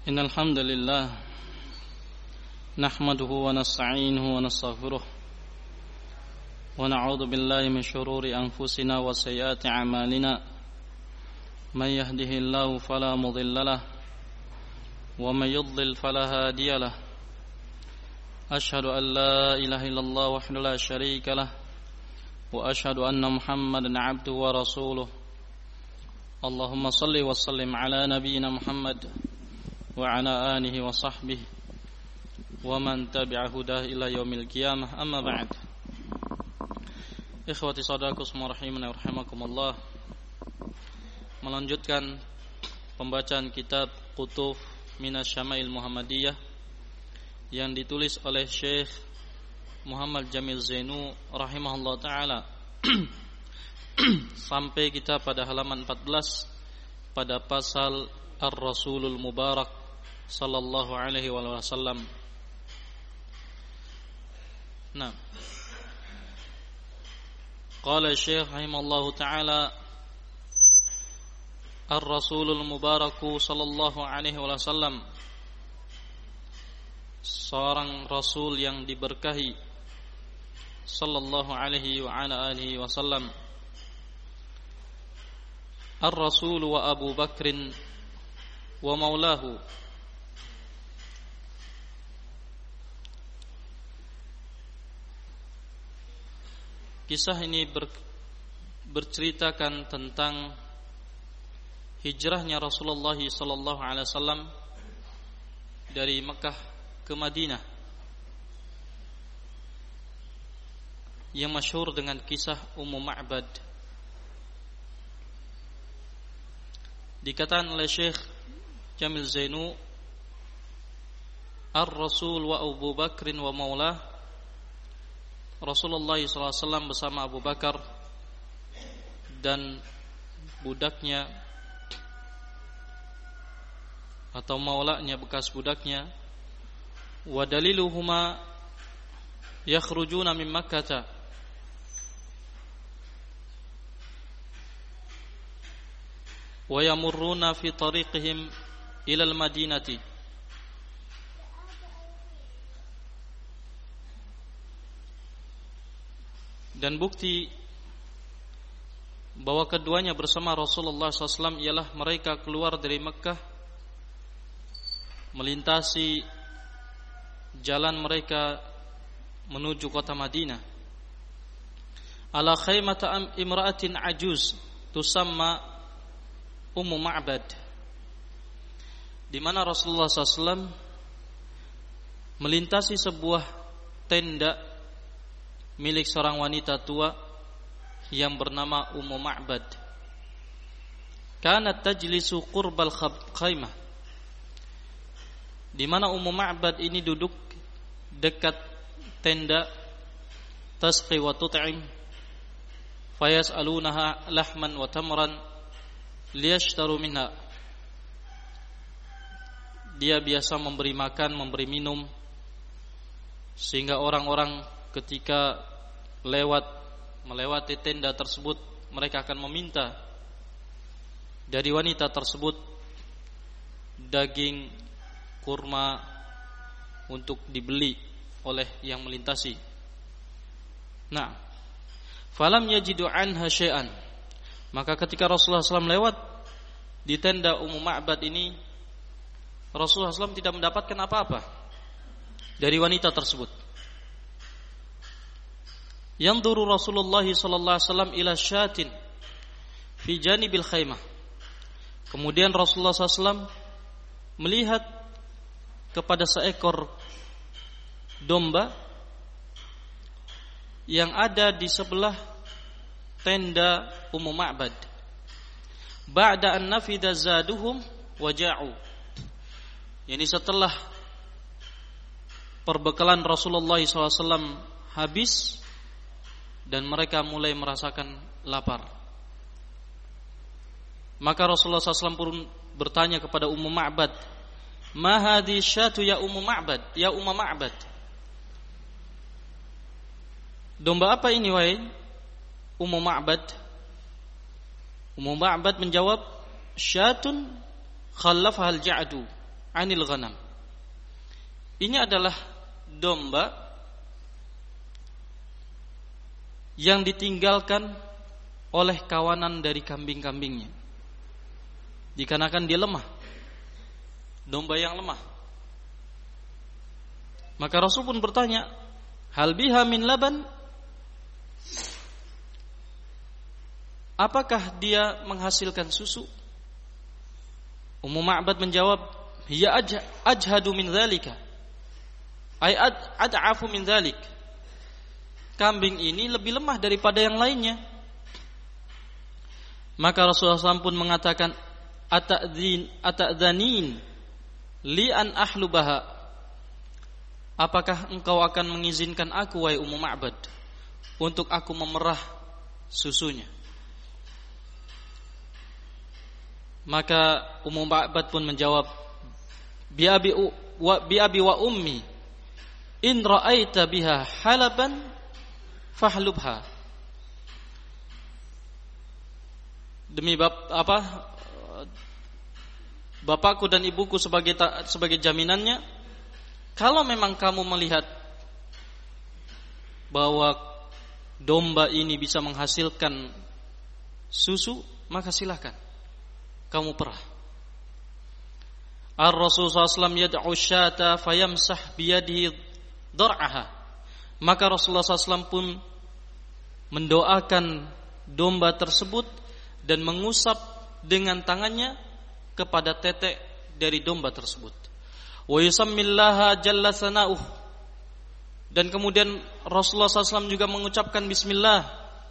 إن الحمد لله نحمده ونستعينه ونستغفره ونعوذ بالله من شرور أنفسنا وسيئات أعمالنا من يهده الله فلا مضل له ومن يضلل فلا هادي له أشهد أن لا إله إلا الله وحده لا شريك له وأشهد أن محمدا عبده ورسوله اللهم صل وسلم على نبينا محمد وعلى آله وصحبه ومن تبع هداه إلى يوم القيامة أما بعد Ikhwati saudaraku semua rahimani wa rahimakumullah. Melanjutkan pembacaan kitab Qutuf Minas Syama'il Muhammadiyah yang ditulis oleh Syekh Muhammad Jamil Zainu rahimahullah ta'ala. Sampai kita pada halaman 14 pada pasal Ar-Rasulul Mubarak sallallahu alaihi wasallam. Nah, qala Syekh rahimahullahu ta'ala Ar-Rasulul Mubaraku sallallahu alaihi wasallam, seorang rasul yang diberkahi sallallahu alaihi wa ala alihi wasallam. Ar-Rasul wa Abu Bakrin wa maulahu. Kisah ini berceritakan tentang hijrahnya Rasulullah sallallahu alaihi wasallam dari Mekah ke Madinah, yang masyhur dengan kisah Ummu Ma'bad. Dikatakan oleh Syekh Jamil Zainu, Ar-Rasul wa Abu Bakrin wa maulah, Rasulullah SAW bersama Abu Bakar dan budaknya atau maulanya, bekas budaknya. Wa daliluhuma yakhrujuna min Makkah, wa yamurruna fi tariqihim ila al-Madinati. Dan bukti bahwa keduanya bersama Rasulullah SAW ialah mereka keluar dari Mekah, melintasi jalan mereka menuju kota Madinah. Ala khaymata imra'atin ajuz tusamma Ummu Ma'bad, di mana Rasulullah SAW melintasi sebuah tenda milik seorang wanita tua yang bernama Ummu Ma'bad. Kanat tajlisu qurbal khaymah, di mana Ummu Ma'bad ini duduk dekat tenda, tasqi wa tut'im, fayas'alunaha lahman wa tamran liyashtaru minha. Dia biasa memberi makan, memberi minum, sehingga orang-orang ketika melewati tenda tersebut, mereka akan meminta dari wanita tersebut daging kurma untuk dibeli oleh yang melintasi. Nah, falam yajidu anha syai'an, maka ketika Rasulullah SAW lewat di tenda Ummu Ma'bad ini, Rasulullah SAW tidak mendapatkan apa-apa dari wanita tersebut. Yanzuru Rasulullah sallallahu alaihi wasallam ila syatin fi janibil khaymah. Kemudian Rasulullah SAW melihat kepada seekor domba yang ada di sebelah tenda Ummu Ma'bad. Ba'da an nafida zaduhum wa ja'u, yani setelah perbekalan Rasulullah SAW habis dan mereka mulai merasakan lapar. Maka Rasulullah SAW pun bertanya kepada Ummu Ma'bad, "Ma hadhi syatu ya Ummu Ma'bad, ya Ummu Ma'bad?" Domba apa ini wahai Ummu Ma'bad? Ummu Ma'bad menjawab, "Syatun khallafahal ja'du 'anil ghanam. Ini adalah domba yang ditinggalkan oleh kawanan dari kambing-kambingnya, dikarenakan dia lemah, domba yang lemah. Maka Rasul pun bertanya, hal biha min laban? Apakah dia menghasilkan susu? Ummu Ma'bad menjawab, hiya ajhadu min dzalika, ay ad'afu min dzalik. Kambing ini lebih lemah daripada yang lainnya. Maka Rasulullah SAW pun mengatakan, ata'dzanin li an ahlubaha. Apakah engkau akan mengizinkan aku, wahai Ummu Ma'bad, untuk aku memerah susunya? Maka Ummu Ma'bad pun menjawab, bi abi wa ummi, in ra'aita biha halaban fahlubha. Demi bapakku dan ibuku sebagai jaminannya, kalau memang kamu melihat bahwa domba ini bisa menghasilkan susu, maka silakan kamu perah. Ar-Rasul SAW yad'u syata fayamsah biyadihi dar'aha. Maka Rasulullah SAW pun mendoakan domba tersebut dan mengusap dengan tangannya kepada tetek dari domba tersebut. Wa yusammillaha jalla sana'uh. Dan kemudian Rasulullah SAW juga mengucapkan bismillah.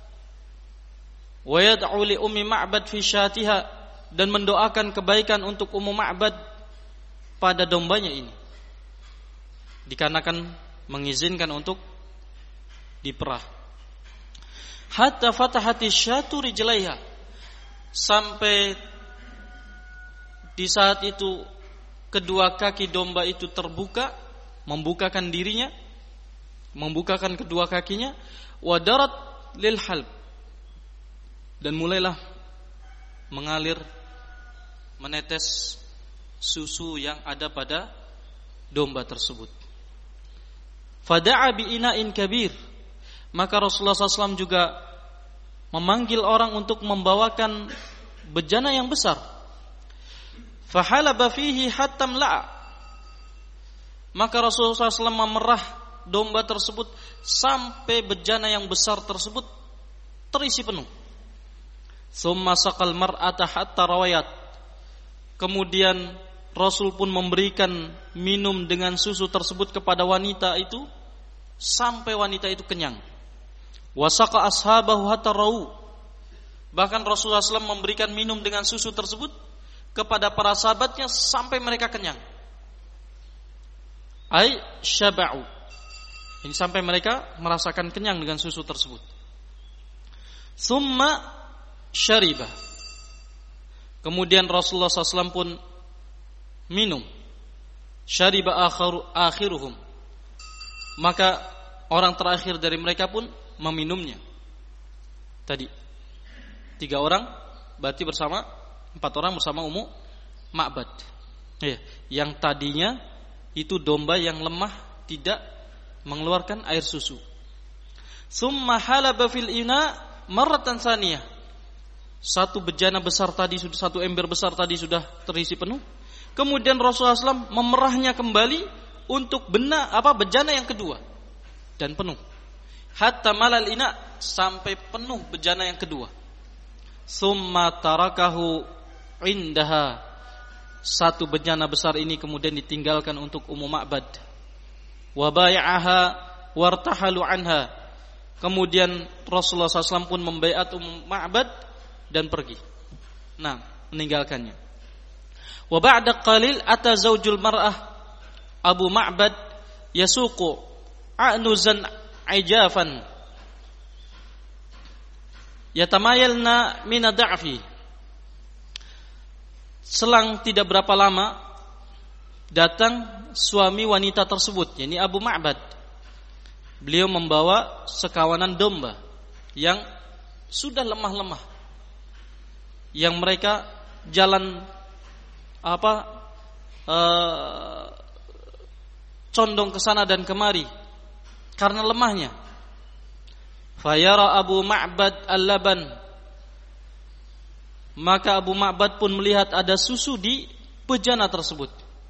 Wa yad'u li ummi Ma'bad fi syatiha, dan mendoakan kebaikan untuk Ummu Ma'bad pada dombanya ini, dikarenakan mengizinkan untuk diperah. Hatta fatahati syatu rijlaiha, sampai di saat itu kedua kaki domba itu terbuka, membukakan dirinya, membukakan kedua kakinya, wadarat lil halb, dan mulailah mengalir, menetes susu yang ada pada domba tersebut. Fada'a bi ina'in kabir, maka Rasulullah SAW juga memanggil orang untuk membawakan bejana yang besar. Fahalaba fihi hatta mla'a, maka Rasulullah SAW memerah domba tersebut sampai bejana yang besar tersebut terisi penuh. Tsumma saqal mar'ata hatta rawayat, kemudian Rasul pun memberikan minum dengan susu tersebut kepada wanita itu sampai wanita itu kenyang. Wa saqa ashabahu hatta rau, bahkan Rasulullah SAW memberikan minum dengan susu tersebut kepada para sahabatnya sampai mereka kenyang. Ai syaba'u, ini sampai mereka merasakan kenyang dengan susu tersebut. Summa syaribah, kemudian Rasulullah SAW pun minum. Syariba akhiruhum, maka orang terakhir dari mereka pun meminumnya. Tadi 3 orang, berarti bersama 4 orang bersama Ummu Ma'bad. Yang tadinya itu domba yang lemah, tidak mengeluarkan air susu. Summa halaba fil ina marratan saniyah, satu bejana besar tadi, satu ember besar tadi sudah terisi penuh. Kemudian Rasulullah SAW memerahnya kembali untuk bejana yang kedua, dan penuh. Hatta malal ina, sampai penuh bejana yang kedua. Summa tarakahu indaha, satu bejana besar ini kemudian ditinggalkan untuk Ummu Ma'bad. Wa bai'aha wartahalu anha, kemudian Rasulullah SAW pun membaiat Ummu Ma'bad dan pergi. Nah, meninggalkannya. Wa ba'da qalil ata zaujul mar'ah Abu Ma'bad yasuqu a'nuzan ijafan yatamayalna min ad-da'fi. Selang tidak berapa lama datang suami wanita tersebut, yakni Abu Ma'bad. Beliau membawa sekawanan domba yang sudah lemah-lemah, yang mereka jalan condong ke sana dan kemari karena lemahnya. Fayara Abu Ma'bad al-laban, maka Abu Ma'bad pun melihat ada susu di bejana tersebut.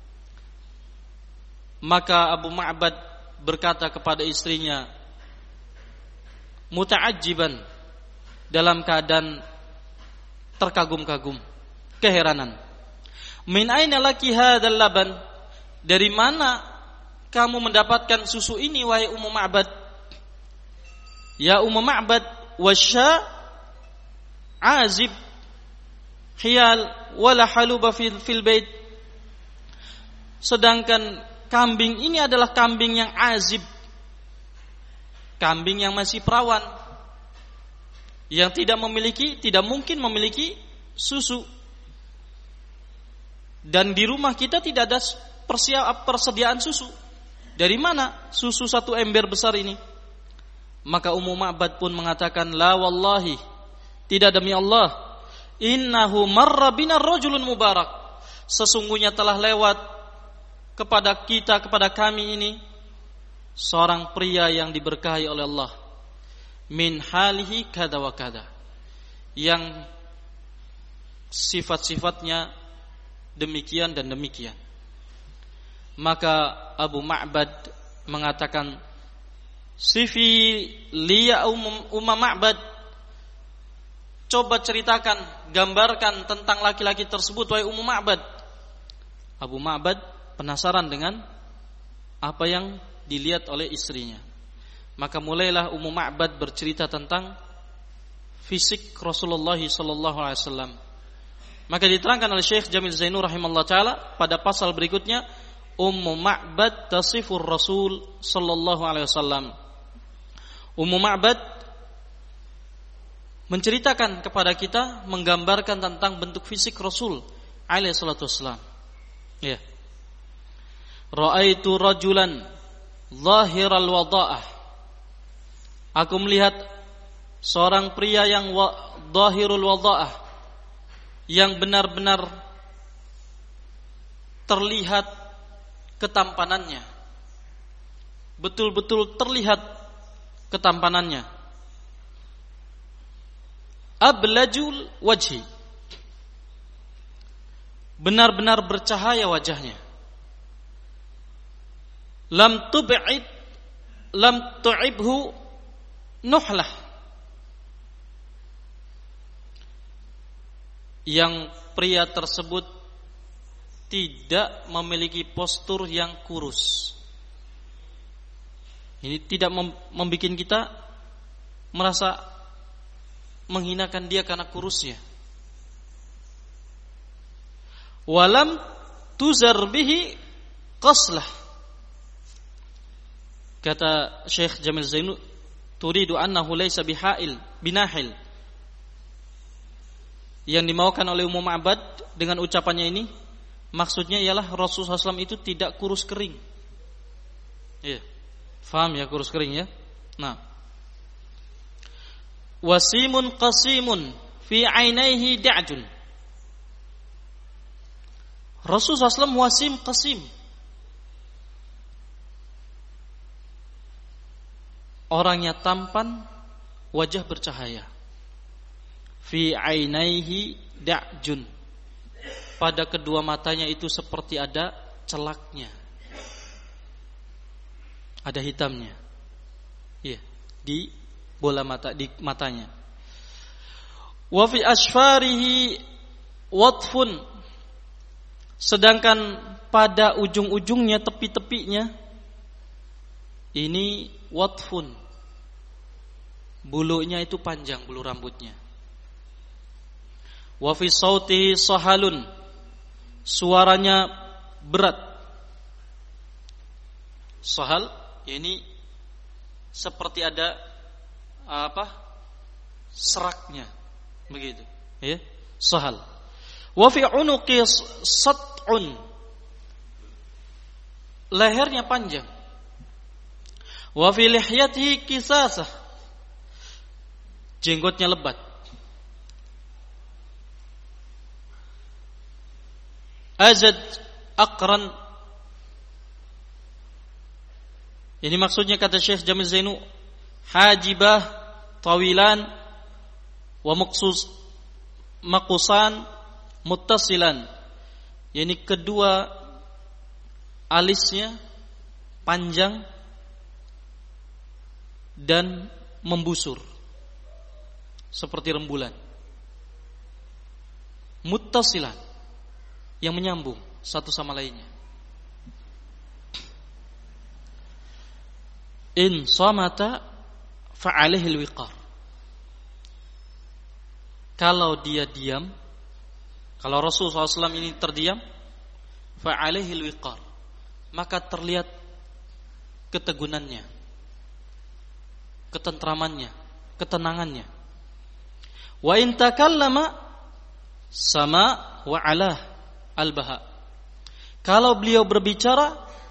Maka Abu Ma'bad berkata kepada istrinya, muta'ajjiban, dalam keadaan terkagum-kagum, keheranan. Min aina laki hadzal laban? Dari mana kamu mendapatkan susu ini wahai Ummu Ma'bad? Ya Ummu Ma'bad, wasya azib hiyal wala haluba fil bait. Sedangkan kambing ini adalah kambing yang azib, kambing yang masih perawan, yang tidak mungkin memiliki susu. Dan di rumah kita tidak ada persediaan susu. Dari mana susu satu ember besar ini? Maka Ummu Ma'bad pun mengatakan, la wallahi, tidak demi Allah, innahu marra bina rajulun mubarak, sesungguhnya telah lewat kepada kami ini seorang pria yang diberkahi oleh Allah, min halihi kada wa kada, yang sifat-sifatnya demikian dan demikian. Maka Abu Ma'bad mengatakan, sifi liya Ummu Ma'bad, coba ceritakan, gambarkan tentang laki-laki tersebut wahai Ummu Ma'bad. Abu Ma'bad penasaran dengan apa yang dilihat oleh istrinya. Maka mulailah Ummu Ma'bad bercerita tentang fisik Rasulullah sallallahu alaihi wasallam. Maka diterangkan oleh Syekh Jamil Zainur rahimahullah taala pada pasal berikutnya, Ummu Ma'bad tasifur Rasul sallallahu alaihi wasallam. Ummu Ma'bad menceritakan kepada kita, menggambarkan tentang bentuk fisik Rasul alaihi salatu wasallam. Ya. Ra'aitu rajulan zahiral wada'ah. Aku melihat seorang pria yang zahirul wada'ah, yang benar-benar terlihat ketampanannya. Betul-betul terlihat ketampanannya. Ablajul wajhi, benar-benar bercahaya wajahnya. Lam tu'ibhu nuhlah, yang pria tersebut tidak memiliki postur yang kurus. Ini tidak membuat kita merasa menghinakan dia karena kurusnya. Walam tuzar bihi qaslah. Kata Syekh Jamil Zainu, turidu annahu laysa binahil. Yang dimaukan oleh Ummu Ma'bad dengan ucapannya ini, maksudnya ialah Rasulullah SAW itu tidak kurus kering. Iya, faham ya kurus kering ya? Nah, wasimun qasimun fi ainaihi da'jun. Rasulullah SAW wasim qasim, orangnya tampan, wajah bercahaya. Fi ainaihi da'jun, pada kedua matanya itu seperti ada celaknya, ada hitamnya. Iya, di bola mata, di matanya. Wa fi asfarihi watfun, sedangkan pada ujung-ujungnya, tepi-tepinya ini watfun, bulunya itu panjang, bulu rambutnya. Wa fi sautihi sahalun, suaranya berat. Sahal ini seperti ada seraknya, begitu ya, sahal. Wa fi unuqi sat'un, lehernya panjang. Wa fi lihyatihi kisasah, jenggotnya lebat. Azad aqran. Ini maksudnya kata Syekh Jamil Zainu, hajibah tawilan wa maqusan muttasilan. Yani kedua alisnya panjang dan membusur seperti rembulan. Muttasilan, yang menyambung satu sama lainnya. In samata fa'alaihi al-wiqar. Kalau dia diam, kalau Rasulullah SAW ini terdiam, fa'alaihi al-wiqar, maka terlihat ketegunannya, ketentramannya, ketenangannya. Wa in takallama sama wa ala al-baha. Kalau beliau berbicara,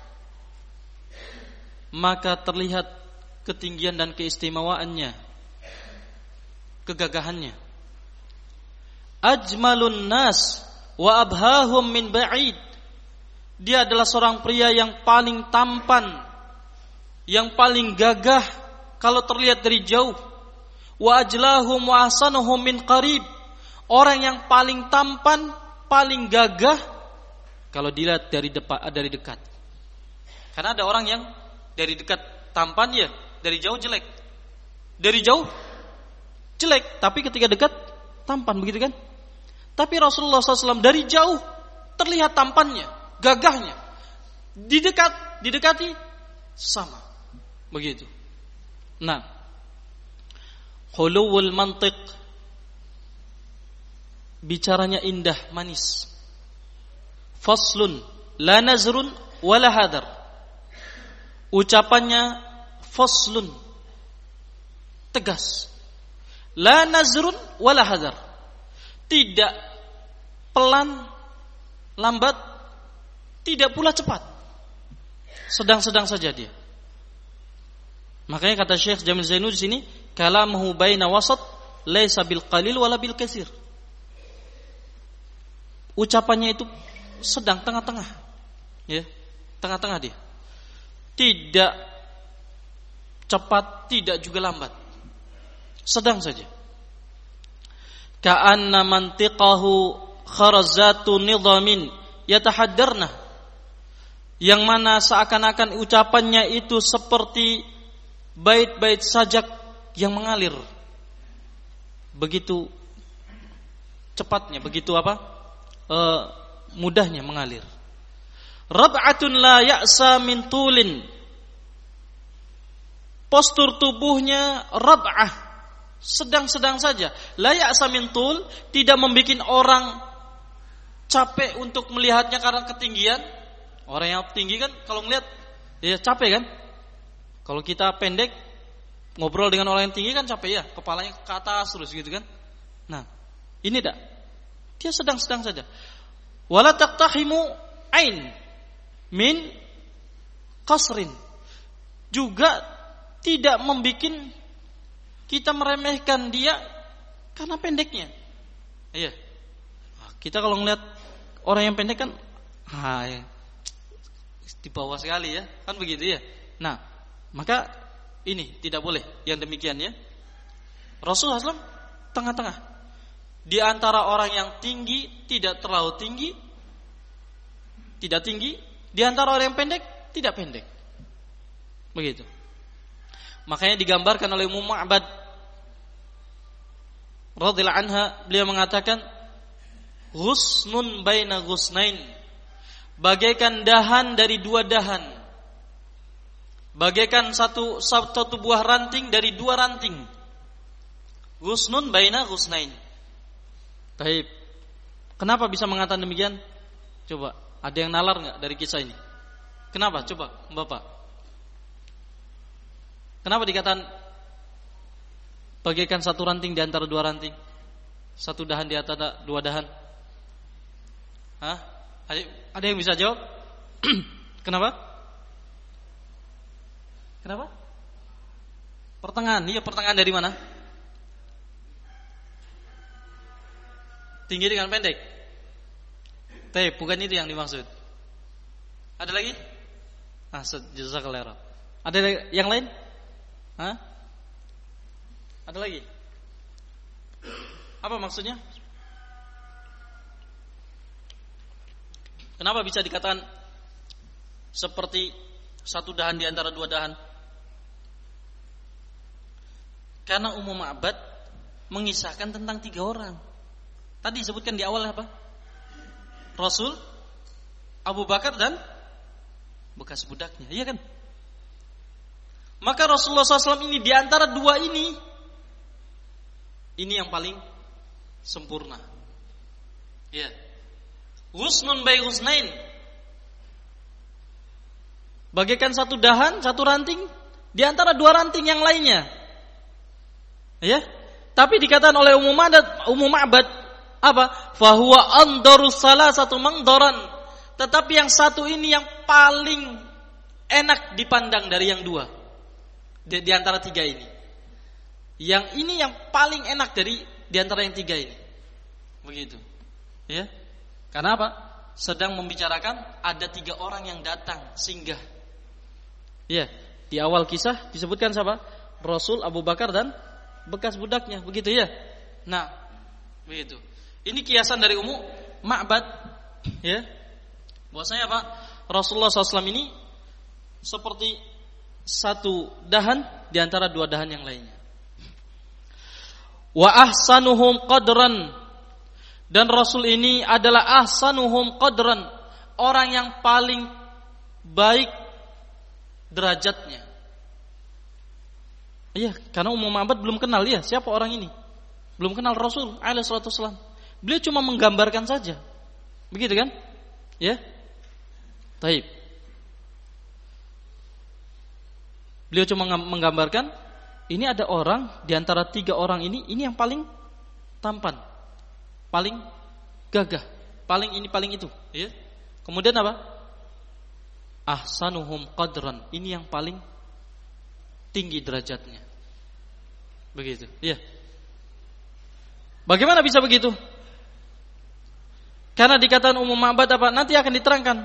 maka terlihat ketinggian dan keistimewaannya, kegagahannya. Ajmalun nas wa abhahum min ba'id. Dia adalah seorang pria yang paling tampan, yang paling gagah kalau terlihat dari jauh. Wa ajlahum wa ahsanuhum min qarib. Orang yang paling tampan, paling gagah kalau dilihat dari dekat. Karena ada orang yang dari dekat tampan ya, dari jauh jelek. Dari jauh jelek, tapi ketika dekat tampan, begitu kan? Tapi Rasulullah SAW dari jauh terlihat tampannya, gagahnya. Didekati sama. Begitu. Nah, khuluwul mantiq, bicaranya indah, manis. Faslun, la nazrun wala hadar. Ucapannya faslun, tegas. La nazrun wala hadar. Tidak pelan, lambat, tidak pula cepat. Sedang-sedang saja dia. Makanya kata Syekh Jamil Zainu di sini, kalamuhu baina wasat, laisa bil qalil wala bil katsir. Ucapannya itu sedang, tengah-tengah, ya, tengah-tengah dia. Tidak cepat, tidak juga lambat, sedang saja. Ka'anna mantiqahu kharazatu nidhamin yatahaddarna, yang mana seakan-akan ucapannya itu seperti bait-bait sajak yang mengalir. Begitu cepatnya, begitu mudahnya mengalir. Rab'atun la ya'sa min tulin. Postur tubuhnya rab'ah, sedang-sedang saja. La ya'sa min tul, tidak membikin orang capek untuk melihatnya karena ketinggian. Orang yang tinggi kan kalau melihat ya capek kan? Kalau kita pendek ngobrol dengan orang yang tinggi kan capek ya, kepalanya ke atas terus gitu kan. Nah, ini dah. Dia sedang-sedang saja. Wala taqtahimu ain min qasrin. Juga tidak membikin kita meremehkan dia karena pendeknya. Iya. Kita kalau ngeliat orang yang pendek kan ya, di bawah sekali ya, kan begitu ya. Nah, maka ini tidak boleh yang demikian ya. Rasulullah SAW tengah-tengah. Di antara orang yang tinggi, tidak terlalu tinggi, tidak tinggi. Di antara orang yang pendek, tidak pendek. Begitu. Makanya digambarkan oleh Ummu Ma'bad radhiyallahu anha, beliau mengatakan, ghusnun baina ghusnain, bagaikan dahan dari dua dahan, bagaikan satu buah ranting dari dua ranting. Ghusnun baina ghusnain. Baik. Kenapa bisa mengatakan demikian? Coba, ada yang nalar enggak dari kisah ini? Kenapa? Coba, Bapak. Kenapa dikatakan bagaikan satu ranting di antara dua ranting? Satu dahan di antara dua dahan? Hah? Ada yang bisa jawab? Kenapa? Kenapa? Pertengahan. Iya, pertengahan dari mana? Tinggi dengan pendek. Tapi bukan itu yang dimaksud. Ada lagi? Jazakallahu. Ada yang lain? Hah? Ada lagi? Apa maksudnya? Kenapa bisa dikatakan seperti satu dahan di antara dua dahan? Karena Ummu Ma'bad mengisahkan tentang 3 orang. Tadi disebutkan di awal apa? Rasul, Abu Bakar dan bekas budaknya, iya kan? Maka Rasulullah SAW ini di antara 2 ini yang paling sempurna. Iya. Husnun bai husnain. Bagaikan satu dahan, satu ranting di antara 2 ranting yang lainnya. Ya. Tapi dikatakan oleh Ummu Ma'bad apa? Fahuwa andarus salasatu mangdaran. Tetapi yang satu ini yang paling enak dipandang dari yang 2. Di antara 3 ini. Yang ini yang paling enak di antara yang 3 ini. Begitu. Ya. Karena apa? Sedang membicarakan ada 3 orang yang datang singgah. Ya, di awal kisah disebutkan siapa? Rasul, Abu Bakar dan bekas budaknya, begitu ya. Nah, begitu. Ini kiasan dari Ummu Ma'bad, ya. Bahwasanya apa? Rasulullah SAW ini seperti satu dahan di antara 2 dahan yang lainnya. Wa ahsanuhum qadran, dan Rasul ini adalah ahsanuhum qadran, orang yang paling baik derajatnya. Iya, karena Ummu Ma'bad belum kenal ya siapa orang ini. Belum kenal Rasul alaihi salatu wasallam. Beliau cuma menggambarkan saja. Begitu kan? Ya. Baik. Beliau cuma menggambarkan ini ada orang di antara 3 orang ini yang paling tampan, paling gagah, paling ini paling itu, ya. Kemudian apa? Ahsanuhum qadran, ini yang paling tinggi derajatnya. Begitu, ya. Bagaimana bisa begitu? Karena dikatakan Ummu Ma'bad apa? Nanti akan diterangkan.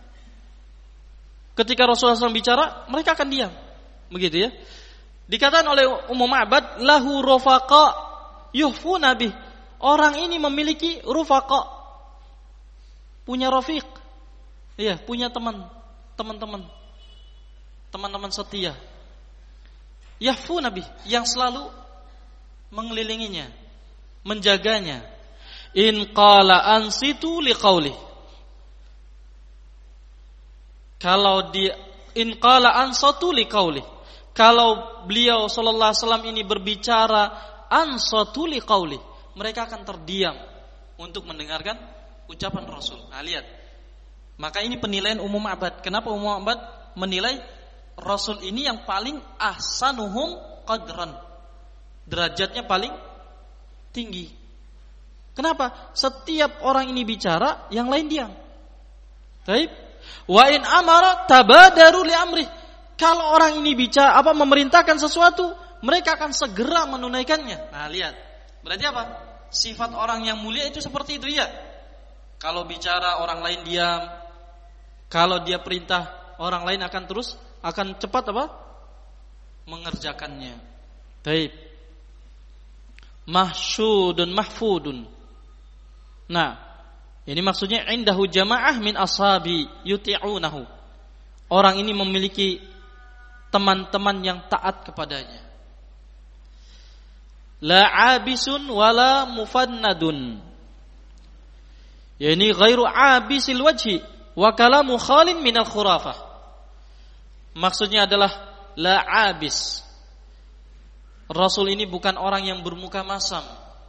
Ketika Rasulullah SAW bicara, mereka akan diam. Begitu ya. Dikatakan oleh Ummu Ma'bad, lahu rufaqa yuhfuna bih. Orang ini memiliki rufaqa, punya rafiq. Iya, punya teman-teman setia. Yahfuna bih, yang selalu mengelilinginya, menjaganya. In qala ansitu liqauli. Kalau dia in qala ansatu liqauli. Kalau beliau sallallahu alaihi wasallam ini berbicara ansatu liqauli, mereka akan terdiam untuk mendengarkan ucapan Rasul. Nah, lihat. Maka ini penilaian Ummu Ma'bad. Kenapa Ummu Ma'bad menilai Rasul ini yang paling ahsanuhum qadran, derajatnya paling tinggi. Kenapa? Setiap orang ini bicara, yang lain diam. Baik. Wa in amara tabadaru li amri. Kalau orang ini bicara memerintahkan sesuatu, mereka akan segera menunaikannya. Nah, lihat. Berarti apa? Sifat orang yang mulia itu seperti itu ya. Kalau bicara orang lain diam. Kalau dia perintah, orang lain akan cepat mengerjakannya. Baik. Mahsyudun mahfudun. Nah, ini maksudnya indahu jamaah min ashabi yuti'unahu. Orang ini memiliki teman-teman yang taat kepadanya. La abisun wala mufannadun. Yani ghairu abisil wajhi wa kalamu khalin minal khurafah. Maksudnya adalah la abis. Rasul ini bukan orang yang bermuka masam.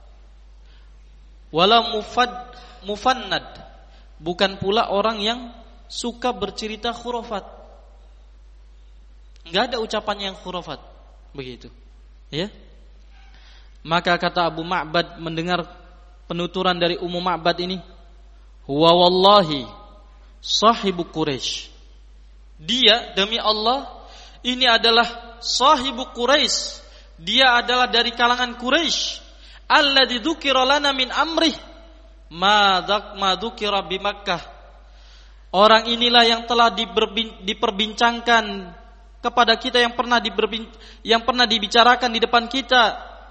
Wala mufannad, bukan pula orang yang suka bercerita khurafat. Enggak ada ucapan yang khurafat. Begitu. Ya. Maka kata Abu Ma'bad mendengar penuturan dari Ummu Ma'bad ini, huwa wallahi sahibu Quraisy. Dia demi Allah ini adalah sahibu Quraisy. Dia adalah dari kalangan Quraisy. Alladzi dzukira lana min amrih ma dzukira bi Makkah. Orang inilah yang telah diperbincangkan kepada kita, yang pernah dibicarakan di depan kita,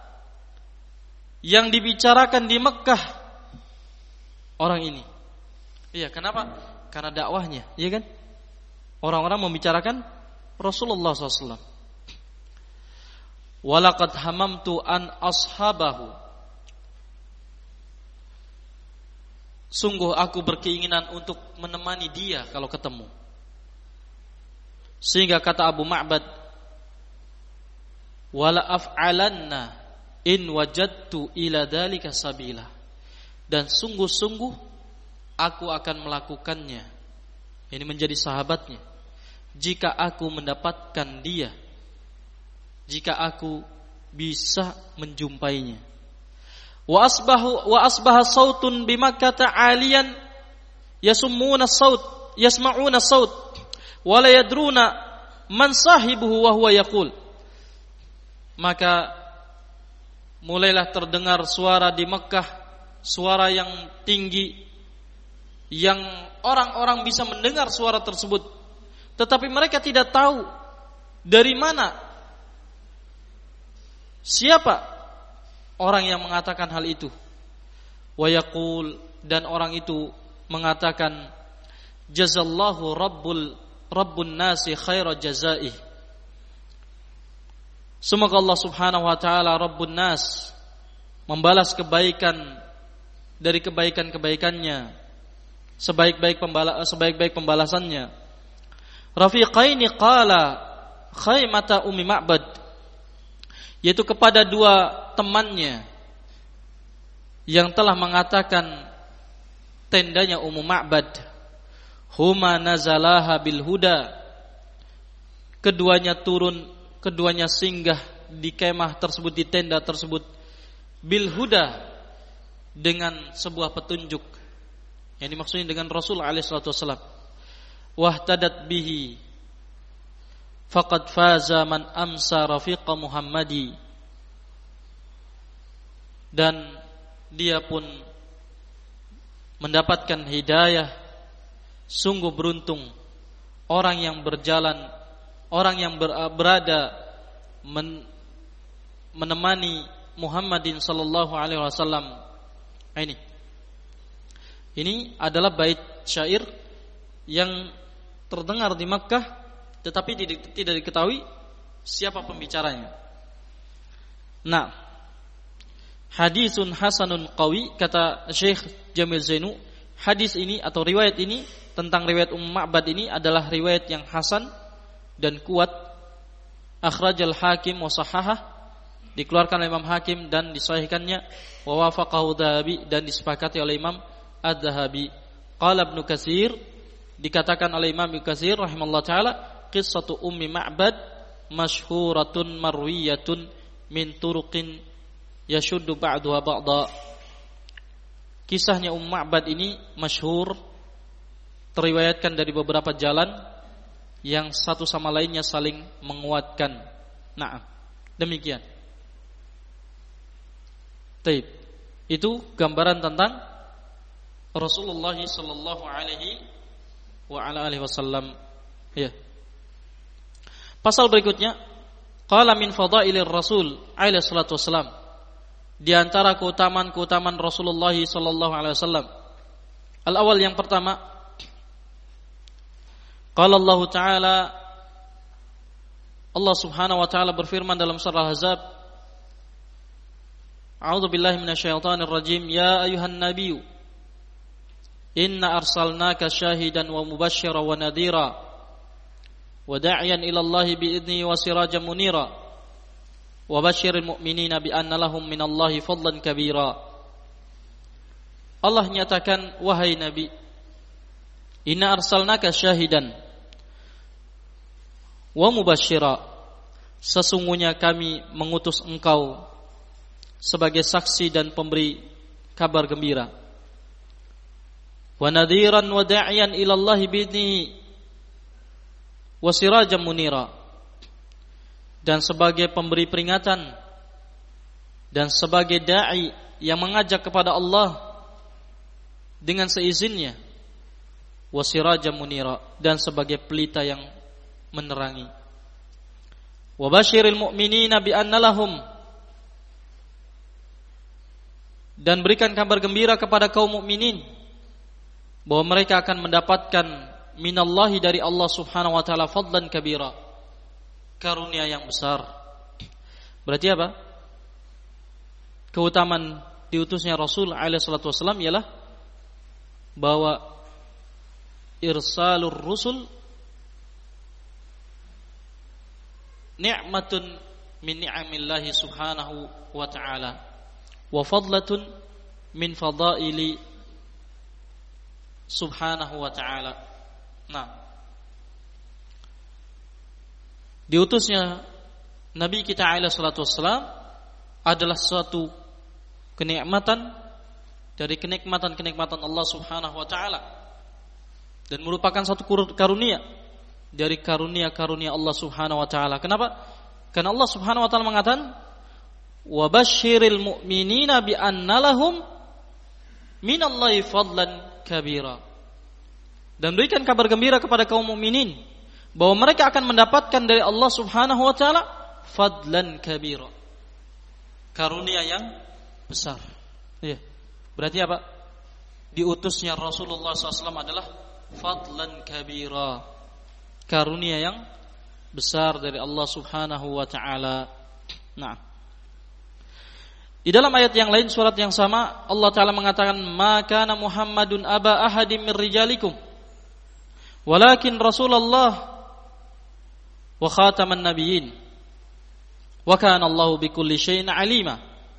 yang dibicarakan di Mekah. Orang ini. Iya, kenapa? Karena dakwahnya, iya kan? Orang-orang membicarakan Rasulullah SAW. Walaqad hamamtu an ashabahu. Sungguh aku berkeinginan untuk menemani dia kalau ketemu. Sehingga kata Abu Ma'bad, wala af'alanna in wajadtu ila dzalika sabila. Dan sungguh-sungguh aku akan melakukannya. Ini menjadi sahabatnya. Jika aku mendapatkan dia, jika aku bisa menjumpainya. Wa asbaha sautun bi Makkah 'aliyan yasma'una saut wa la yadruna man sahibuhu wa huwa yaqul. Maka mulailah terdengar suara di Mekah, suara yang tinggi, yang orang-orang bisa mendengar suara tersebut, tetapi mereka tidak tahu dari mana, siapa orang yang mengatakan hal itu. Wa yaqul, dan orang itu mengatakan, jazallahu rabbun nasi khaira jazai. Semoga Allah Subhanahu wa taala Rabbun nas membalas kebaikan dari kebaikan-kebaikannya, sebaik-baik pembalasannya. Rafiqaini qala khaymata ummi Ma'bad, yaitu kepada dua temannya yang telah mengatakan tendanya Ummu Ma'bad. Huma nazalaha bil huda, keduanya singgah di kemah tersebut, di tenda tersebut, bil huda, dengan sebuah petunjuk, yang dimaksudnya dengan Rasul alaihi salatu wasallam. Wahtadat bihi faqad faza man amsa rafiqa Muhammadi, dan dia pun mendapatkan hidayah. Sungguh beruntung orang yang berjalan, orang yang berada menemani Muhammadin sallallahu alaihi wasallam. Ini adalah bait syair yang terdengar di Makkah, tetapi tidak diketahui siapa pembicaranya. Nah, hadisun hasanun qawi, kata Syekh Jamil Zainu, hadis ini atau riwayat ini tentang riwayat Ummu Ma'bad ini adalah riwayat yang hasan dan kuat. Akhrajal Hakim wa sahahah, dikeluarkan oleh Imam Hakim dan disahihkannya. Wa wafaqahu Dzahabi, dan disepakati oleh Imam Adz-Dzahabi. Qala Ibnu Katsir, dikatakan oleh Imam Ibnu Katsir rahimallahu taala, qissatu Ummi Ma'bad masyhuratun marwiyatun min turuqin yashuddu ba'daha ba'da. Kisahnya Ummu Ma'bad ini masyhur, teriwayatkan dari beberapa jalan yang satu sama lainnya saling menguatkan. Nah, demikian. Taib. Itu gambaran tentang Rasulullah sallallahu alaihi wa ala alihi wasallam. Ya. Pasal berikutnya, qala min fadailir Rasul alaihi salatu wasallam, di antara keutamaan Rasulullah sallallahu alaihi wasallam. Al-awwal, yang pertama, qala Allah Ta'ala, Allah Subhanahu wa taala berfirman dalam surah Al-Ahzab, A'udzu billahi minasyaitonir rajim, ya ayuhan nabiyyu inna arsalnaka syahidan wa mubasysyiran wa nadhira wa da'iyan ila Allah bi'idnihi wa sirajan munira wa basyiril mu'minina bi anna lahum minallahi fadlan kabira. Allah nyatakan, wahai Nabi, inna arsalnaka syahidan wa mubasysyiran, sesungguhnya kami mengutus engkau sebagai saksi dan pemberi kabar gembira, wa nadhiran wa da'iyan ila Allah bi'idnihi wa sirajan munira, dan sebagai pemberi peringatan dan sebagai dai yang mengajak kepada Allah dengan seizinnya, wa sirajan munira, dan sebagai pelita yang menerangi. Wa basyiril mu'minina bi anna lahum, dan berikan kabar gembira kepada kaum mukminin bahwa mereka akan mendapatkan minallahi, dari Allah Subhanahu wa taala, fadlan kabira, karunia yang besar. Berarti apa? Keutamaan diutusnya Rasul alaihi salatu wasallam ialah bahwa irsalur rusul ni'matun min ni'amillahi subhanahu wa ta'ala wa fadlatun min fadaili subhanahu wa ta'ala. Nah, diutusnya Nabi kita alaihi salatu wassalam adalah suatu kenikmatan dari kenikmatan-kenikmatan Allah subhanahu wa ta'ala, dan merupakan satu karunia dari karunia-karunia Allah subhanahu wa ta'ala. Kenapa? Karena Allah subhanahu wa ta'ala mengatakan wa basyiril mu'minina bi anna lahum minallahi fadlan kabira, dan berikan kabar gembira kepada kaum mukminin bahwa mereka akan mendapatkan dari Allah subhanahu wa ta'ala fadlan kabira, karunia yang besar. Ya. Berarti apa? Diutusnya Rasulullah SAW adalah fadlan kabira, karunia yang besar dari Allah subhanahu wa ta'ala. Nah, di dalam ayat yang lain, surat yang sama, Allah ta'ala mengatakan ma kana Muhammadun aba ahadim min rijalikum walakin Rasulullah wa khataman nabiyyin wa kana Allahu bikulli syai'in alima.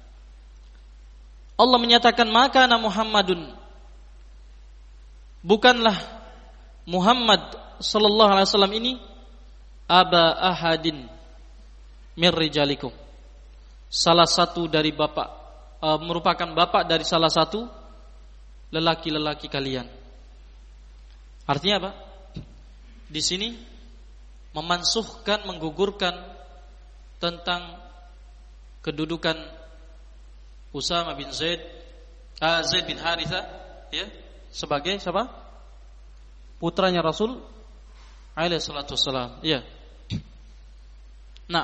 Allah menyatakan ma kana Muhammadun, bukanlah Muhammad sallallahu alaihi wasallam ini aba ahadin min rijalikum, salah satu dari merupakan bapak dari salah satu lelaki-lelaki kalian. Artinya apa? Di sini memansuhkan, menggugurkan tentang kedudukan Usama bin Zaid bin Haritha, ya, sebagai siapa? Putranya Rasul alaihi salatu wassalam. Ya. Nah,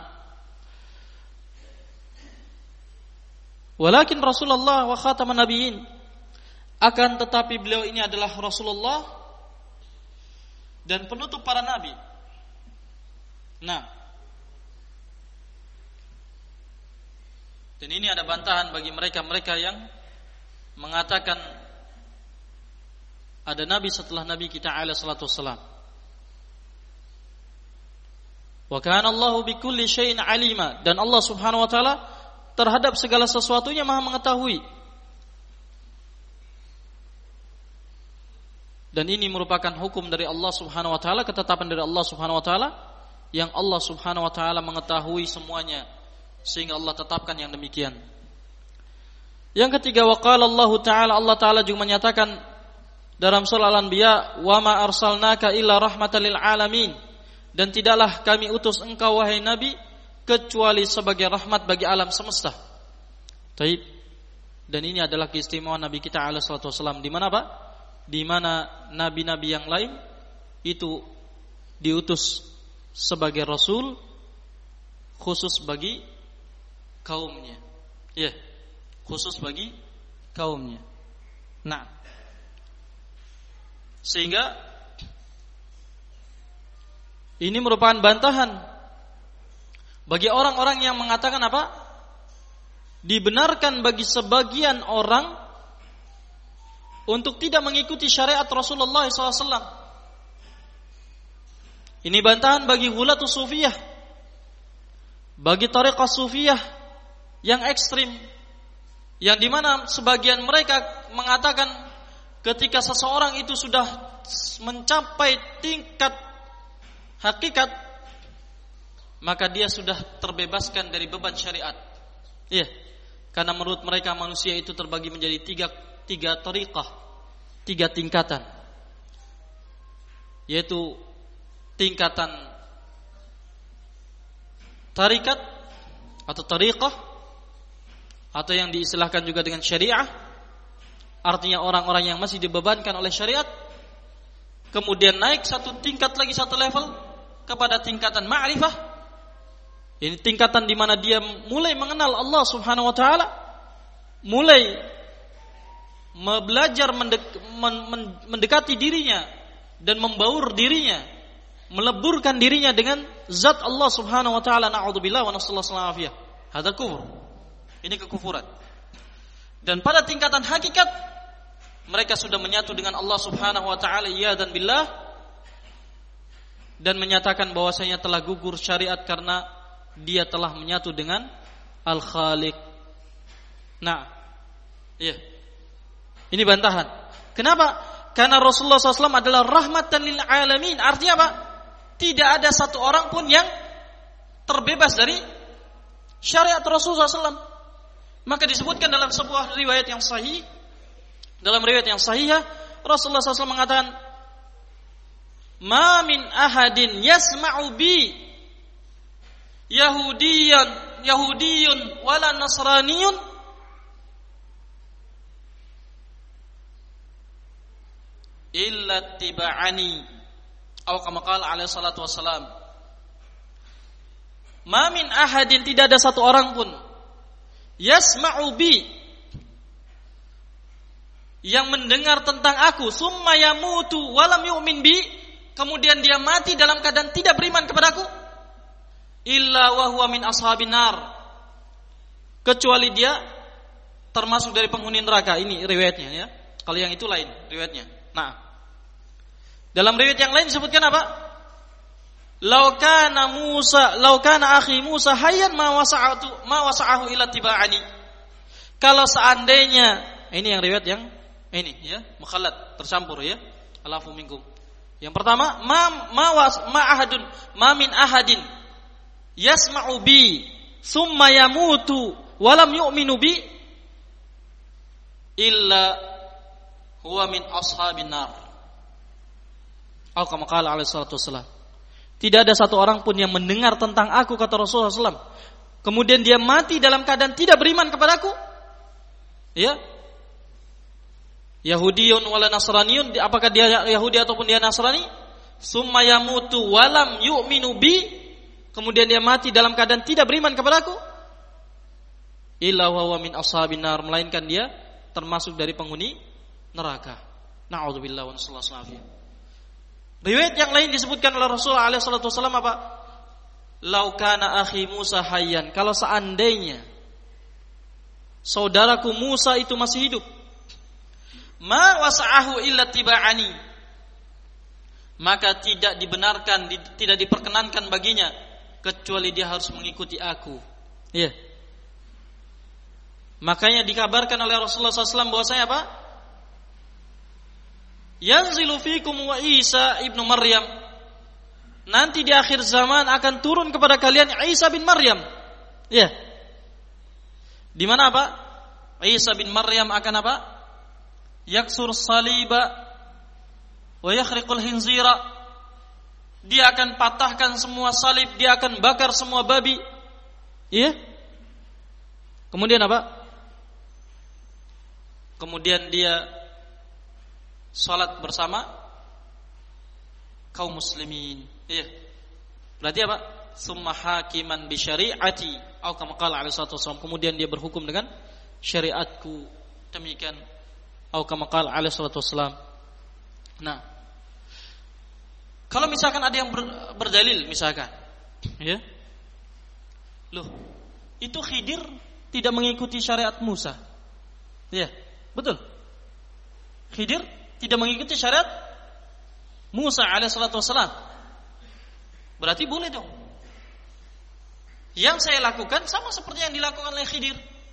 walakin Rasulullah wa khataman nabiyyin, akan tetapi beliau ini adalah Rasulullah dan penutup para nabi. Nah, dan ini ada bantahan bagi mereka-mereka yang mengatakan ada nabi setelah nabi kita alaihi salatu wassalam. Wa kana Allahu bikulli syai'in alima, dan Allah subhanahu wa ta'ala terhadap segala sesuatunya maha mengetahui. Dan ini merupakan hukum dari Allah subhanahu wa ta'ala, ketetapan dari Allah subhanahu wa ta'ala, yang Allah subhanahu wa ta'ala mengetahui semuanya, sehingga Allah tetapkan yang demikian. Yang ketiga, wa qala Allah ta'ala, Allah ta'ala juga menyatakan dalam surah Al-Anbiya, wa ma arsalnaka illa rahmatan lil alamin, dan tidaklah kami utus engkau wahai Nabi kecuali sebagai rahmat bagi alam semesta. Taib. Dan ini adalah keistimewaan Nabi kita alaihi salatu wasallam, di mana Pak? Di mana nabi-nabi yang lain itu diutus sebagai rasul khusus bagi kaumnya. Ya, khusus bagi kaumnya. Nah, sehingga ini merupakan bantahan bagi orang-orang yang mengatakan apa? Dibenarkan bagi sebagian orang untuk tidak mengikuti syariat Rasulullah SAW. Ini bantahan bagi ghulatus sufiyah, bagi tariqah sufiyah yang ekstrim, yang dimana sebagian mereka mengatakan ketika seseorang itu sudah mencapai tingkat hakikat, maka dia sudah terbebaskan dari beban syariat. Iya, karena menurut mereka manusia itu terbagi menjadi tiga tariqah, tiga tingkatan, yaitu tingkatan tarikat atau tariqah, atau yang diistilahkan juga dengan syariah, artinya orang-orang yang masih dibebankan oleh syariat. kemudian naik satu tingkat lagi, satu level kepada tingkatan ma'rifah. Ini tingkatan di mana dia mulai mengenal Allah Subhanahu wa taala, mulai belajar mendekati dirinya dan membaur dirinya, meleburkan dirinya dengan zat Allah Subhanahu wa taala. Na'udzubillah wa nasallallahu alaihi wasallam. Hada kufur. Ini kekufuran. Dan pada tingkatan hakikat mereka sudah menyatu dengan Allah Subhanahu wa taala iya dan billah, dan menyatakan bahwasanya telah gugur syariat karena dia telah menyatu dengan Al-Khaliq. Nah, iya. Ini bantahan. Kenapa? Karena Rasulullah SAW adalah rahmatan lil alamin. Artinya apa? Tidak ada satu orang pun yang terbebas dari syariat Rasulullah SAW. Maka disebutkan dalam sebuah riwayat yang sahih, dalam riwayat yang sahihah, Rasulullah SAW mengatakan, "Ma min ahadin yasma'u bi Yahudiyun wala Nasraniyun illa tiba'ani." Atau kama qala alaihi salatu wassalam. Ma min ahadin, tidak ada satu orang pun, yasma'u bi, yang mendengar tentang aku, summa yamutu walam yu'min bi, kemudian dia mati dalam keadaan tidak beriman kepadaku, illa wa huwa min ashabin nar, kecuali dia termasuk dari penghuni neraka. Ini riwayatnya ya. Kalau yang itu lain riwayatnya. Nah, dalam riwayat yang lain disebutkan apa? Lau kana akhi Musa hayyan ma wasa'ahu ila tiba'ani. Kalau seandainya, ini yang riwayat yang ini ya, mukhallat, tercampur ya. Alafu minkum. Yang pertama, ma min ahadin yasma'u bi summa yamutu wa lam yu'minu bi illa huwa min ashabin nar. Atau kama qala alaihi salatu wassalam. Tidak ada satu orang pun yang mendengar tentang aku, kata Rasulullah SAW, kemudian dia mati dalam keadaan tidak beriman kepadaku, ya, Yahudiyun wala Nasraniyun, apakah dia Yahudi ataupun dia Nasrani, summa yamutu walam yu'minu bi, kemudian dia mati dalam keadaan tidak beriman kepadaku, illa huwa min ashabin nar, melainkan dia termasuk dari penghuni neraka. Na'udzubillah wa nasallallahu alaihi wasallam. Riwayat yang lain disebutkan oleh Rasulullah SAW apa? Lau kana akhi Musa hayyan, kalau seandainya saudaraku Musa itu masih hidup, ma wasa'ahu illa tiba'ani, maka tidak dibenarkan, tidak diperkenankan baginya kecuali dia harus mengikuti aku. Iya. Makanya dikabarkan oleh Rasulullah SAW bahwasanya apa? Yanzilu fikum wa Isa ibnu Maryam, nanti di akhir zaman akan turun kepada kalian Isa bin Maryam. Ya. Di mana apa? Isa bin Maryam akan apa? Yaksur saliba wa yakhriqul hinzira. Dia akan patahkan semua salib, dia akan bakar semua babi. Iya. Kemudian apa? Kemudian dia salat bersama kaum muslimin. Iya. Berarti apa? Summa hakiman bi syari'ati, atau kama qala alaihi wasallam, kemudian dia berhukum dengan syariatku. Demikian. Atau kama qala alaihi wasallam. Nah, kalau misalkan ada yang berdalil misalkan, ya. Loh, itu Khidir tidak mengikuti syariat Musa. Ya, betul. Khidir tidak mengikuti syariat Musa alaihissalatu wassalam. Berarti boleh dong. Yang saya lakukan sama seperti yang dilakukan oleh Khidir.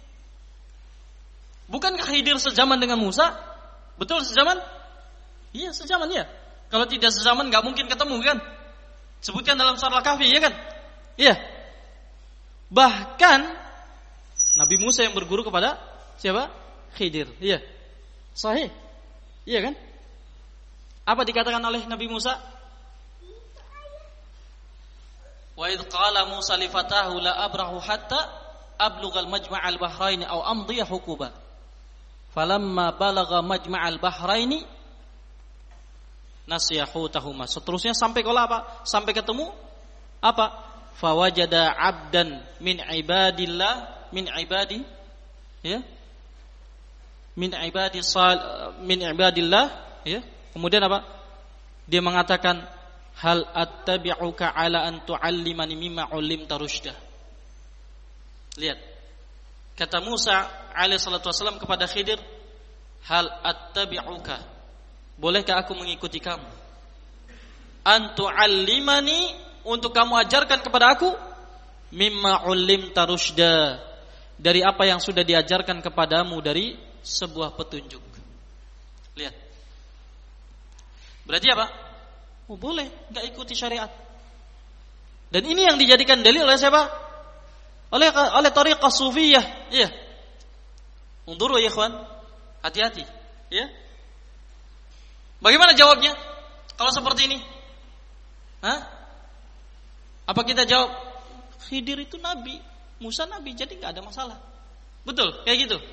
Bukankah Khidir sezaman dengan Musa? Betul sezaman? Iya sezaman ya. Kalau tidak sezaman gak mungkin ketemu kan? Sebutkan dalam surah Al-Kahfi ya kan? Iya. Bahkan Nabi Musa yang berguru kepada siapa? Khidir. Iya. Sahih. Iya kan? Apa dikatakan oleh Nabi Musa? Wa idh qala Musa li fatahu la abrahu hatta ablughal majma'al bahraini aw amdiya hukuba. Falamma balagha majma'al bahraini nasiyahutahuma. Seterusnya sampai kalau apa? Sampai ketemu apa? Fawajada 'abdan min ibadillah min ibadi ya. Min ibadillah ya. Kemudian apa? Dia mengatakan hal attabi'uka ala an tu'allimani mimma 'ullimta rusyda. Lihat. Kata Musa alaihi salatu wasallam kepada Khidir, hal attabi'uka, bolehkah aku mengikuti kamu? An tu'allimani, untuk kamu ajarkan kepada aku, mimma 'ullimta rusyda, dari apa yang sudah diajarkan kepadamu dari sebuah petunjuk. Lihat. Berarti apa? Oh, boleh enggak ikuti syariat. Dan ini yang dijadikan dalil oleh siapa? Oleh tariqah sufiyah. Iya. Unduru ya ikhwan. Hati-hati, ya. Bagaimana jawabnya kalau seperti ini? Hah? Apa kita jawab Khidir itu nabi, Musa nabi, jadi enggak ada masalah. Betul, kayak gitu.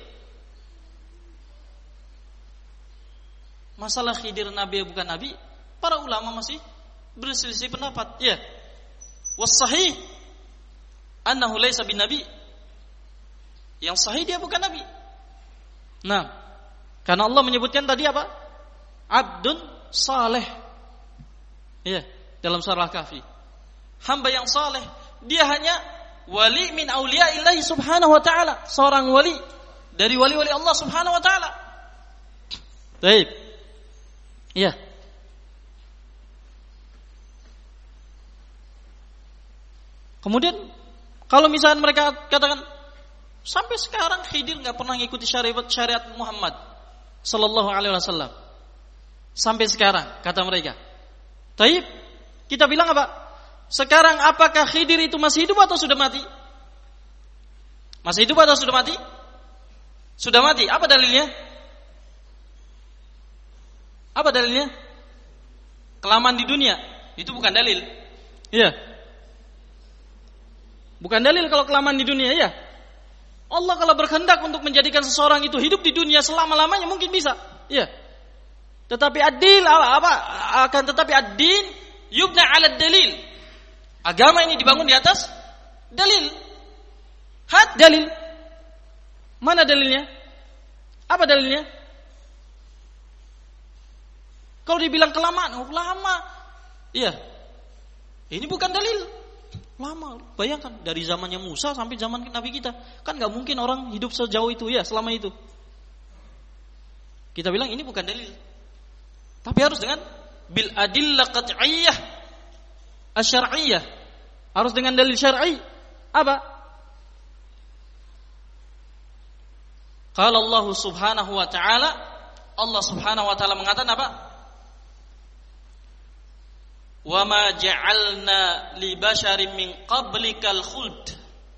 Masalah Khidir nabi bukan nabi, para ulama masih berselisih pendapat. Ya. Was-sahih annahu laysa binabi. Yang sahih dia bukan nabi. Nah, karena Allah menyebutkan tadi apa? Abdun saleh. Ya, dalam surah Al-Kahfi. Hamba yang saleh, dia hanya wali min auliyaillah subhanahu wa ta'ala, seorang wali dari wali-wali Allah subhanahu wa ta'ala. Baik. Iya. Kemudian kalau misalnya mereka katakan sampai sekarang Khidir enggak pernah mengikuti syariat Muhammad sallallahu alaihi wasallam. Sampai sekarang kata mereka. Taib, kita bilang apa? Sekarang apakah Khidir itu masih hidup atau sudah mati? Masih hidup atau sudah mati? Sudah mati. Apa dalilnya? Apa dalilnya? Kelamaan di dunia. Itu bukan dalil. Iya. Bukan dalil kalau kelamaan di dunia, ya. Allah kalau berkehendak untuk menjadikan seseorang itu hidup di dunia selama-lamanya mungkin bisa. Iya. Tetapi ad-din tetapi ad-din yubna 'ala dalil. Agama ini dibangun di atas dalil. Dalil. Mana dalilnya? Apa dalilnya? Kalau dibilang kelamaan, lama. Iya. Ini bukan dalil. Lama. Bayangkan dari zamannya Musa sampai zaman Nabi kita. Kan enggak mungkin orang hidup sejauh itu ya, selama itu. Kita bilang ini bukan dalil. Tapi harus dengan bil adillah qat'iyyah asy-syar'iyyah. Harus dengan dalil syar'i. Apa? Qala Allah Subhanahu wa ta'ala, Allah Subhanahu wa ta'ala mengatakan apa? Wa ma ja'alna li basharin min qablikal khuld.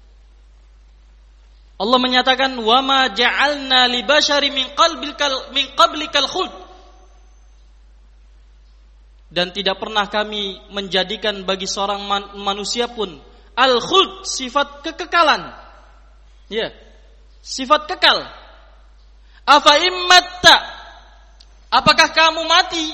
Allah menyatakan wa ma ja'alna li basharin min qablikal khuld. Dan tidak pernah kami menjadikan bagi seorang manusia pun al-khuld, sifat kekekalan. Ya. Sifat kekal. Afa immatta, apakah kamu mati?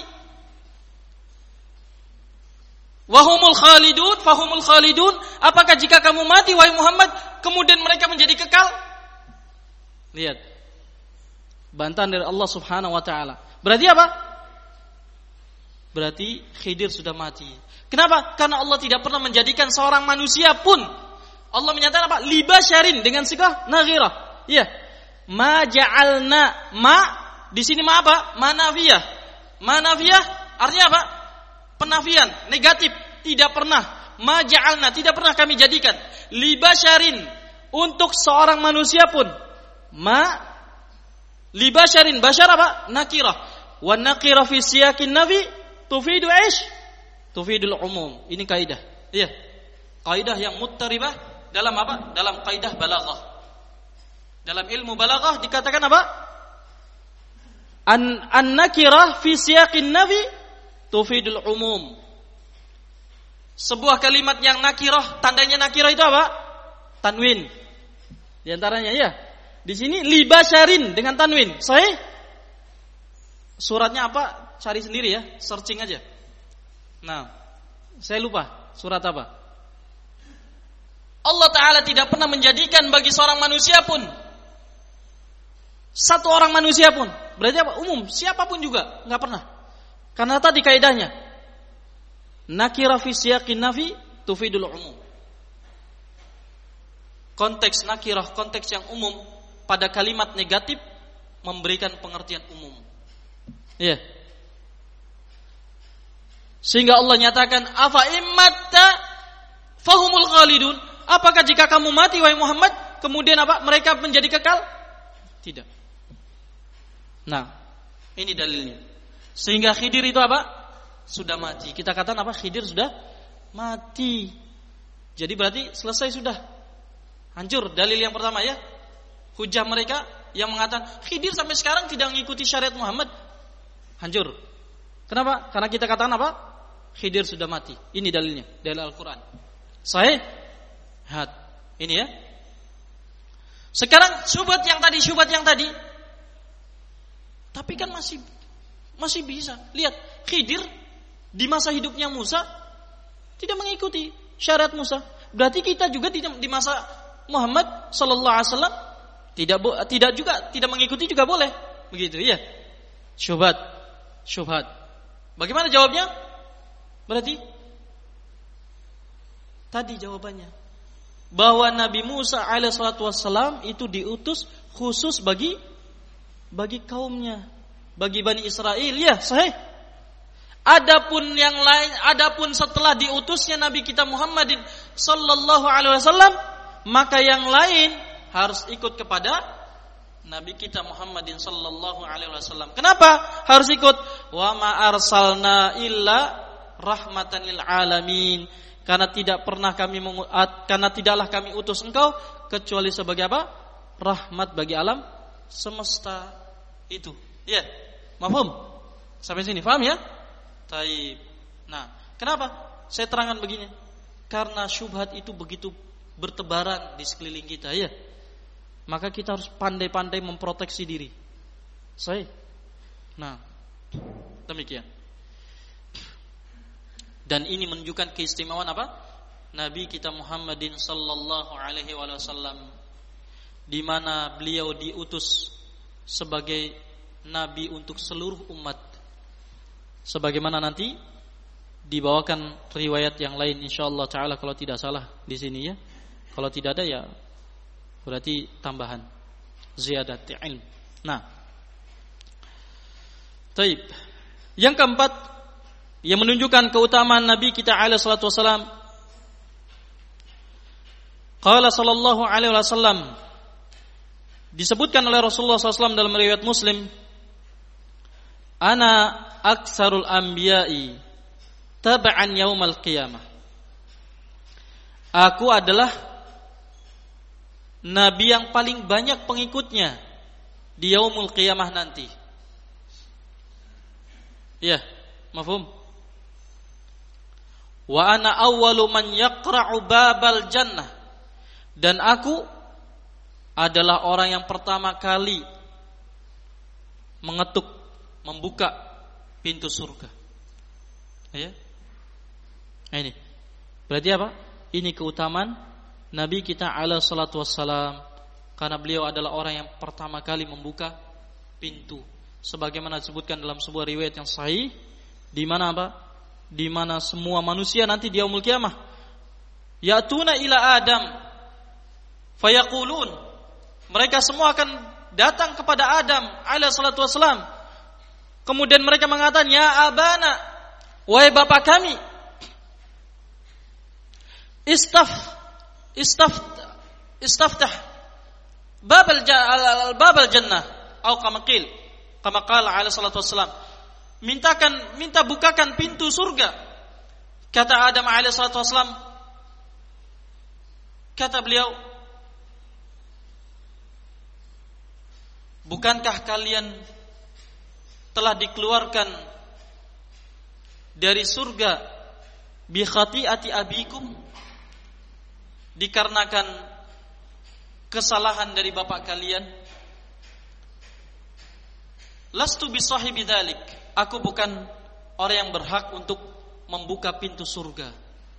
Wahumul khalidun, apakah jika kamu mati wahai Muhammad kemudian mereka menjadi kekal? Lihat. Bantahan dari Allah Subhanahu wa taala. Berarti apa? Berarti Khidir sudah mati. Kenapa? Karena Allah tidak pernah menjadikan seorang manusia pun. Allah menyatakan apa? Libasyarin dengan sigah naghirah. Iya. Ma ja'alna, ma di sini ma apa? Manafiyah. Manafiyah artinya apa? Penafian, negatif, tidak pernah. Ma ja'alna, tidak pernah kami jadikan libasyarin untuk seorang manusia pun. Ma libasyarin, basyar apa? Nakirah. Wa nakirah fi siyaqin nafi tufidu ish, tufidul umum. Ini kaidah. Iya. Kaidah yang muttaribah dalam apa? Dalam kaidah balaghah. Dalam ilmu balaghah dikatakan apa? An-nakirah fi siyaqin nafi tufidul umum. Sebuah kalimat yang nakirah, tandanya nakirah itu apa? Tanwin. Di antaranya ya. Di sini libasyarin dengan tanwin. Sahih? Suratnya apa? cari sendiri ya, searching aja. Nah, saya lupa surat apa. Allah Ta'ala tidak pernah menjadikan bagi seorang manusia pun, satu orang manusia pun, berarti apa? Umum, siapapun juga, nggak pernah. Karena tadi kaidahnya, nakira fi siyaqin nafi tufidul umum. Konteks nakirah, konteks yang umum pada kalimat negatif memberikan pengertian umum. Iya. Sehingga Allah nyatakan, afa immatta fahumul khalidun. Apakah jika kamu mati wahai Muhammad, kemudian apa? Mereka menjadi kekal? Tidak. Nah, ini dalilnya. Sehingga Khidir itu apa? Sudah mati. Kita katakan apa? Khidir sudah mati. Jadi berarti selesai sudah. Hancur dalil yang pertama ya. Hujah mereka yang mengatakan Khidir sampai sekarang tidak mengikuti syariat Muhammad. Hancur. Kenapa? Karena kita katakan apa? Khidir sudah mati. Ini dalilnya, dalil Al-Quran. Sahih? Lihat. Ini ya. Sekarang syubhat yang tadi. Tapi kan masih bisa. Lihat, Khidir di masa hidupnya Musa tidak mengikuti syariat Musa. Berarti kita juga tidak di masa Muhammad sallallahu alaihi wasallam tidak mengikuti juga boleh. Begitu ya. Syubhat. Bagaimana jawabnya? Berarti tadi jawabannya bahwa Nabi Musa alaihi salatu wassalam itu diutus khusus bagi kaumnya, bagi Bani Israel. Ya, sahih. Adapun yang lain, adapun setelah diutusnya Nabi kita Muhammadin sallallahu alaihi wasallam, maka yang lain harus ikut kepada Nabi kita Muhammadin sallallahu alaihi wasallam. Kenapa harus ikut? Wa ma arsalna illa rahmatan lil alamin. Karena tidaklah kami utus engkau kecuali sebagai apa? Rahmat bagi alam semesta itu. Ya, mafhum? Sampai sini paham ya? Taib. Nah, kenapa saya terangkan begini? Karena syubhat itu begitu bertebaran di sekeliling kita ya. Maka kita harus pandai-pandai memproteksi diri. Sahih. Nah, demikian. Dan ini menunjukkan keistimewaan apa? Nabi kita Muhammadin sallallahu alaihi wasallam, di mana beliau diutus sebagai nabi untuk seluruh umat. Sebagaimana nanti dibawakan riwayat yang lain insyaallah taala kalau tidak salah di sini ya. Kalau tidak ada ya berarti tambahan ziyadat ilm. Nah, taib. Yang keempat yang menunjukkan keutamaan Nabi kita alaihi salatu wasalam, qala sallallahu alaihi wasallam, disebutkan oleh Rasulullah SAW dalam riwayat Muslim, ana aktsarul anbiya'i tab'an yaumal qiyamah. Aku adalah nabi yang paling banyak pengikutnya di yaumul qiyamah nanti. Ya, mafhum? Wa ana awwalu man yaqra'u babal jannah. Dan aku adalah orang yang pertama kali mengetuk, membuka pintu surga. Ya. Nah, ini. Berarti apa? Ini keutamaan Nabi kita alaihi salatu wassalam, karena beliau adalah orang yang pertama kali membuka pintu. Sebagaimana disebutkan dalam sebuah riwayat yang sahih, di mana apa? Di mana semua manusia nanti di yaumul qiyamah ya'tuna ila Adam fayaqulun, mereka semua akan datang kepada Adam alaihi salatu wassalam, kemudian mereka mengatakan, ya abana, wahai bapak kami, istaftah babal jannah atau kama qala alaihi salatu wassalam, minta bukakan pintu surga. Kata Adam alaihi salatu wassalam, kata beliau, bukankah kalian telah dikeluarkan dari surga bi khati'ati abikum, dikarenakan kesalahan dari bapak kalian? Lastu bi sahibi dzalik, aku bukan orang yang berhak untuk membuka pintu surga.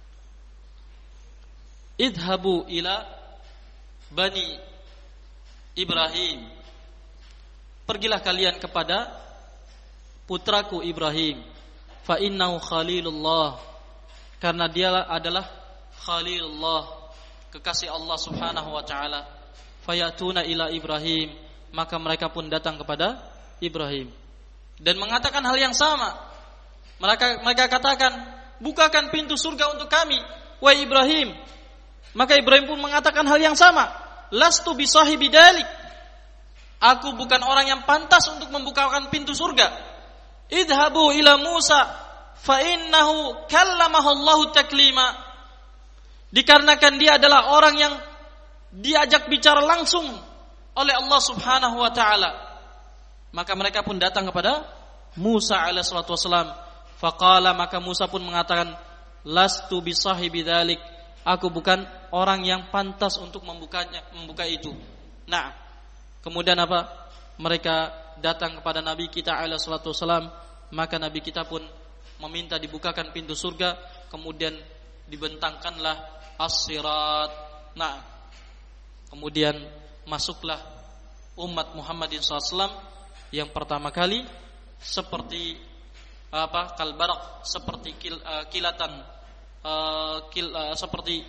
Idhabu ila Bani Ibrahim, pergilah kalian kepada putraku Ibrahim, fa innahu khalilullah, karena dia adalah khalilullah, kekasih Allah Subhanahu wa taala. Fayatuna ila Ibrahim, maka mereka pun datang kepada Ibrahim dan mengatakan hal yang sama. Mereka katakan, bukakan pintu surga untuk kami, wahai Ibrahim. Maka Ibrahim pun mengatakan hal yang sama. Lastu bisahibi dalik, aku bukan orang yang pantas untuk membukakan pintu surga. Idhabu ila Musa, fa innahu kallamahu Allahu taklima, dikarenakan dia adalah orang yang diajak bicara langsung oleh Allah Subhanahu wa taala. Maka mereka pun datang kepada Musa alaihi salatu wasalam. Faqala, maka Musa pun mengatakan, lastu bisahibi dalik, aku bukan orang yang pantas untuk membuka itu. Nah, kemudian apa? Mereka datang kepada Nabi kita alaihi salatu wasalam, maka Nabi kita pun meminta dibukakan pintu surga, kemudian dibentangkanlah as-sirat. Nah, kemudian masuklah umat Muhammadin SAW yang pertama kali seperti kalbarak, seperti kilatan, seperti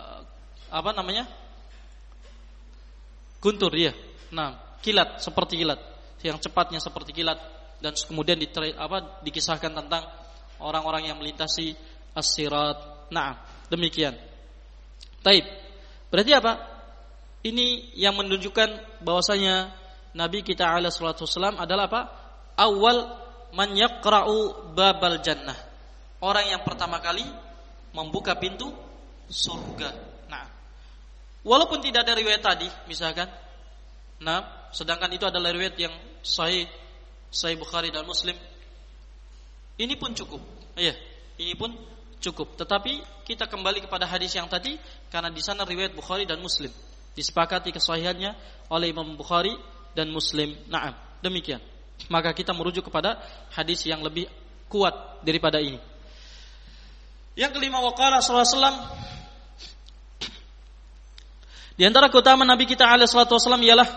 guntur ya. Nah, kilat, seperti kilat, yang cepatnya seperti kilat. Dan kemudian dikisahkan tentang orang-orang yang melintasi as-sirat. Nah, demikian. Taib. Berarti apa? Ini yang menunjukkan bahwasanya Nabi kita alaihi salatu wasallam adalah apa? Awal man yaqra'u babal jannah, orang yang pertama kali membuka pintu surga. Nah, walaupun tidak ada riwayat tadi misalkan, nah, sedangkan itu adalah riwayat yang sahih Bukhari dan Muslim, ini pun cukup. Iya, ini pun cukup. Tetapi kita kembali kepada hadis yang tadi, karena di sana riwayat Bukhari dan Muslim, disepakati kesahihannya oleh Imam Bukhari dan Muslim. Naam, demikian. Maka kita merujuk kepada hadis yang lebih kuat daripada ini. Yang kelima, waqala sallallahu alaihi wasallam, di antara keutamaan Nabi kita alaihi salatu wasallam ialah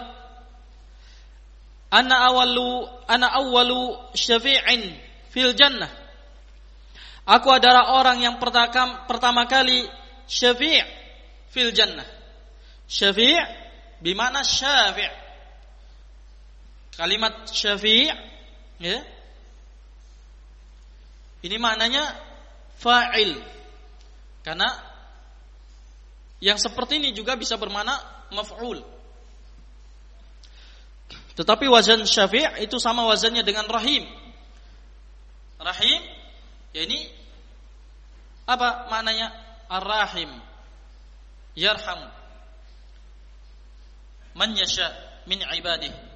ana awwalu syafi'in fil jannah, aku adalah orang yang pertama kali syafi' fil jannah. Syafi' bimana syafi'. Kalimat syafi' ya, ini maknanya fa'il. Karena yang seperti ini juga bisa bermakna maf'ul. Tetapi wazan syafi' itu sama wazannya dengan rahim. Rahim, ya ini apa maknanya? Ar-rahim, yarham man yasha min ibadihi.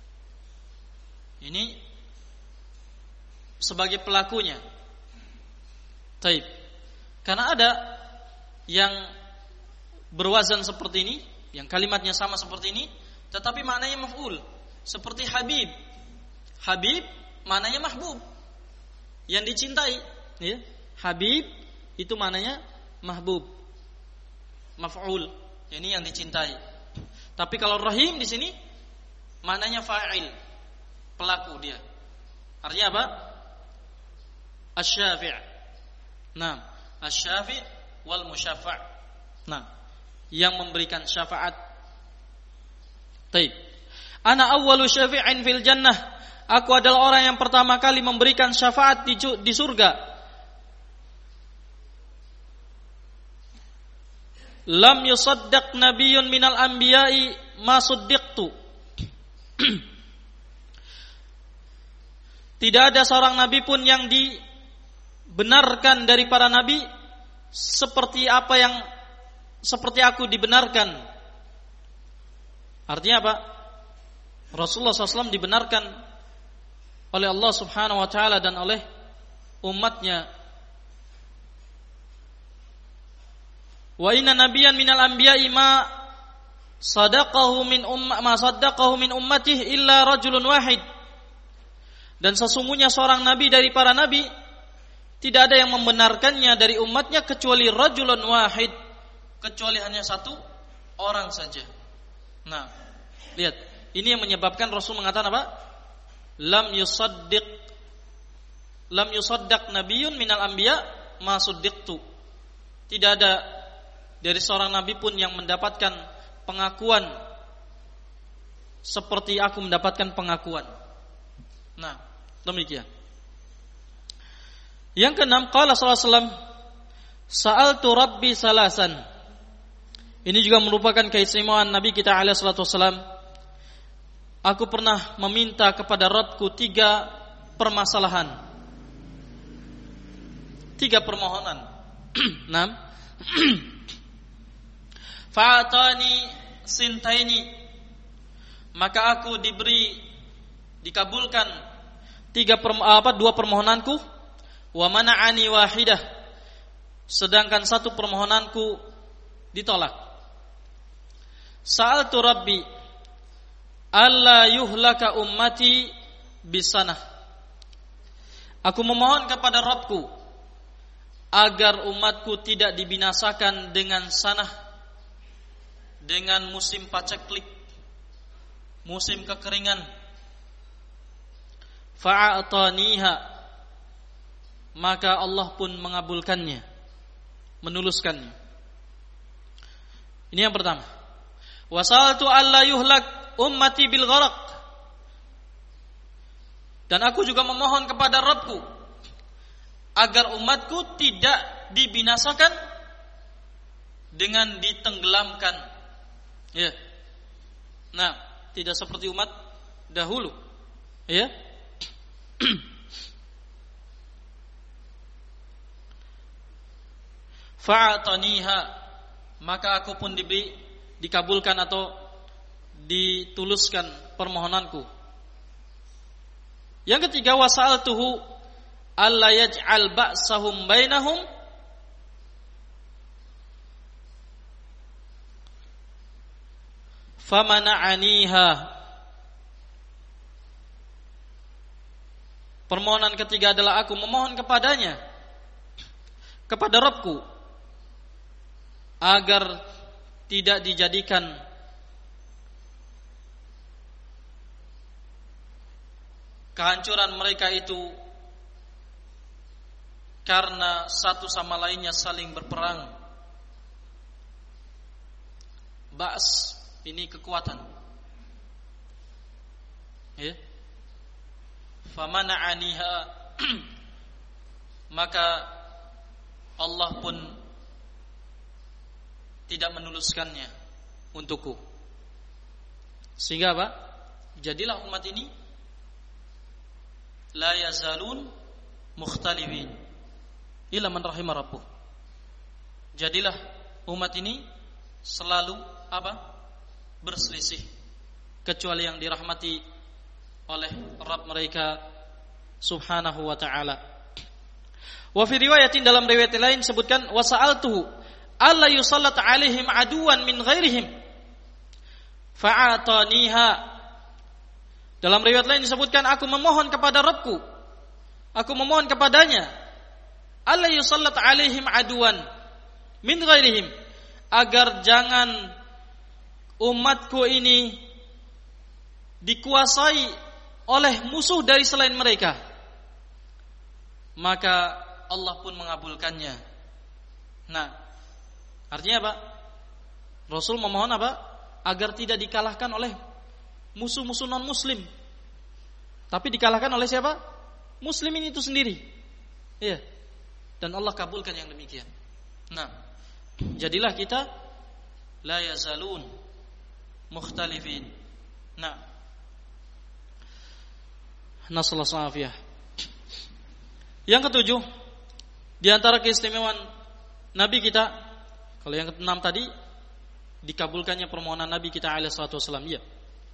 Ini sebagai pelakunya. Taib. Karena ada yang berwazan seperti ini, yang kalimatnya sama seperti ini, tetapi maknanya maf'ul. Seperti Habib. Habib maknanya mahbub, yang dicintai. Ya. Habib itu maknanya mahbub, maf'ul, ini yang dicintai. Tapi kalau rahim di sini maknanya fa'il, pelaku dia. Artinya apa? Asy-syafi'. Nah, asy-syafi' wal musyaffa'. Nah, yang memberikan syafaat. Taib. Ana awwalu syafi'in fil jannah. Aku adalah orang yang pertama kali memberikan syafaat di surga. Lam yusaddaq nabiyyun minal anbiya'i ma suddiqtu. Tidak ada seorang nabi pun yang dibenarkan dari para nabi seperti aku dibenarkan. Artinya apa? Rasulullah SAW dibenarkan oleh Allah Subhanahu wa taala dan oleh umatnya. Wa inna nabiyyan minal anbiya'i ma saddaqahu min ummatihi illa rajulun wahid. Dan sesungguhnya seorang nabi dari para nabi tidak ada yang membenarkannya dari umatnya kecuali rajulun wahid, kecuali hanya satu orang saja. Nah, lihat, ini yang menyebabkan Rasul mengatakan apa? Lam yusaddaq nabiyyun minal anbiya ma suddiqtu. Tidak ada dari seorang nabi pun yang mendapatkan pengakuan seperti aku mendapatkan pengakuan. Nah, demikian. Yang keenam, qala sallallahu alaihi wasallam, sa'altu rabbi salasan. Ini juga merupakan keistimewaan Nabi kita alaihi salatu wasallam. Aku pernah meminta kepada Rabbku 3 permasalahan, 3 permohonan. 6. Fa'atani sintaini, maka aku dikabulkan 2 permohonanku. Wa mana'ani wahidah, sedangkan 1 permohonanku ditolak. Sa'altu rabbi alla yuhlaka ummati bisanah. Aku memohon kepada Rabbku agar umatku tidak dibinasakan dengan sanah, dengan musim paceklik, musim kekeringan. Fa'ataniha, maka Allah pun mengabulkannya, menuluskannya. Ini yang pertama. Wasaltu alla yuhlak ummati bil gharaq, dan aku juga memohon kepada Rabbku agar umatku tidak dibinasakan dengan ditenggelamkan. Ya. Nah, tidak seperti umat dahulu. Ya. Fa'ataniha, maka aku pun dikabulkan atau dituluskan permohonanku. Yang ketiga, wasa'altuhu alla yaj'al ba'sahum bainahum famana'aniha. Permohonan ketiga adalah aku memohon kepadanya, kepada Rabbku, agar tidak dijadikan kehancuran mereka itu karena satu sama lainnya saling berperang. Ba's ini kekuatan. Ya. Famana'aniha, maka Allah pun tidak menuluskannya untukku. Sehingga apa? Jadilah umat ini la yazalun mukhtalifin illa man rahimah rabbuh. Jadilah umat ini selalu apa? Berselisih, kecuali yang dirahmati oleh Rabb mereka subhanahu wa ta'ala. Wa fi riwayatin, dalam riwayat lain sebutkan wasa'altuhu alla yusallat alaihim aduwan min ghairihim fa'ataniha. Dalam riwayat lain disebutkan, aku memohon kepada Rabbku, aku memohon kepadanya alla yusallat alaihim aduwan min ghairihim, agar jangan umatku ini dikuasai oleh musuh dari selain mereka. Maka Allah pun mengabulkannya. Nah, artinya apa? Rasul memohon apa? Agar tidak dikalahkan oleh musuh-musuh non-muslim, tapi dikalahkan oleh siapa? Muslimin itu sendiri. Iya. Dan Allah kabulkan yang demikian. Nah, jadilah kita la yazalun mukhtalifin. Nah, nasallahu alaihi. Yang ketujuh, di antara keistimewaan Nabi kita, kalau yang keenam tadi dikabulkannya permohonan Nabi kita alaihi salatu wasallam, ya.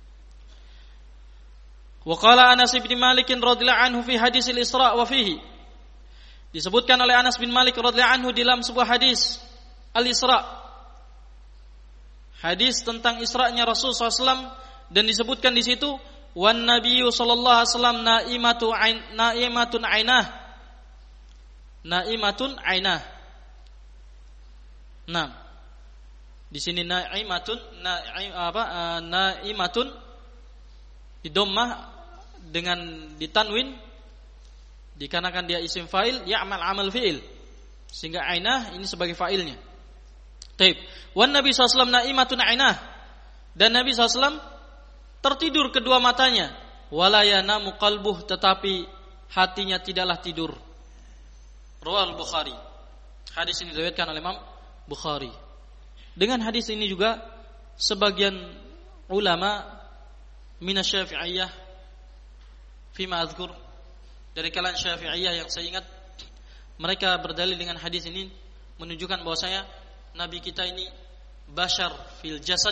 Wa qala Anas bin Malik radhiyallahu anhu fi hadis al-Isra wa fihi. Disebutkan oleh Anas bin Malik radhiyallahu anhu dalam sebuah hadis al-Isra, hadis tentang Isra-nya Rasul SAW, dan disebutkan di situ wan nabiyyu sallallahu alaihi wasallam naimatun ainah. Naimatun ainah. Nah, di sini naimatun di dhammah dengan ditanwin dikarenakan dia isim fa'il ya'mal amal fi'il, sehingga ainah ini sebagai fa'ilnya. Taib. Wan Nabi SAW naimatun ainah, dan Nabi SAW tertidur kedua matanya. Wala yanamu qalbuh, tetapi hatinya tidaklah tidur. Riwayat Bukhari. Hadis ini diriwayatkan oleh Imam Bukhari. Dengan hadis ini juga sebagian ulama minasy-Syafi'iyah fima azkur, dari kalangan Syafi'iyah yang saya ingat, mereka berdalil dengan hadis ini menunjukkan bahwasanya Nabi kita ini bashar fil jasad,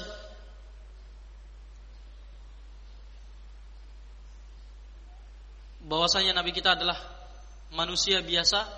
bahwasanya Nabi kita adalah manusia biasa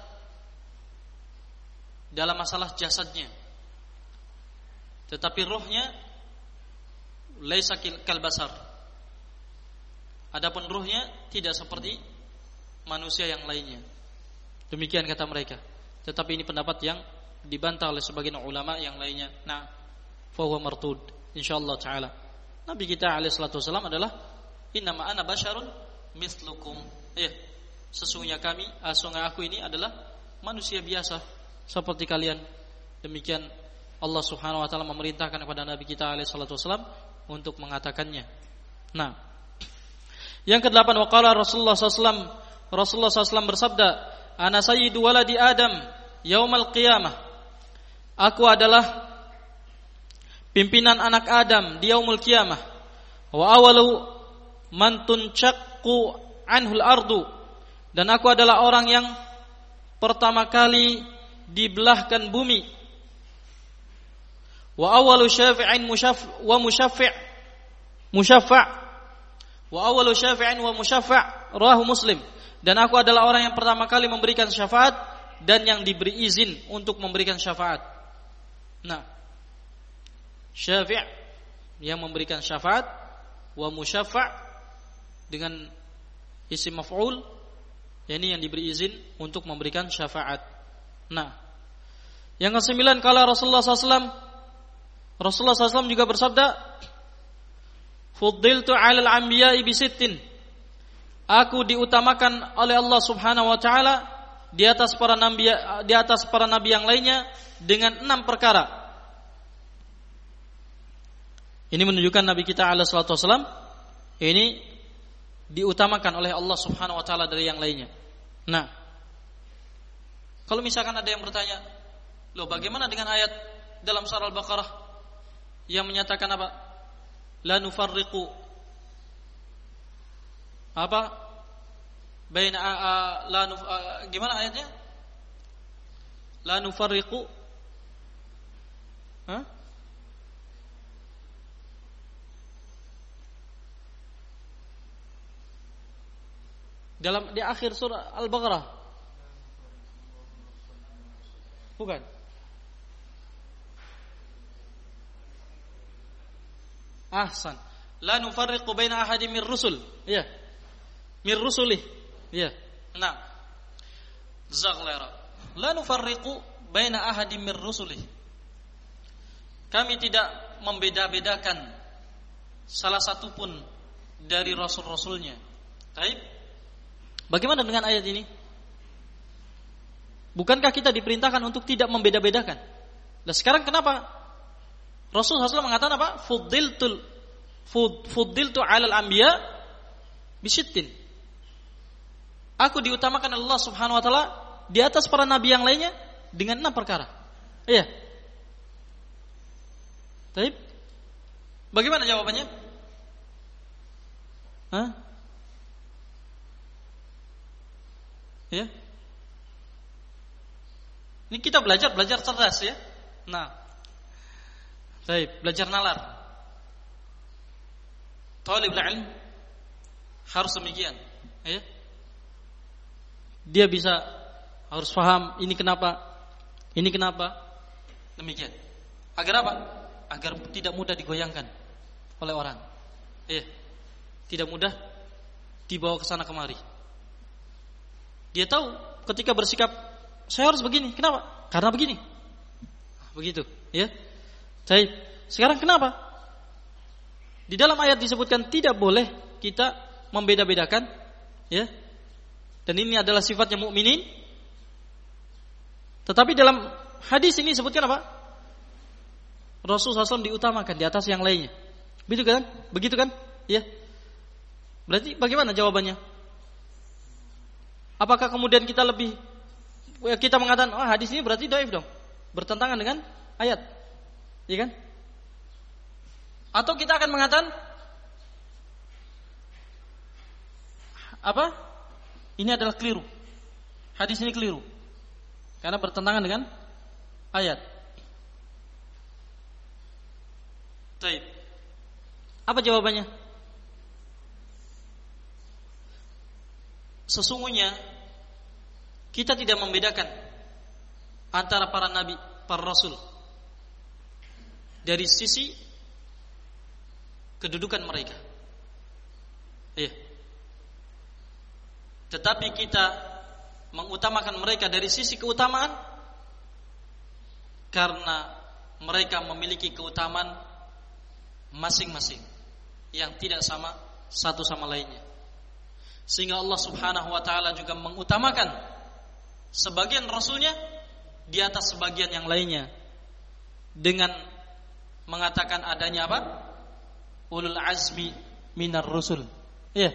dalam masalah jasadnya, tetapi rohnya laisa kal basar. Adapun ruhnya tidak seperti manusia yang lainnya. Demikian kata mereka. Tetapi ini pendapat yang dibantah oleh sebagian ulama yang lainnya. Nah, fa huwa martud insyaallah taala. Nabi kita alaihi salatu wasallam adalah innama ana basyarun mislukum. Sesungguhnya aku ini adalah manusia biasa seperti kalian. Demikian Allah Subhanahu wa taala memerintahkan kepada Nabi kita alaihi salatu wasallam untuk mengatakannya. Nah, yang ke-8, waqala Rasulullah SAW bersabda, ana sayyidu waladi Adam yaumal qiyamah. Aku adalah pimpinan anak Adam di yaumul qiyamah. Wa awalu man tunchaqqu anhul ardu, dan aku adalah orang yang pertama kali dibelahkan bumi. Wa awalu syafi'in musyaffa' wa awalu syafi'in wa musyaffa' rawahu Muslim, dan aku adalah orang yang pertama kali memberikan syafaat dan yang diberi izin untuk memberikan syafaat. Nah, syafi' yang memberikan syafaat, wa musyaffa' dengan isim maf'ul, yakni yang diberi izin untuk memberikan syafaat. Nah, yang ke-9, kala Rasulullah SAW juga bersabda, fuddiltu 'alal anbiya'i bi sittin. Aku diutamakan oleh Allah Subhanahu wa taala di atas para nabi yang lainnya dengan 6 perkara. Ini menunjukkan Nabi kita alaihi salatu wasallam ini diutamakan oleh Allah Subhanahu wa taala dari yang lainnya. Nah, kalau misalkan ada yang bertanya, loh bagaimana dengan ayat dalam surah Al-Baqarah yang menyatakan apa? La nufarriqu baina gimana ayatnya? La nufarriqu di akhir surah Al-Baqarah. Bukan. Ahsan. La nufarriqu baina ahadin mir rusul. Ya. Mir rusulih. Ya. Nah. Jazakallahu. La nufarriqu baina ahadin mir rusulih. Kami tidak membeda-bedakan salah satu pun dari rasul-rasulnya. Baik. Bagaimana dengan ayat ini? Bukankah kita diperintahkan untuk tidak membeda-bedakan? Nah, sekarang kenapa Rasulullah SAW mengatakan apa? Fuddiltu 'alal anbiya bisittin. Aku diutamakan Allah Subhanahu wa taala di atas para nabi yang lainnya dengan 6 perkara. Iya. Baik. Bagaimana jawabannya? Ya. Ini kita belajar cerdas ya. Nah, baik, belajar nalar. Talibul ilm harus demikian, ya. Dia harus paham ini kenapa, demikian. Agar apa? Agar tidak mudah digoyangkan oleh orang. Ya. tidak mudah dibawa ke sana kemari. Dia tahu ketika bersikap saya harus begini. Kenapa? Karena begini. Begitu, ya. Baik. Sekarang kenapa? Di dalam ayat disebutkan tidak boleh kita membeda-bedakan, ya. Dan ini adalah sifatnya mukminin. Tetapi dalam hadis ini disebutkan apa? Rasulullah SAW diutamakan di atas yang lainnya. Begitu kan? Begitu kan? Ya. Berarti bagaimana jawabannya? Apakah kemudian kita mengatakan, oh hadis ini berarti dhaif dong, bertentangan dengan ayat, iya kan? Atau kita akan mengatakan apa? Ini adalah keliru. Hadis ini keliru karena bertentangan dengan ayat. Baik. Apa jawabannya? Sesungguhnya kita tidak membedakan antara para nabi, para rasul dari sisi kedudukan mereka. Iya. Tetapi kita mengutamakan mereka dari sisi keutamaan karena mereka memiliki keutamaan masing-masing yang tidak sama satu sama lainnya. Sehingga Allah Subhanahu wa taala juga mengutamakan sebagian rasulnya di atas sebagian yang lainnya dengan mengatakan adanya apa? Ulul azmi minar rusul. Iya.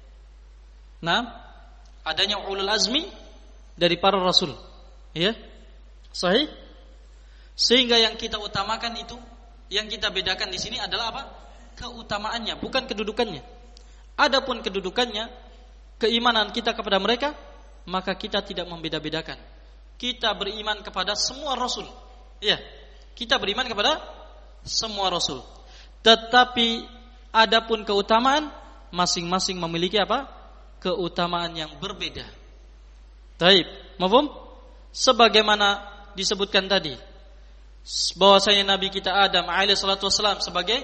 Nah, adanya ulul azmi dari para rasul. Iya. Sahih? Sehingga yang kita utamakan itu, yang kita bedakan di sini adalah apa? Keutamaannya, bukan kedudukannya. Adapun kedudukannya, keimanan kita kepada mereka, maka kita tidak membeda-bedakan. Kita beriman kepada semua rasul. Ya, kita beriman kepada semua rasul. Tetapi adapun keutamaan, masing-masing memiliki apa? Keutamaan yang berbeda. Baik, mafhum? Sebagaimana disebutkan tadi, bahwasanya Nabi kita Adam alaihi salatu wasalam sebagai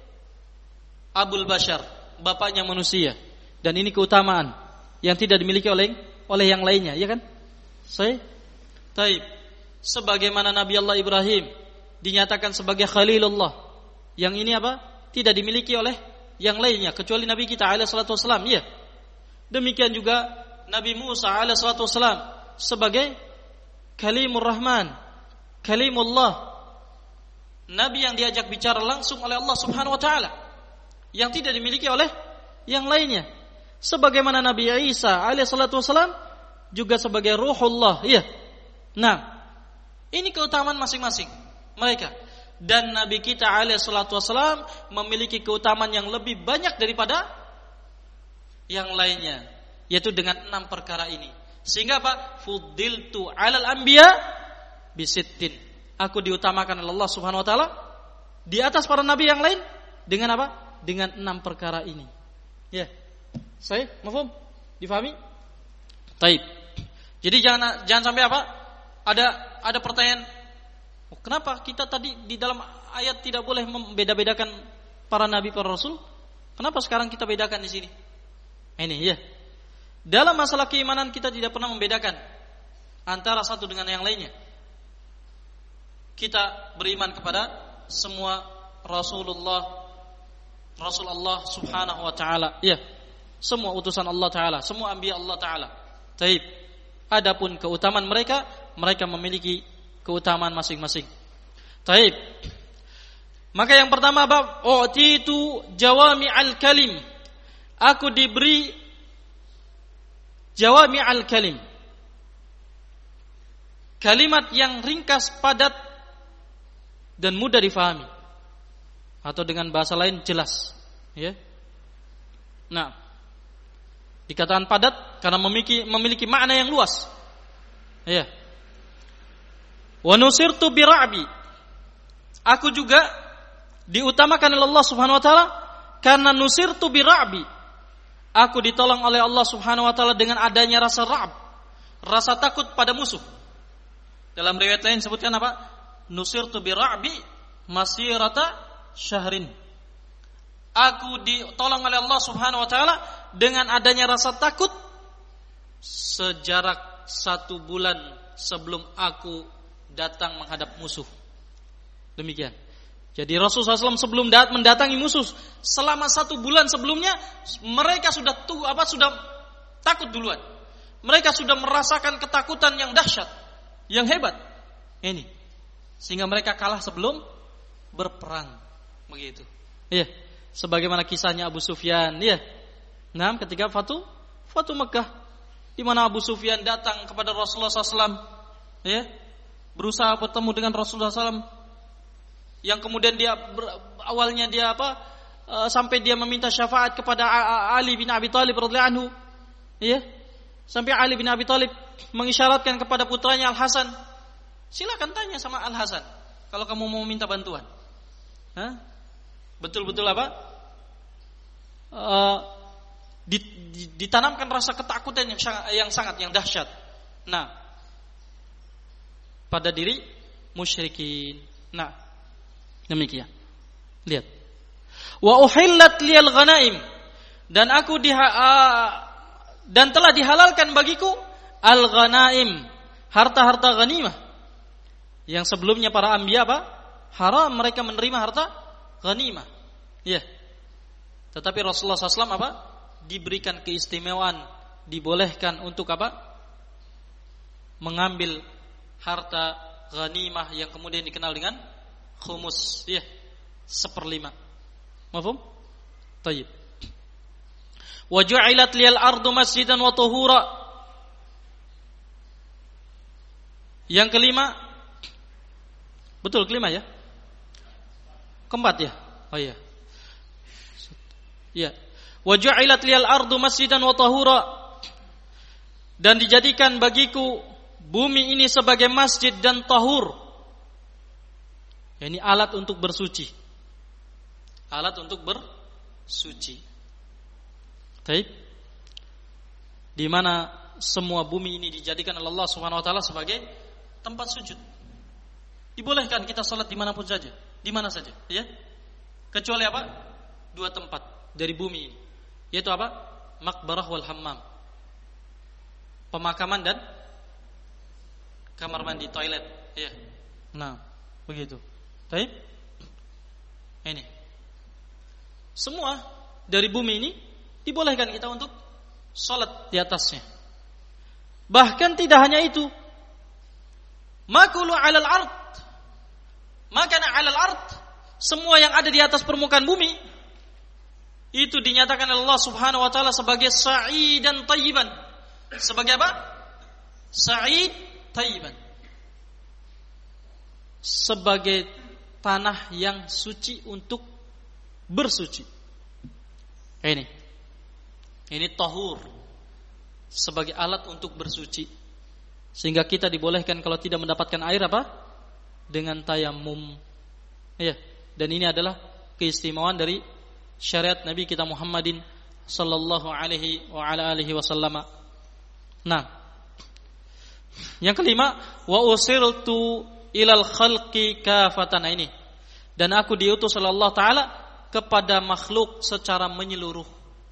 Abul Bashar, bapaknya manusia. Dan ini keutamaan yang tidak dimiliki oleh yang lainnya, ya kan? Taib. Sebagaimana Nabi Allah Ibrahim dinyatakan sebagai Khalilullah, yang ini apa? Tidak dimiliki oleh yang lainnya kecuali Nabi kita alaihi salatu wasallam, ya. Demikian juga Nabi Musa alaihi salatu wasallam sebagai Kalimur Rahman, Kalimullah, Nabi yang diajak bicara langsung oleh Allah Subhanahu wa taala, yang tidak dimiliki oleh yang lainnya. Sebagaimana Nabi Isa alaihi salatu wasalam juga sebagai Ruhullah, iya. Nah, ini keutamaan masing-masing mereka. Dan Nabi kita alaihi salatu wasalam memiliki keutamaan yang lebih banyak daripada yang lainnya, yaitu dengan 6 perkara ini. Sehingga apa? Fuddiltu 'alal anbiya bisittin. Aku diutamakan oleh Allah Subhanahu wa taala di atas para nabi yang lain dengan apa? Dengan 6 perkara ini. Ya. Sahih? Mafhum? Difahami? Taib. Jadi jangan sampai apa? Ada pertanyaan, oh, kenapa kita tadi di dalam ayat tidak boleh membeda-bedakan para nabi, para rasul? Kenapa sekarang kita bedakan di sini? Ini ya. Dalam masalah keimanan kita tidak pernah membedakan antara satu dengan yang lainnya. Kita beriman kepada semua Rasul Allah Subhanahu wa taala. Ya. Semua utusan Allah taala, semua anbiya Allah taala. Taib. Adapun keutamaan mereka memiliki keutamaan masing-masing. Taib. Maka yang pertama bab utitu jawami'al kalim. Aku diberi jawami'al kalim. Kalimat yang ringkas, padat dan mudah difahami. Atau dengan bahasa lain jelas, ya. Nah, dikatakan padat karena memiliki makna yang luas. Ya. Wa nusirtu bira'bi. Aku juga diutamakan oleh Allah Subhanahu wa taala karena nusirtu bira'bi. Aku ditolong oleh Allah Subhanahu wa taala dengan adanya rasa ra'b, rasa takut pada musuh. Dalam riwayat lain sebutkan apa? Nusirtu bira'bi masirata syahrin. aku ditolong oleh Allah Subhanahu wa taala dengan adanya rasa takut sejarak 1 bulan sebelum aku datang menghadap musuh. Demikian. Jadi Rasulullah SAW sebelum mendatangi musuh, selama 1 bulan sebelumnya mereka sudah takut duluan. Mereka sudah merasakan ketakutan yang dahsyat, yang hebat. Ini sehingga mereka kalah sebelum berperang. Begitu. Iya. Sebagaimana kisahnya Abu Sufyan, ya. Nah, ketika Fatu Mekah, di mana Abu Sufyan datang kepada Rasulullah SAW, ya, berusaha bertemu dengan Rasulullah SAW, yang kemudian awalnya dia sampai dia meminta syafaat kepada Ali bin Abi Thalib radhiyallahu anhu, ya, sampai Ali bin Abi Thalib mengisyaratkan kepada putranya Al Hasan, silakan tanya sama Al Hasan kalau kamu mau minta bantuan. Betul-betul ditanamkan rasa ketakutan yang sangat dahsyat. Nah, pada diri musyrikin. Nah, demikian. Lihat. Wa uhillat liyal ghanaim, dan dan telah dihalalkan bagiku al ghanaim, harta-harta ghanimah. Yang sebelumnya para anbiya haram mereka menerima harta ghanimah. Ya. Tetapi Rasulullah SAW diberikan keistimewaan, dibolehkan untuk mengambil harta ghanimah yang kemudian dikenal dengan khumus, ya, 1/5. Mafhum? Tayyib. Wa ju'ilat liyal ardu masjidan wa tuhura. Yang kelima, betul kelima ya? Keempat ya? Oh iya. Ya. Wa ju'ilat liyal ardu masjidan wa tahura, dan dijadikan bagiku bumi ini sebagai masjid dan tahur. Ini alat untuk bersuci. Alat untuk bersuci. Baik. Di mana semua bumi ini dijadikan oleh Allah Subhanahu wa taala sebagai tempat sujud. Dibolehkan kita salat di manapun saja, di mana saja, ya. Kecuali 2 tempat dari bumi ini. Yaitu Maqbarah wal hammam. Pemakaman dan kamar mandi, toilet, ya. Nah, begitu. Baik. Ini. Semua dari bumi ini dibolehkan kita untuk salat di atasnya. Bahkan tidak hanya itu. Makulu 'alal ard. Makana 'alal ard. Semua yang ada di atas permukaan bumi itu dinyatakan oleh Allah Subhanahu wa taala sebagai sa'idan thayyiban. Sebagai Sa'id thayyiban. Sebagai tanah yang suci untuk bersuci. Ini tahur, sebagai alat untuk bersuci. Sehingga kita dibolehkan kalau tidak mendapatkan air dengan tayamum. Ya, dan ini adalah keistimewaan dari syariat Nabi kita Muhammadin sallallahu alaihi wa ala alihi wasallam. Nah, yang kelima, wa usirtu ilal khalqi kafatan, ini. Dan aku diutus oleh Allah taala kepada makhluk secara menyeluruh.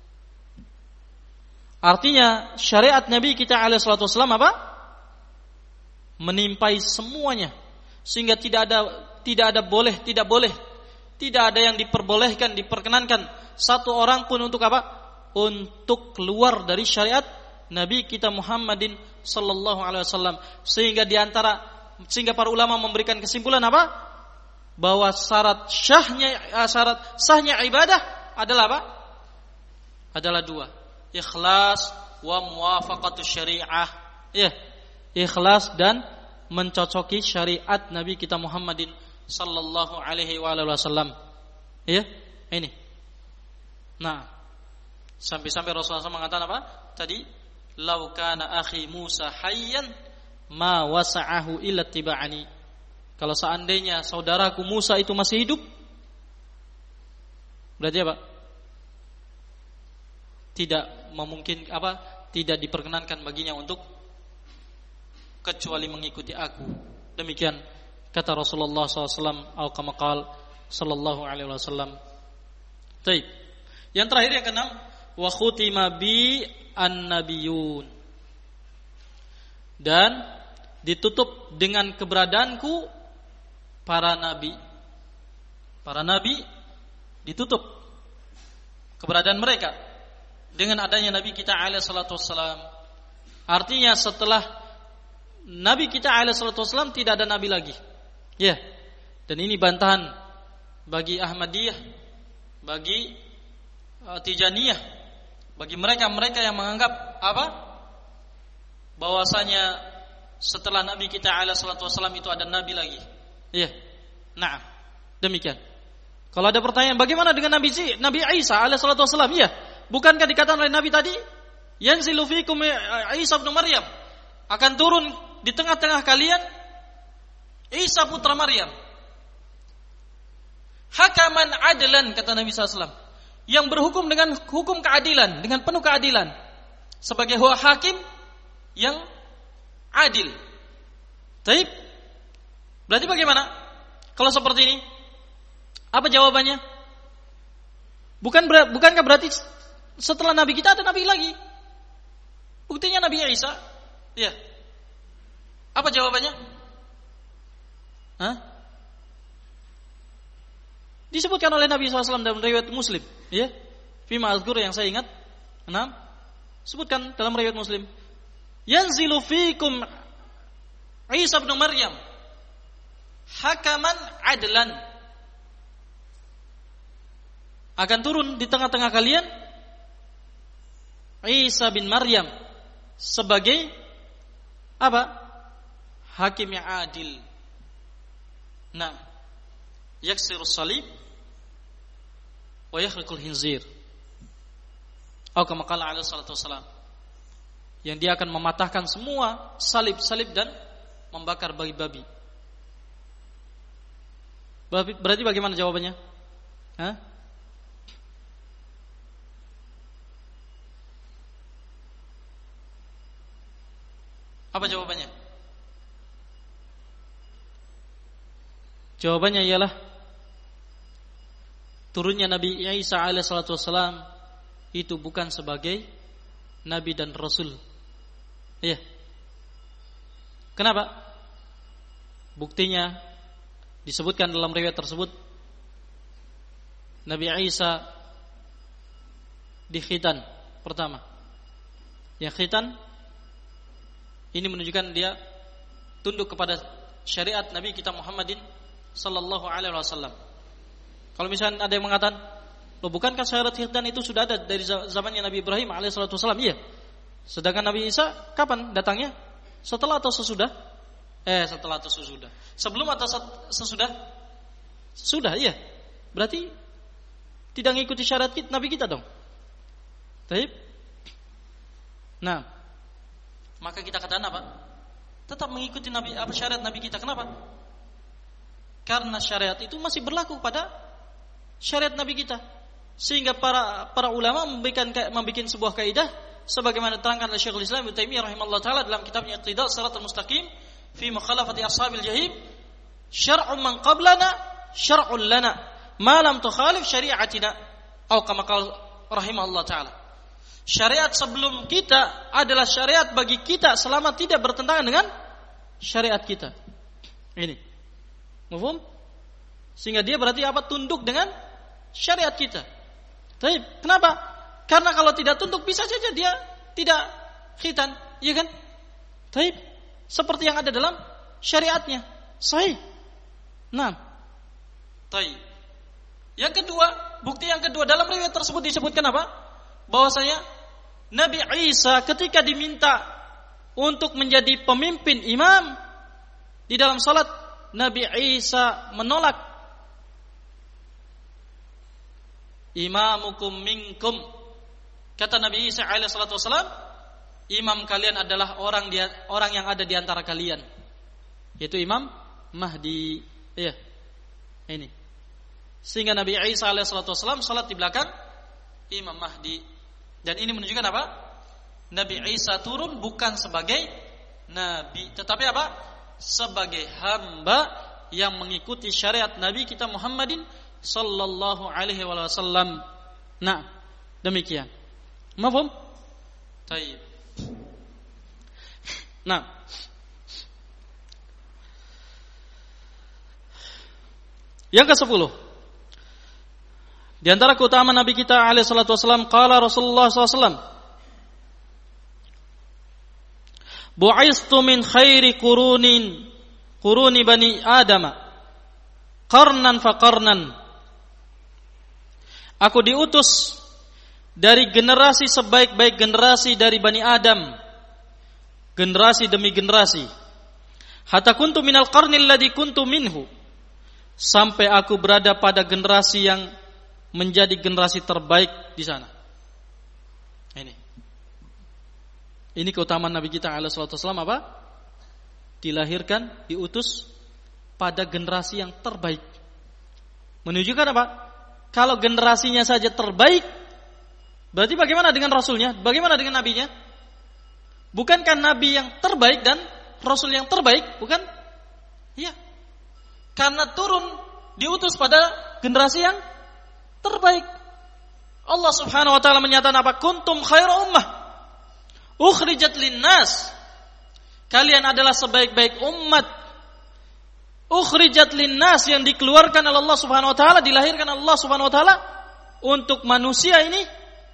Artinya syariat Nabi kita alaihi salatu wasallam menimpai semuanya, sehingga tidak ada boleh, tidak ada yang diperbolehkan, diperkenankan satu orang pun untuk untuk keluar dari syariat Nabi kita Muhammadin sallallahu alaihi wasallam. Sehingga para ulama memberikan kesimpulan bahwa syarat sahnya ibadah adalah adalah 2. Ikhlas wa muwafaqatus syariah. Ya, ikhlas dan mencocoki syariat Nabi kita Muhammadin sallallahu alaihi wasallam. Ya, ini. Nah, sampai-sampai Rasulullah SAW mengatakan tadi, "Lau kana akhi Musa hayyan ma wasa'ahu illa tiba'ani." Kalau seandainya saudaraku Musa itu masih hidup, berarti tidak memungkinkan tidak diperkenankan baginya untuk kecuali mengikuti aku. Demikian kata Rasulullah SAW, atau kama qala sallallahu alaihi wasallam. Baik. Yang terakhir yang keenam, wa khutima bi an-nabiyun. Dan ditutup dengan keberadaanku para nabi. Para nabi ditutup keberadaan mereka dengan adanya nabi kita alaihi salatu wassalam. Artinya setelah nabi kita alaihi salatu wassalam tidak ada nabi lagi. Ya. Dan ini bantahan bagi Ahmadiyah, bagi Tijaniyah, bagi mereka-mereka yang menganggap apa? Bahwasanya setelah nabi kita alaihi salatu wassalam itu ada nabi lagi. Iya. Nah, demikian. Kalau ada pertanyaan bagaimana dengan Nabi Isa alaihi salatu wassalam? Iya. Bukankah dikatakan oleh Nabi tadi, yanzilu fikum Isa bin Maryam, akan turun di tengah-tengah kalian Isa putra Maryam. Hakaman adlan, kata Nabi SAW, yang berhukum dengan hukum keadilan, dengan penuh keadilan, sebagai hakim yang adil. Taib. Berarti bagaimana kalau seperti ini? Apa jawabannya? Bukankah berarti setelah Nabi kita ada Nabi lagi? Buktinya Nabi Isa. Ya. Apa jawabannya? Hah? Disebutkan oleh Nabi SAW dalam riwayat Muslim. Ya. Fima azkur yang saya ingat. 6. Sebutkan dalam riwayat Muslim. Yanzilu fikum Isa bin Maryam hakaman adlan. Akan turun di tengah-tengah kalian Isa bin Maryam sebagai apa? Hakim yang adil. Nah, yaksirus salib wa yakhriqul hinzir. Atau kama qala alaihi salatu wassalam, yang dia akan mematahkan semua salib-salib dan membakar babi-babi. Berarti bagaimana jawabannya? Hah? Apa jawabannya? Jawabannya ialah turunnya Nabi Isa alaihi salatu wassalam itu bukan sebagai nabi dan rasul. Iya. Kenapa? Buktinya disebutkan dalam riwayat tersebut Nabi Isa dikhitan pertama. Yang khitan ini menunjukkan dia tunduk kepada syariat Nabi kita Muhammadin sallallahu alaihi wasallam. Kalau misalnya ada yang mengatakan, "Loh, bukankah syariat khitan itu sudah ada dari zamannya Nabi Ibrahim alaihi salatu wasallam?" Iya. Sedangkan Nabi Isa kapan datangnya? Setelah atau sesudah? Setelah atau sesudah? Sebelum atau sesudah? Sesudah, iya. Berarti tidak mengikuti syariat Nabi kita dong. Baik. Nah, maka kita katakan apa? Tetap mengikuti syariat Nabi kita. Kenapa? Karena syariat itu masih berlaku pada syariat Nabi kita. Sehingga para ulama membuat sebuah kaidah sebagaimana diterangkan oleh Syekhul Islam Ibnu Taimiyah rahimahullah taala dalam kitabnya Iqtida' Shiratal Mustaqim fi mukhalafati ashabil jahim, syar'u man qablana syar'un lana ma lam tukhalif syari'atina, atau kama qala rahimahullah taala. Syariat sebelum kita adalah syariat bagi kita selama tidak bertentangan dengan syariat kita. Ini. Mafhum? Sehingga dia berarti apa? Tunduk dengan syariat kita. Tapi kenapa? Karena kalau tidak tunduk bisa saja dia tidak khitan, iya kan? Tapi seperti yang ada dalam syariatnya. Sahih. Nah. Tapi yang kedua, bukti yang kedua dalam riwayat tersebut disebutkan apa? Bahwasanya Nabi Isa ketika diminta untuk menjadi pemimpin imam di dalam salat, Nabi Isa menolak. Imamukum minkum, kata Nabi Isa alaihi salatu wasalam, imam kalian adalah orang yang ada di antara kalian, yaitu Imam Mahdi. Iya. Ini. Sehingga Nabi Isa alaihi salatu wasalam salat di belakang Imam Mahdi. Dan ini menunjukkan apa? Nabi Isa turun bukan sebagai nabi, tetapi apa? Sebagai hamba yang mengikuti syariat Nabi kita Muhammadin sallallahu alaihi wasallam. Nah, demikian. Mafhum? Baik. Nah, yang ke-10. Di antara keutamaan Nabi kita alaihi salatu wasallam, qala Rasulullah SAW, bu'istu min khairi quruni bani Adam, qarnan fa qarnan. Aku diutus dari generasi sebaik-baik generasi dari Bani Adam, generasi demi generasi. Hatta kuntu minal qarnil ladzi kuntu minhu, sampai aku berada pada generasi yang menjadi generasi terbaik di sana. Ini keutamaan Nabi kita alaihi salatu wasallam apa? Dilahirkan, diutus pada generasi yang terbaik. Menunjukkan apa? Kalau generasinya saja terbaik, berarti bagaimana dengan Rasulnya? Bagaimana dengan Nabinya? Bukankah Nabi yang terbaik dan Rasul yang terbaik? Bukan? Iya. Karena turun, diutus pada generasi yang terbaik. Allah subhanahu wa ta'ala menyatakan apa? Kuntum khairu ummah ukhrijat linnas. Kalian adalah sebaik-baik umat. Ukhrijat linnas, yang dikeluarkan oleh Allah subhanahu wa ta'ala, dilahirkan Allah subhanahu wa ta'ala untuk manusia ini.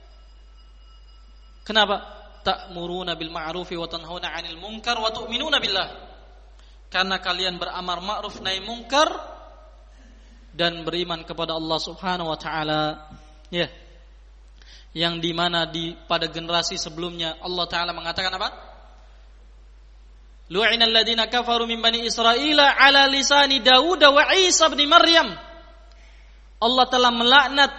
Kenapa? Ta'muruna bil ma'rufi wa tanhauna 'anil munkar wa tu'minuna billah. Karena kalian beramar ma'ruf nahi munkar dan beriman kepada Allah subhanahu wa ta'ala. Ya. Yang dimana pada generasi sebelumnya Allah ta'ala mengatakan apa? Lu'inal ladzina kafaru min bani Israila ala lisani Daud wa Isa bin Maryam. Allah telah melaknat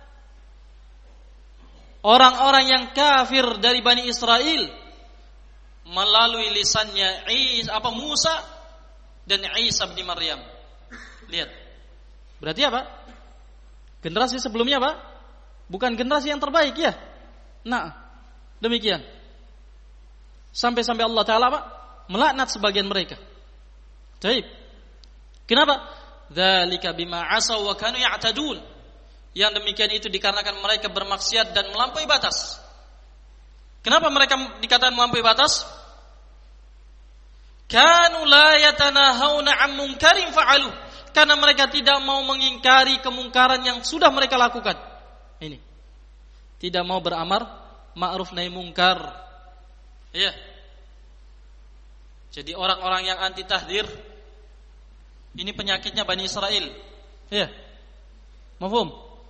orang-orang yang kafir dari Bani Israel melalui lisannya Musa dan Isa bin Maryam. Lihat. Berarti apa? Generasi sebelumnya apa? Bukan generasi yang terbaik ya. Nah, demikian. Sampai-sampai Allah Ta'ala apa? Melaknat sebagian mereka. Baik. Kenapa? Dzalika bima asaw wa kanu ya'tadun. Yang demikian itu dikarenakan mereka bermaksiat dan melampaui batas. Kenapa mereka dikatakan melampaui batas? Kanu la yatanahawna 'an munkarin fa'alu. Karena mereka tidak mau mengingkari kemungkaran yang sudah mereka lakukan. Ini. Tidak mau beramar ma'ruf nahi munkar. Iya. Jadi orang-orang yang anti tahdzir, ini penyakitnya Bani Israel. Ya. Mafhum?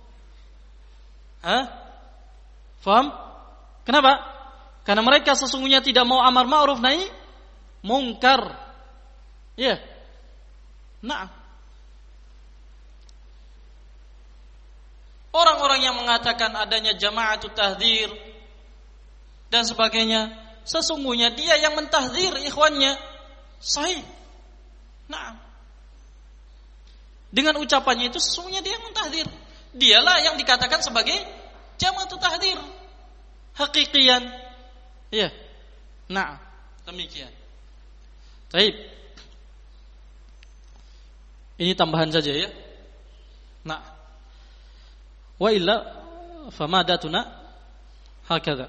Faham? Kenapa? Karena mereka sesungguhnya tidak mau amar ma'ruf nahi munkar. Ya. Nah. Orang-orang yang mengatakan adanya jama'atut tahdzir dan sebagainya, sesungguhnya dia yang mentahdzir ikhwannya. Sahih. Nah. Dengan ucapannya itu sesungguhnya dia yang mentahdzir. Dialah yang dikatakan sebagai jama'atut tahdzir hakikian. Iya. Nah, demikian. Baik. Ini tambahan saja ya. Nah. Wa illa famadatuna hakadha.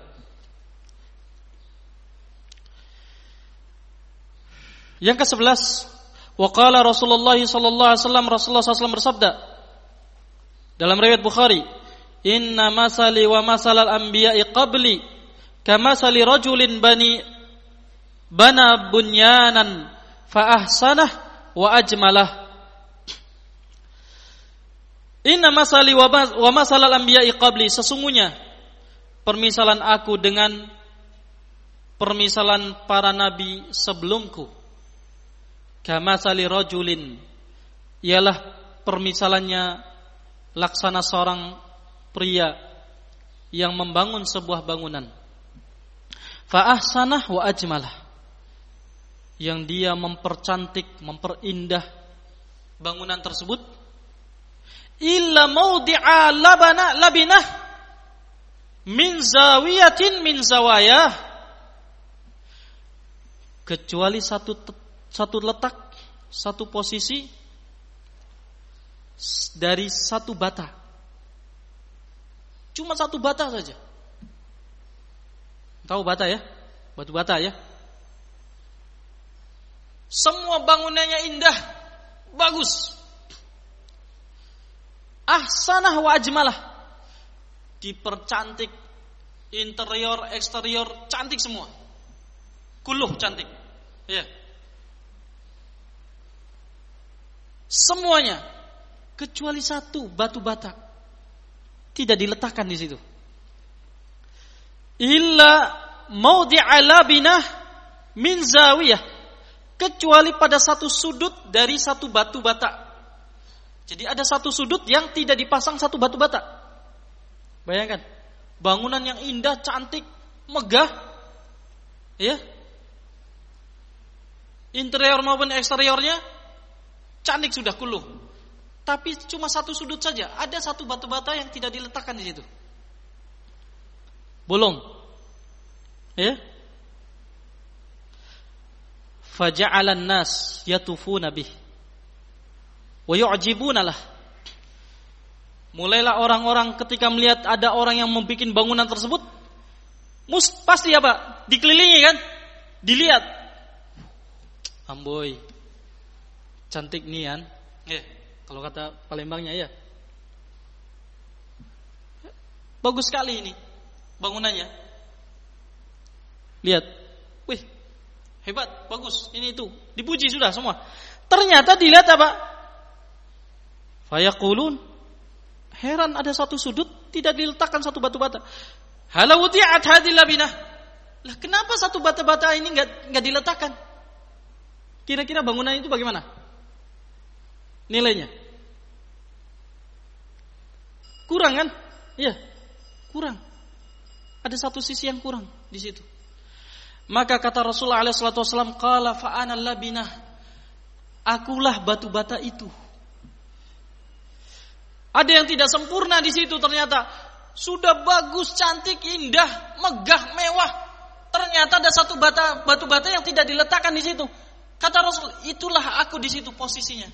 Yang ke-11, wa qala Rasulullah sallallahu alaihi wasallam, Rasulullah sallallahu bersabda dalam riwayat Bukhari, inna masali wa masalal anbiya'i qabli kamasali rajulin bana bunyanan fa ahsanah wa ajmalah. Inna masali wa masalal anbiya'i qabli, sesungguhnya permisalan aku dengan permisalan para nabi sebelumku, kamasali rajulin, ialah permisalannya laksana seorang pria yang membangun sebuah bangunan, fa ahsanah wa ajmalah, yang dia mempercantik, memperindah bangunan tersebut, illa mawdi'a labinah min zawiyatin min zawayah, kecuali satu letak, satu posisi dari satu bata Cuma satu bata saja. Tahu bata ya? Batu bata ya? Semua bangunannya indah, bagus. Ahsanah wa ajmalah. Dipercantik, interior, eksterior, cantik semua. Kulluh cantik. Ya. Semuanya kecuali satu batu bata tidak diletakkan di situ. Illa maudi'a labinah min zawiyah, kecuali pada satu sudut dari satu batu bata. Jadi ada satu sudut yang tidak dipasang satu batu bata. Bayangkan, bangunan yang indah, cantik, megah, ya, interior maupun eksteriornya cantik sudah kulluh. Tapi cuma satu sudut saja, ada satu batu bata yang tidak diletakkan di situ. Bolong. Ya. Faja'alan nas yatufuna bih wa yu'jibuna lah. Mulailah orang-orang ketika melihat ada orang yang membuat bangunan tersebut, pasti apa? Dikelilingi kan? Dilihat. Amboi. Cantik nian. Kalau kata Palembangnya ya. Bagus sekali ini bangunannya. Lihat. Wih, hebat, bagus. Ini itu. Dipuji sudah semua. Ternyata dilihat apa? Fayaqulun, heran ada satu sudut tidak diletakkan satu batu bata. Halawuti'at hadhil labinah. Lah kenapa satu batu bata ini enggak diletakkan? Kira-kira bangunan itu bagaimana nilainya? Kurang kan? Iya, kurang. Ada satu sisi yang kurang di situ. Maka kata Rasulullah SAW, qala fa'ana labinah, akulah batu bata itu. Ada yang tidak sempurna di situ ternyata. Sudah bagus, cantik, indah, megah, mewah. Ternyata ada satu batu bata yang tidak diletakkan di situ. Kata Rasul, itulah aku di situ posisinya.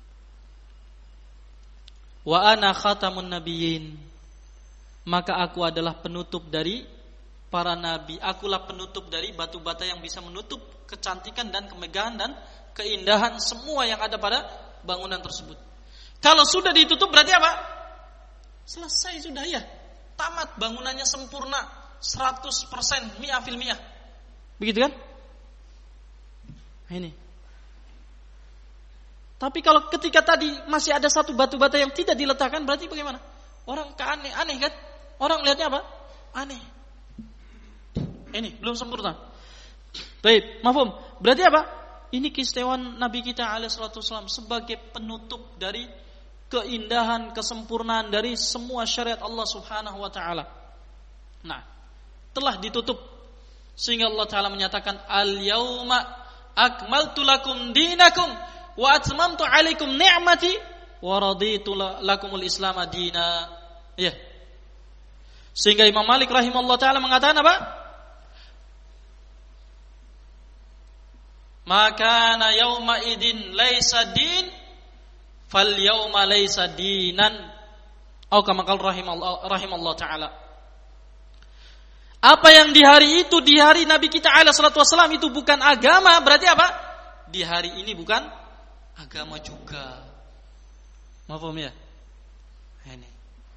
Wa ana khatamun nabiyyin, maka aku adalah penutup dari para nabi. Akulah penutup dari batu bata yang bisa menutup kecantikan dan kemegahan dan keindahan semua yang ada pada bangunan tersebut. Kalau sudah ditutup berarti apa? Selesai sudah ya. Tamat, bangunannya sempurna 100%, 100%. Begitu kan? Ini. Tapi kalau ketika tadi masih ada satu batu bata yang tidak diletakkan, berarti bagaimana? Orang aneh kan? Orang melihatnya apa? Aneh. Ini belum sempurna. Baik, mafhum. Berarti apa? Ini keistimewaan Nabi kita alaihi salatu wasallam sebagai penutup dari keindahan, kesempurnaan dari semua syariat Allah Subhanahu wa taala. Nah, telah ditutup sehingga Allah taala menyatakan al-yauma akmaltu lakum dinakum wa atmamtu 'alaikum ni'mati wa raditu lakumul Islam madina. Ya. Sehingga Imam Malik rahimahullah taala mengatakan apa? Maka na yauma idin laisa din fal yauma laisa dinan. Atau kama qala rahimallahu taala. Apa yang di hari itu, di hari Nabi kita alaihi salatu wasallam itu bukan agama, berarti apa? Di hari ini bukan agama juga. Mafhum ya? Ini.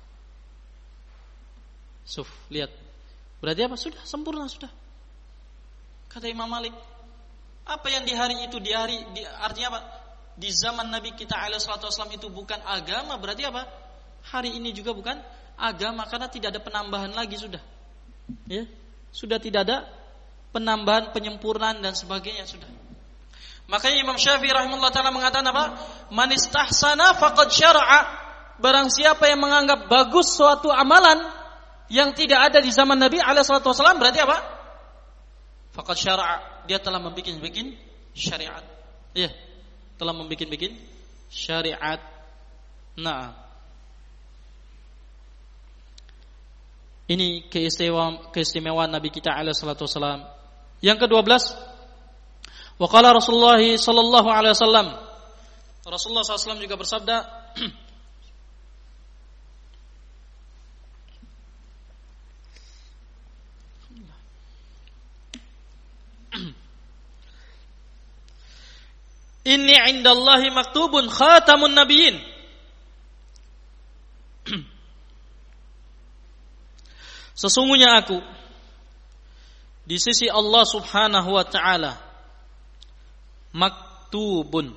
Lihat. Berarti apa? Sudah sempurna sudah. Kata Imam Malik, apa yang di hari itu, artinya apa? Di zaman Nabi kita alaihi salatu wasallam itu bukan agama, berarti apa? Hari ini juga bukan agama karena tidak ada penambahan lagi sudah. Ya, sudah tidak ada penambahan, penyempurnaan dan sebagainya sudah. Makanya Imam Syafi'i rahimahullah taala mengatakan apa? Man istahsana faqad syara'a. Barang siapa yang menganggap bagus suatu amalan yang tidak ada di zaman Nabi alaihi salatu wasallam, berarti apa? Faqad syara'a, dia telah membuat syariat. Iya, telah membuat syariat. Nah, ini keistimewaan Nabi kita alaihi salatu wasallam. Yang ke-12, wa qala Rasulullah sallallahu alaihi wasallam. Rasulullah SAW juga bersabda, Inni 'indallahi maktubun khatamun nabiyyin. Sesungguhnya aku di sisi Allah Subhanahu wa taala maktubun,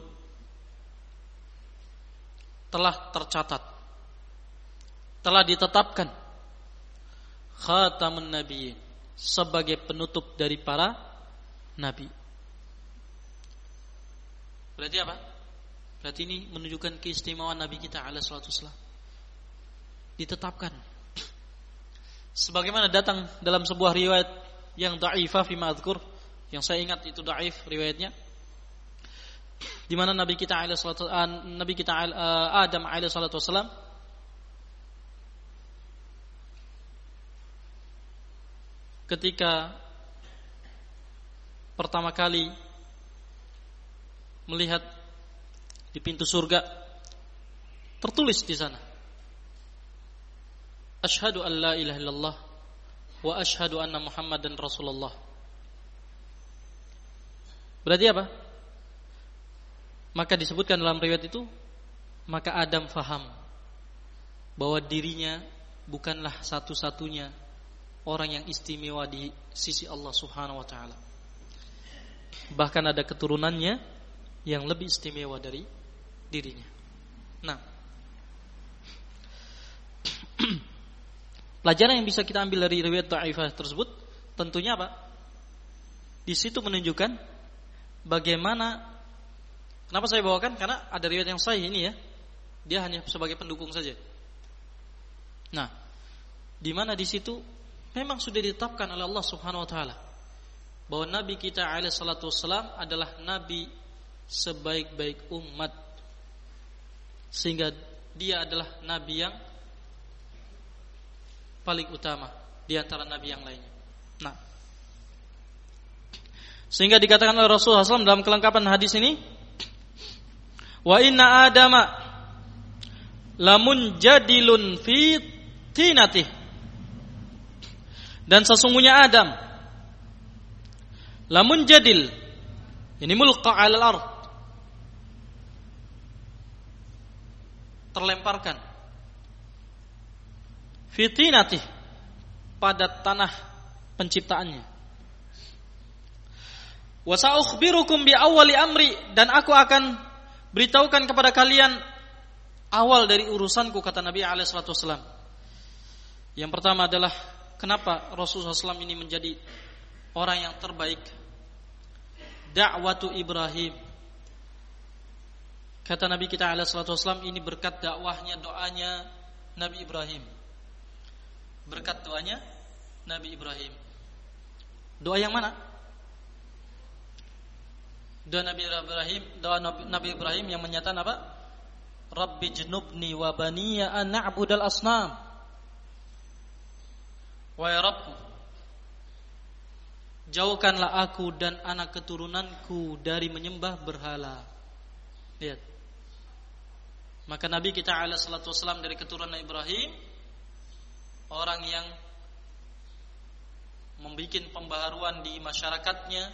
telah tercatat, telah ditetapkan, khatamun nabiyyin, sebagai penutup dari para nabi. Berarti apa? Berarti ini menunjukkan keistimewaan Nabi kita alaihi salatu wasallam. Ditetapkan. Sebagaimana datang dalam sebuah riwayat yang dhaifah fi ma'dzkur, yang saya ingat itu dhaif riwayatnya, di mana Nabi kita Adam alaihi salatu wasallam ketika pertama kali melihat di pintu surga, tertulis di sana, asyhadu an la ilaha illallah wa asyhadu anna Muhammadan Rasulullah. Berarti apa? Maka disebutkan dalam riwayat itu, maka Adam faham bahwa dirinya bukanlah satu-satunya orang yang istimewa di sisi Allah Subhanahu wa taala. Bahkan ada keturunannya yang lebih istimewa dari dirinya. Nah, pelajaran yang bisa kita ambil dari riwayat dhaifah tersebut tentunya apa? Di situ menunjukkan bagaimana, kenapa saya bawakan? Karena ada riwayat yang sahih ini ya. Dia hanya sebagai pendukung saja. Nah, di mana di situ memang sudah ditetapkan oleh Allah Subhanahu wa taala bahwa nabi kita alaihi salatu wassalam adalah nabi sebaik-baik umat, sehingga dia adalah nabi yang paling utama di antara nabi yang lainnya. Nah, sehingga dikatakan oleh Rasulullah SAW dalam kelengkapan hadis ini, wa inna adama lamun jadilun fi tinatih, dan sesungguhnya Adam lamun jadil, ini mulqa 'alal ard, terlemparkan, fitinatih, pada tanah penciptaannya. Wa sa'ukhbirukum bi awwali amri, dan aku akan beritahukan kepada kalian awal dari urusanku, kata Nabi alaihi salatu wasallam. Yang pertama adalah kenapa Rasulullah SAW ini menjadi orang yang terbaik. Da'watu Ibrahim. Kata Nabi kita alaihi salatu wasallam, ini berkat dakwahnya, doanya Nabi Ibrahim. Berkat doanya Nabi Ibrahim. Doa yang mana? Doa Nabi Ibrahim yang menyatakan apa? Rabbi jnubni wa baniya an na'budal asnam. Wahai Rabb, jauhkanlah aku dan anak keturunanku dari menyembah berhala. Lihat. Maka Nabi kita alaihi salatu wasallam dari keturunan Ibrahim, orang yang membuat pembaharuan di masyarakatnya,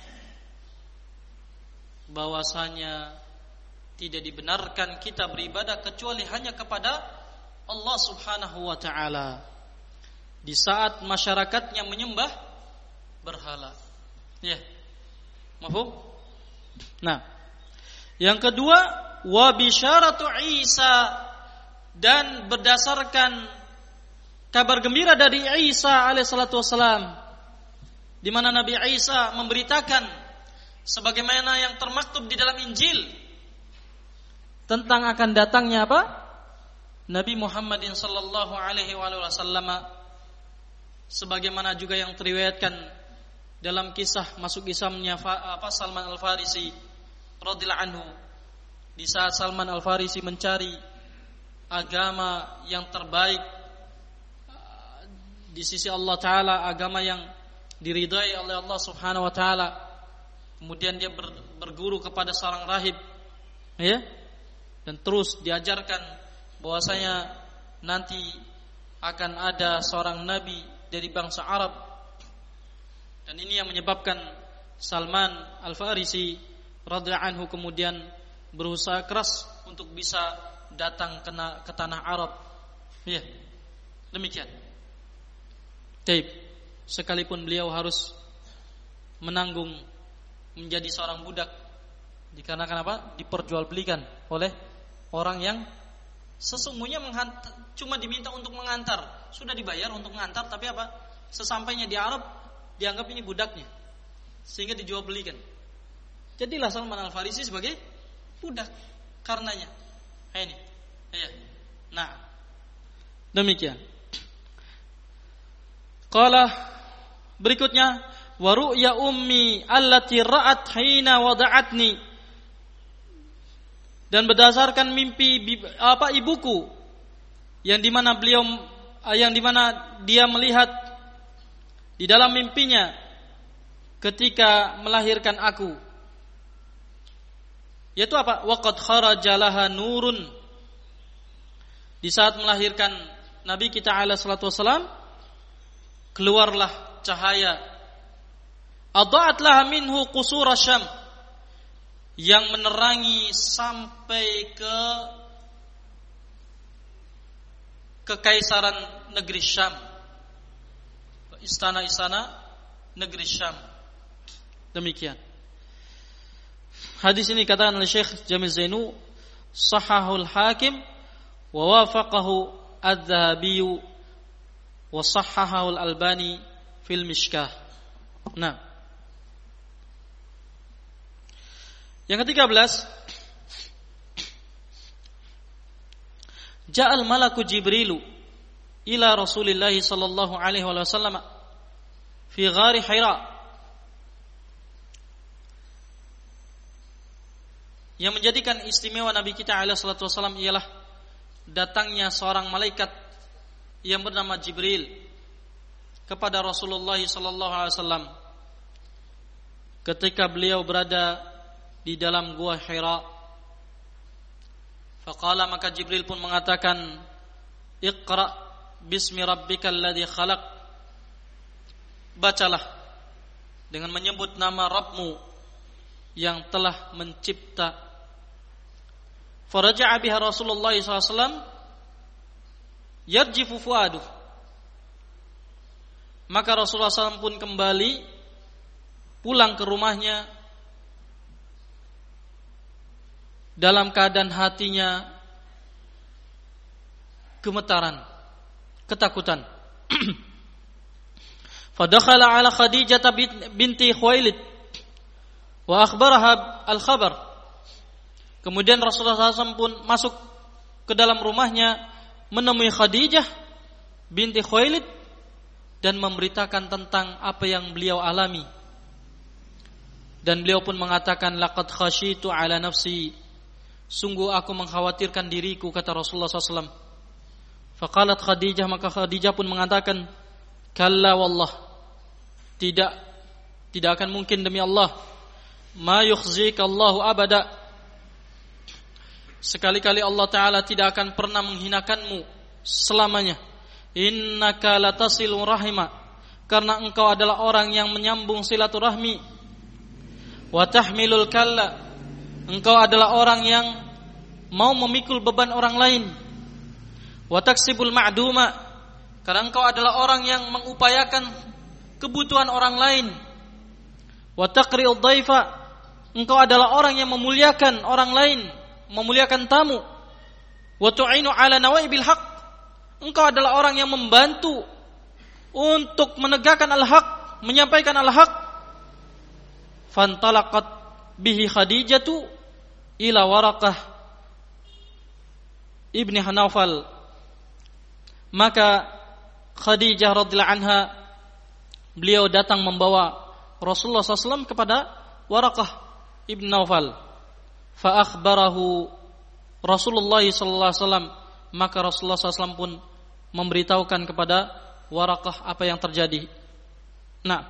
bahwasanya tidak dibenarkan kita beribadah kecuali hanya kepada Allah Subhanahu wa taala. Di saat masyarakatnya menyembah berhala. Ya. Mafhum? Nah, yang kedua, wa bisyaratu Isa, dan berdasarkan kabar gembira dari Isa alaihissalatu wassalam, di mana Nabi Isa memberitakan sebagaimana yang termaktub di dalam Injil tentang akan datangnya apa? Nabi Muhammadin sallallahu alaihi wasallam, sebagaimana juga yang teriwayatkan dalam kisah masuk Islamnya Salman Al-Farisi radhiyallahu anhu. Di saat Salman Al-Farisi mencari agama yang terbaik di sisi Allah Ta'ala, agama yang diridai oleh Allah Subhanahu Wa Ta'ala, kemudian dia berguru kepada seorang rahib, ya, dan terus diajarkan bahwasanya nanti akan ada seorang nabi dari bangsa Arab, dan ini yang menyebabkan Salman Al-Farisi radhiyallahu anhu kemudian berusaha keras untuk bisa datang ke tanah Arab. Ya, demikian. Taib, sekalipun beliau harus menanggung menjadi seorang budak, dikarenakan apa? Diperjualbelikan oleh orang yang sesungguhnya cuma diminta untuk mengantar, sudah dibayar untuk mengantar, tapi apa? Sesampainya di Arab dianggap ini budaknya, sehingga dijual belikan. Jadilah Salman Al-Farisi sebagai budak karenanya. Ini, ya. Nah, demikian. Qala berikutnya, wa ru'ya ummi allati ra'at hina wada'atni, dan berdasarkan mimpi ibuku yang dimana dia melihat di dalam mimpinya ketika melahirkan aku, yaitu apa? Waqad kharaja laha nurun, di saat melahirkan Nabi kita alaihi salatu wasalam keluarlah cahaya, adha'at laha minhu qusur Syam, yang menerangi sampai ke kekaisaran negeri Syam, istana-istana negeri Syam. Demikian. Hadis ini katakan oleh Syekh Jamil Zainu, sahahul Hakim wa wafaqahu Adz-Dzahabi wa sahahahu Al-Albani fil Mishkah. Nah, yang ke-13, Ja'al malaku Jibrilu ila Rasulillah sallallahu alaihi wasallam fi ghari Hira. Yang menjadikan istimewa Nabi kita alaihi salatu wasallam ialah datangnya seorang malaikat yang bernama Jibril kepada Rasulullah sallallahu alaihi wasallam ketika beliau berada di dalam gua Hira. Faqala, maka Jibril pun mengatakan, Iqra bismi rabbikal ladzi khalaq, bacalah dengan menyebut nama Rabbmu yang telah mencipta. Faraja'a biha Rasulullah SAW yarjifu fuaduh, maka Rasulullah SAW pun kembali pulang ke rumahnya dalam keadaan hatinya gemetaran, ketakutan. Fadakhala ala Khadijah binti Khuwailid wa akhbaraha al-khabar. Kemudian Rasulullah SAW pun masuk ke dalam rumahnya, menemui Khadijah binti Khuwailid dan memberitakan tentang apa yang beliau alami. Dan beliau pun mengatakan, laqad khasyitu ala nafsi, sungguh aku mengkhawatirkan diriku, kata Rasulullah SAW. Faqalat Khadijah, maka Khadijah pun mengatakan, kalla wallah, tidak akan mungkin demi Allah, ma yukhzika Allahu abada, sekali-kali Allah Ta'ala tidak akan pernah menghinakanmu selamanya. Innaka latasilu rahima, karena engkau adalah orang yang menyambung silaturahmi. Wa tahmilul kalla, engkau adalah orang yang mau memikul beban orang lain. Wa taksibul ma'duma, karena engkau adalah orang yang mengupayakan kebutuhan orang lain. Wa taqri'ud dhaifa, engkau adalah orang yang memuliakan orang lain, memuliakan tamu. Wa tu'inu ala nawaibil haq, engkau adalah orang yang membantu untuk menegakkan al-haq, menyampaikan al-haq. Fantalaqat bihi Khadijatu ila Waraqah ibni Naufal, maka Khadijah radhiyallahu anha, beliau datang membawa Rasulullah SAW kepada Waraqah ibn Naufal. Fa akhbarahu Rasulullah SAW, maka Rasulullah SAW pun memberitahukan kepada Waraqah apa yang terjadi. Nah,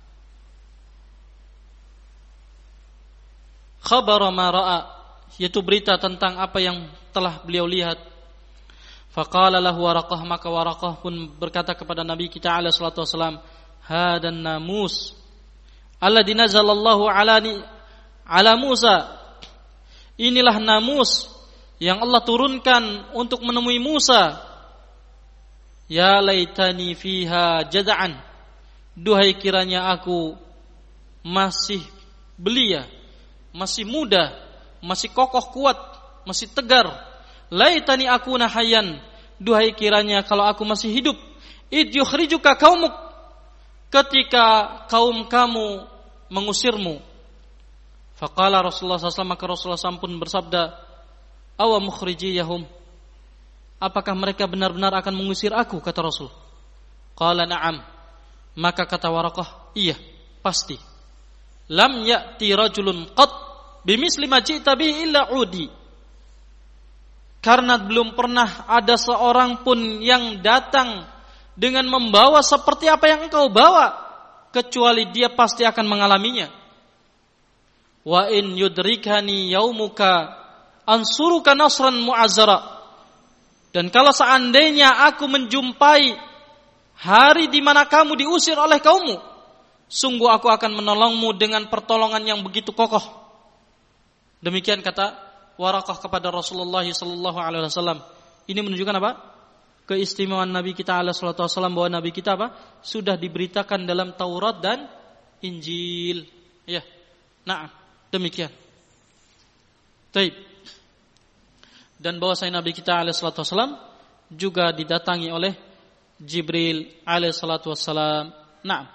khabar ma ra'a, yaitu berita tentang apa yang telah beliau lihat. Faqala lahu Waraqah, maka Waraqah pun berkata kepada Nabi kita alaihi salatu wasalam, hadan namus alladzi nazalallahu ala Musa, Inilah namus yang Allah turunkan untuk menemui Musa. Ya laitani fiha jada'an. Duhai kiranya aku masih belia, masih muda, masih kokoh kuat, masih tegar. Laitani akuna hayyan. Duhai kiranya kalau aku masih hidup. Id yukhrijuka qaumuk. Ketika kaum kamu mengusirmu. Faqala Rasulullah SAW, maka Rasulullah SAW pun bersabda, awa mukhrijiyahum, apakah mereka benar-benar akan mengusir aku, kata Rasul. Qala na'am, maka kata Waraqah, iya, pasti. Lam ya'ti rajulun qat bimisli ma ji'ta bihi illa udi. Karena belum pernah ada seorang pun yang datang dengan membawa seperti apa yang engkau bawa, kecuali dia pasti akan mengalaminya. Wa in yudrikani yaumuka ansuruka nasran mu'azzara. Dan kalau seandainya aku menjumpai hari di mana kamu diusir oleh kaummu, sungguh aku akan menolongmu dengan pertolongan yang begitu kokoh. Demikian kata Waraqah kepada Rasulullah sallallahu alaihi wasallam. Ini menunjukkan apa? Keistimewaan Nabi kita alaihi salatu wasallam, bahwa Nabi kita apa? Sudah diberitakan dalam Taurat dan Injil. Ya. Nah, demikian. Baik. Dan bahwasanya Nabi kita alaihi salatu wasallam juga didatangi oleh Jibril alaihi salatu wasallam. Nah.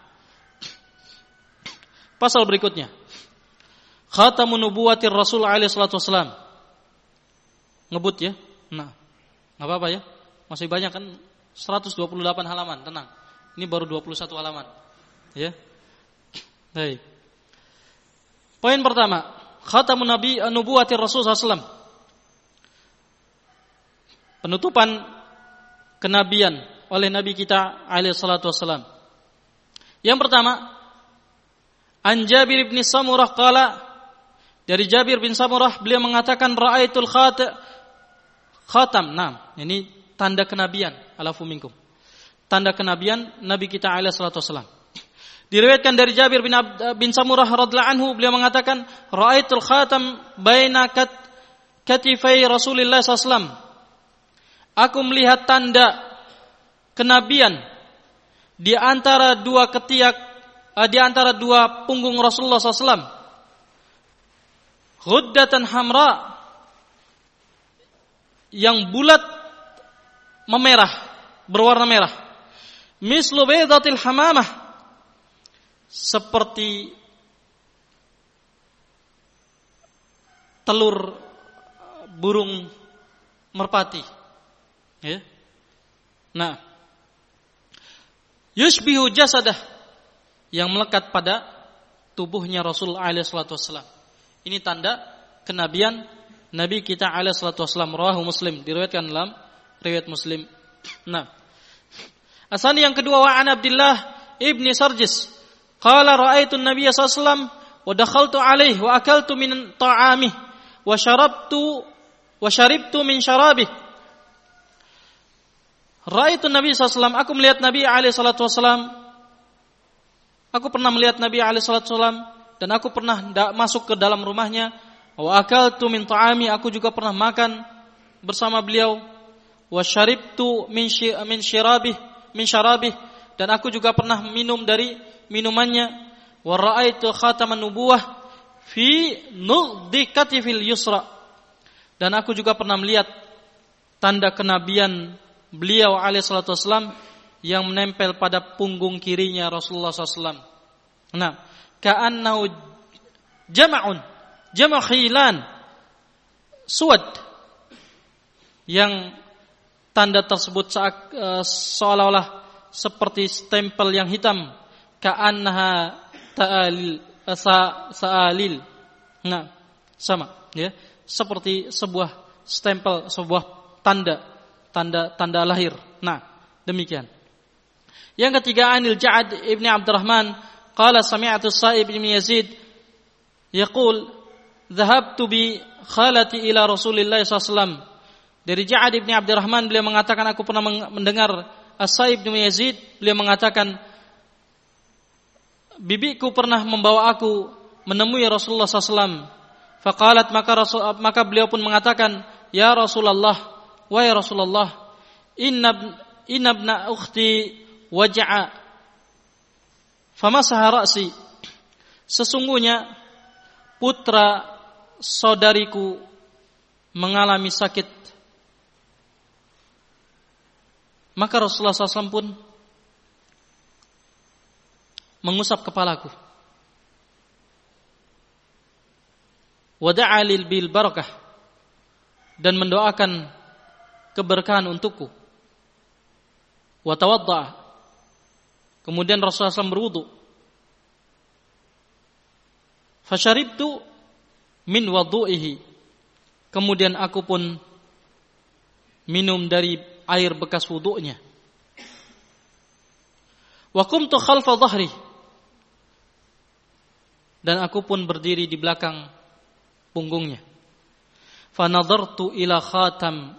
Pasal berikutnya. Khatamun nubuwatir Rasul alaihi salatu wasallam. Ngebut ya. Nah, enggak apa-apa ya. Masih banyak kan, 128 halaman, tenang. Ini baru 21 halaman. Ya. Baik. Poin pertama, khatamun nubuwatir Rasul sallallahu. Penutupan kenabian oleh Nabi kita alaihi salatu wasallam. Yang pertama, an Jabir bin Samurah qala, dari Jabir bin Samurah beliau mengatakan ra'aitul khatam. Nah, ini tanda kenabian, alafu minkum. Tanda kenabian Nabi kita alaihi salatu wasallam. Diriwayatkan dari Jabir bin Samurah radhiyallahu anhu, beliau mengatakan ra'aitul khatam baina katifai Rasulillah sallallahu alaihi wasallam. Aku melihat tanda kenabian di antara dua ketiak, di antara dua punggung Rasulullah sallallahu alaihi wasallam. Ghuddatan hamra, yang bulat memerah, berwarna merah. Mislu baydatil hamamah, seperti telur burung merpati. Ya. Nah, yushbihu jasadah, yang melekat pada tubuhnya Rasul alaihi salatu wasallam. Ini tanda kenabian Nabi kita alaihi salatu wasallam. Rawahu Muslim, diriwayatkan dalam riwayat Muslim. Nah, asani yang kedua, wa an Abdullah ibni Sarjis qala ra'aitu an-nabiy sallallahu alaihi wasallam wa dakhaltu alaihi wa akaltu min ta'amihi wa syaribtu min syarabihi. Ra'aitu an-nabiy sallallahu alaihi wasallam, aku melihat Nabi alaihi salatu wasallam. Aku pernah melihat Nabi alaihi salatu wasallam dan aku pernah masuk ke dalam rumahnya. Wa akaltu min ta'ami, aku juga pernah makan bersama beliau. Wa syaribtu min syarabih, dan aku juga pernah minum dari minumannya. Wa ra'aitu khataman nubuwah fi nudhi katifil yusra, dan aku juga pernah melihat tanda kenabian beliau alaihi salatu wasallam yang menempel pada punggung kirinya Rasulullah SAW. Nah, ka'annahu jama' khilan suwad, yang tanda tersebut seolah-olah seperti stempel yang hitam. Ka'annaha sa'alil. Nah, sama ya, seperti sebuah stempel, sebuah tanda lahir. Nah, demikian. Yang ketiga, anil Ja'ad ibni Abdurrahman qala sami'tu Sa'ib ibn Yazid yaqul dhahabtu bi khalati ila Rasulillah sallallahu alaihi wasallam. Dari Ja'ad ibn Abdurrahman beliau mengatakan, aku pernah mendengar As-Sa'ib bin Yazid beliau mengatakan, bibiku pernah membawa aku menemui Rasulullah sallallahu alaihi wasallam. Faqalat, maka beliau pun mengatakan, ya Rasulullah, wahai Rasulullah, inna ibna ukhti waja'a famasaha ra'si. Sesungguhnya putra saudariku mengalami sakit. Maka Rasulullah SAW pun mengusap kepalaku. Wada'a lil bil barakah, dan mendoakan keberkahan untukku. Wa tawadda'a, kemudian Rasulullah SAW berwudu. Fasharibtu min wudu'ihi, kemudian aku pun minum dari air bekas wudu'nya. Wa qumtu khalfa dhahri, dan aku pun berdiri di belakang punggungnya. Fa nadartu ila khatam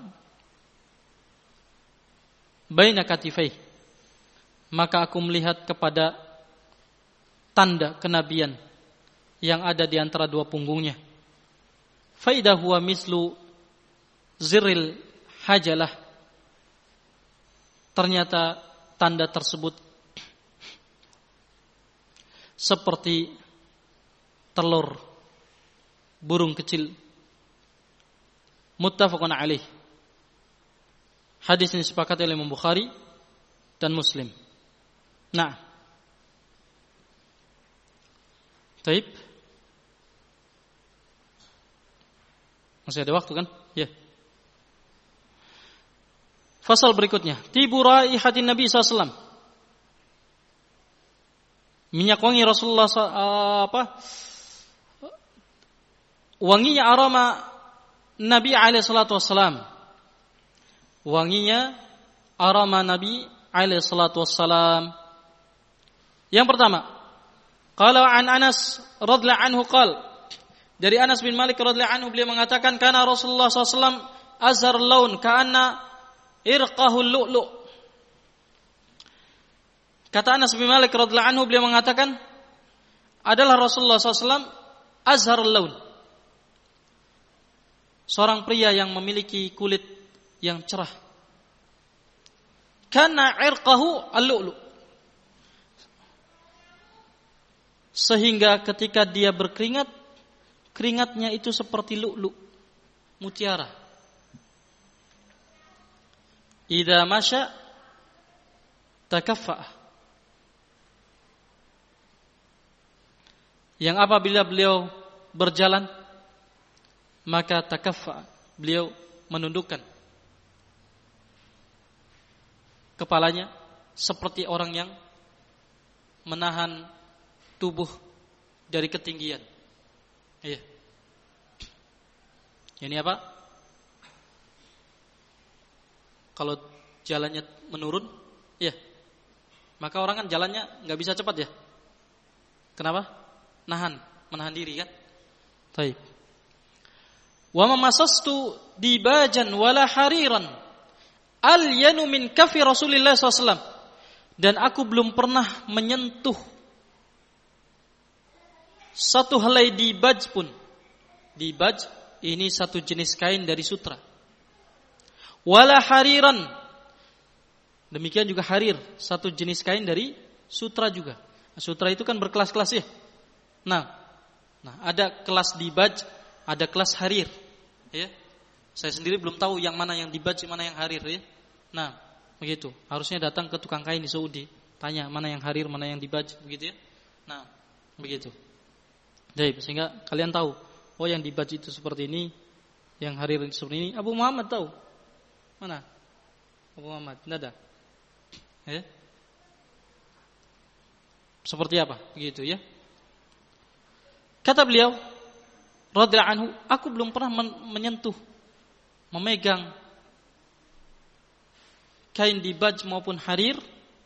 baina katifai, maka aku melihat kepada tanda kenabian yang ada di antara dua punggungnya. Fa idza huwa mislu zirril hajalah, ternyata tanda tersebut seperti telur burung kecil. Muttafaqun alaih. Hadis ini disepakati oleh Imam Bukhari dan Muslim. Nah, taib. Masih ada waktu kan? Ya. Fasal berikutnya, tibu raihatin Nabi SAW. Minyak wangi Rasulullah wanginya aroma Nabi alaihi salatu wassalam. Wanginya aroma Nabi alaihi salatu wassalam. Yang pertama, qala an Anas radhiyallahu anhu qala, dari Anas bin Malik radhiyallahu anhu beliau mengatakan, kana Rasulullah SAW azhar laun ka'anna irqahul lu'lu'. Kata Anas bin Malik radhiyallahu anhu, beliau mengatakan adalah Rasulullah SAW azhar laun, seorang pria yang memiliki kulit yang cerah. Kana irqahu al-lu'lu', sehingga ketika dia berkeringat, keringatnya itu seperti lu'lu', mutiara. Idza masya takaffa, yang apabila beliau berjalan maka takaffa, beliau menundukkan kepalanya seperti orang yang menahan tubuh dari ketinggian. Iya. Ini apa? Kalau jalannya menurun, iya, maka orang kan jalannya nggak bisa cepat ya. Kenapa? Menahan diri kan. Taib. Wa mamasastu dibajan wala hariran alyanu min kafi Rasulillah SAW, dan aku belum pernah menyentuh satu helai dibaj pun. Dibaj ini satu jenis kain dari sutra. Wala hariran, demikian juga harir, satu jenis kain dari sutra juga. Sutra itu kan berkelas-kelas ya. Nah, ada kelas dibaj, ada kelas harir. Ya, saya sendiri belum tahu yang mana yang dibaj, mana yang harir ya. Nah, begitu. Harusnya datang ke tukang kain di Saudi, tanya mana yang harir, mana yang dibaj, begitu ya. Nah, begitu. Jadi sehingga kalian tahu, oh yang dibaj itu seperti ini, yang harir itu seperti ini. Abu Muhammad tahu. Mana? Abu Muhammad, tidak ada. Ya. Seperti apa? Begitu ya. Kata beliau radhiyallahu anhu, aku belum pernah menyentuh, memegang kain dibaj maupun harir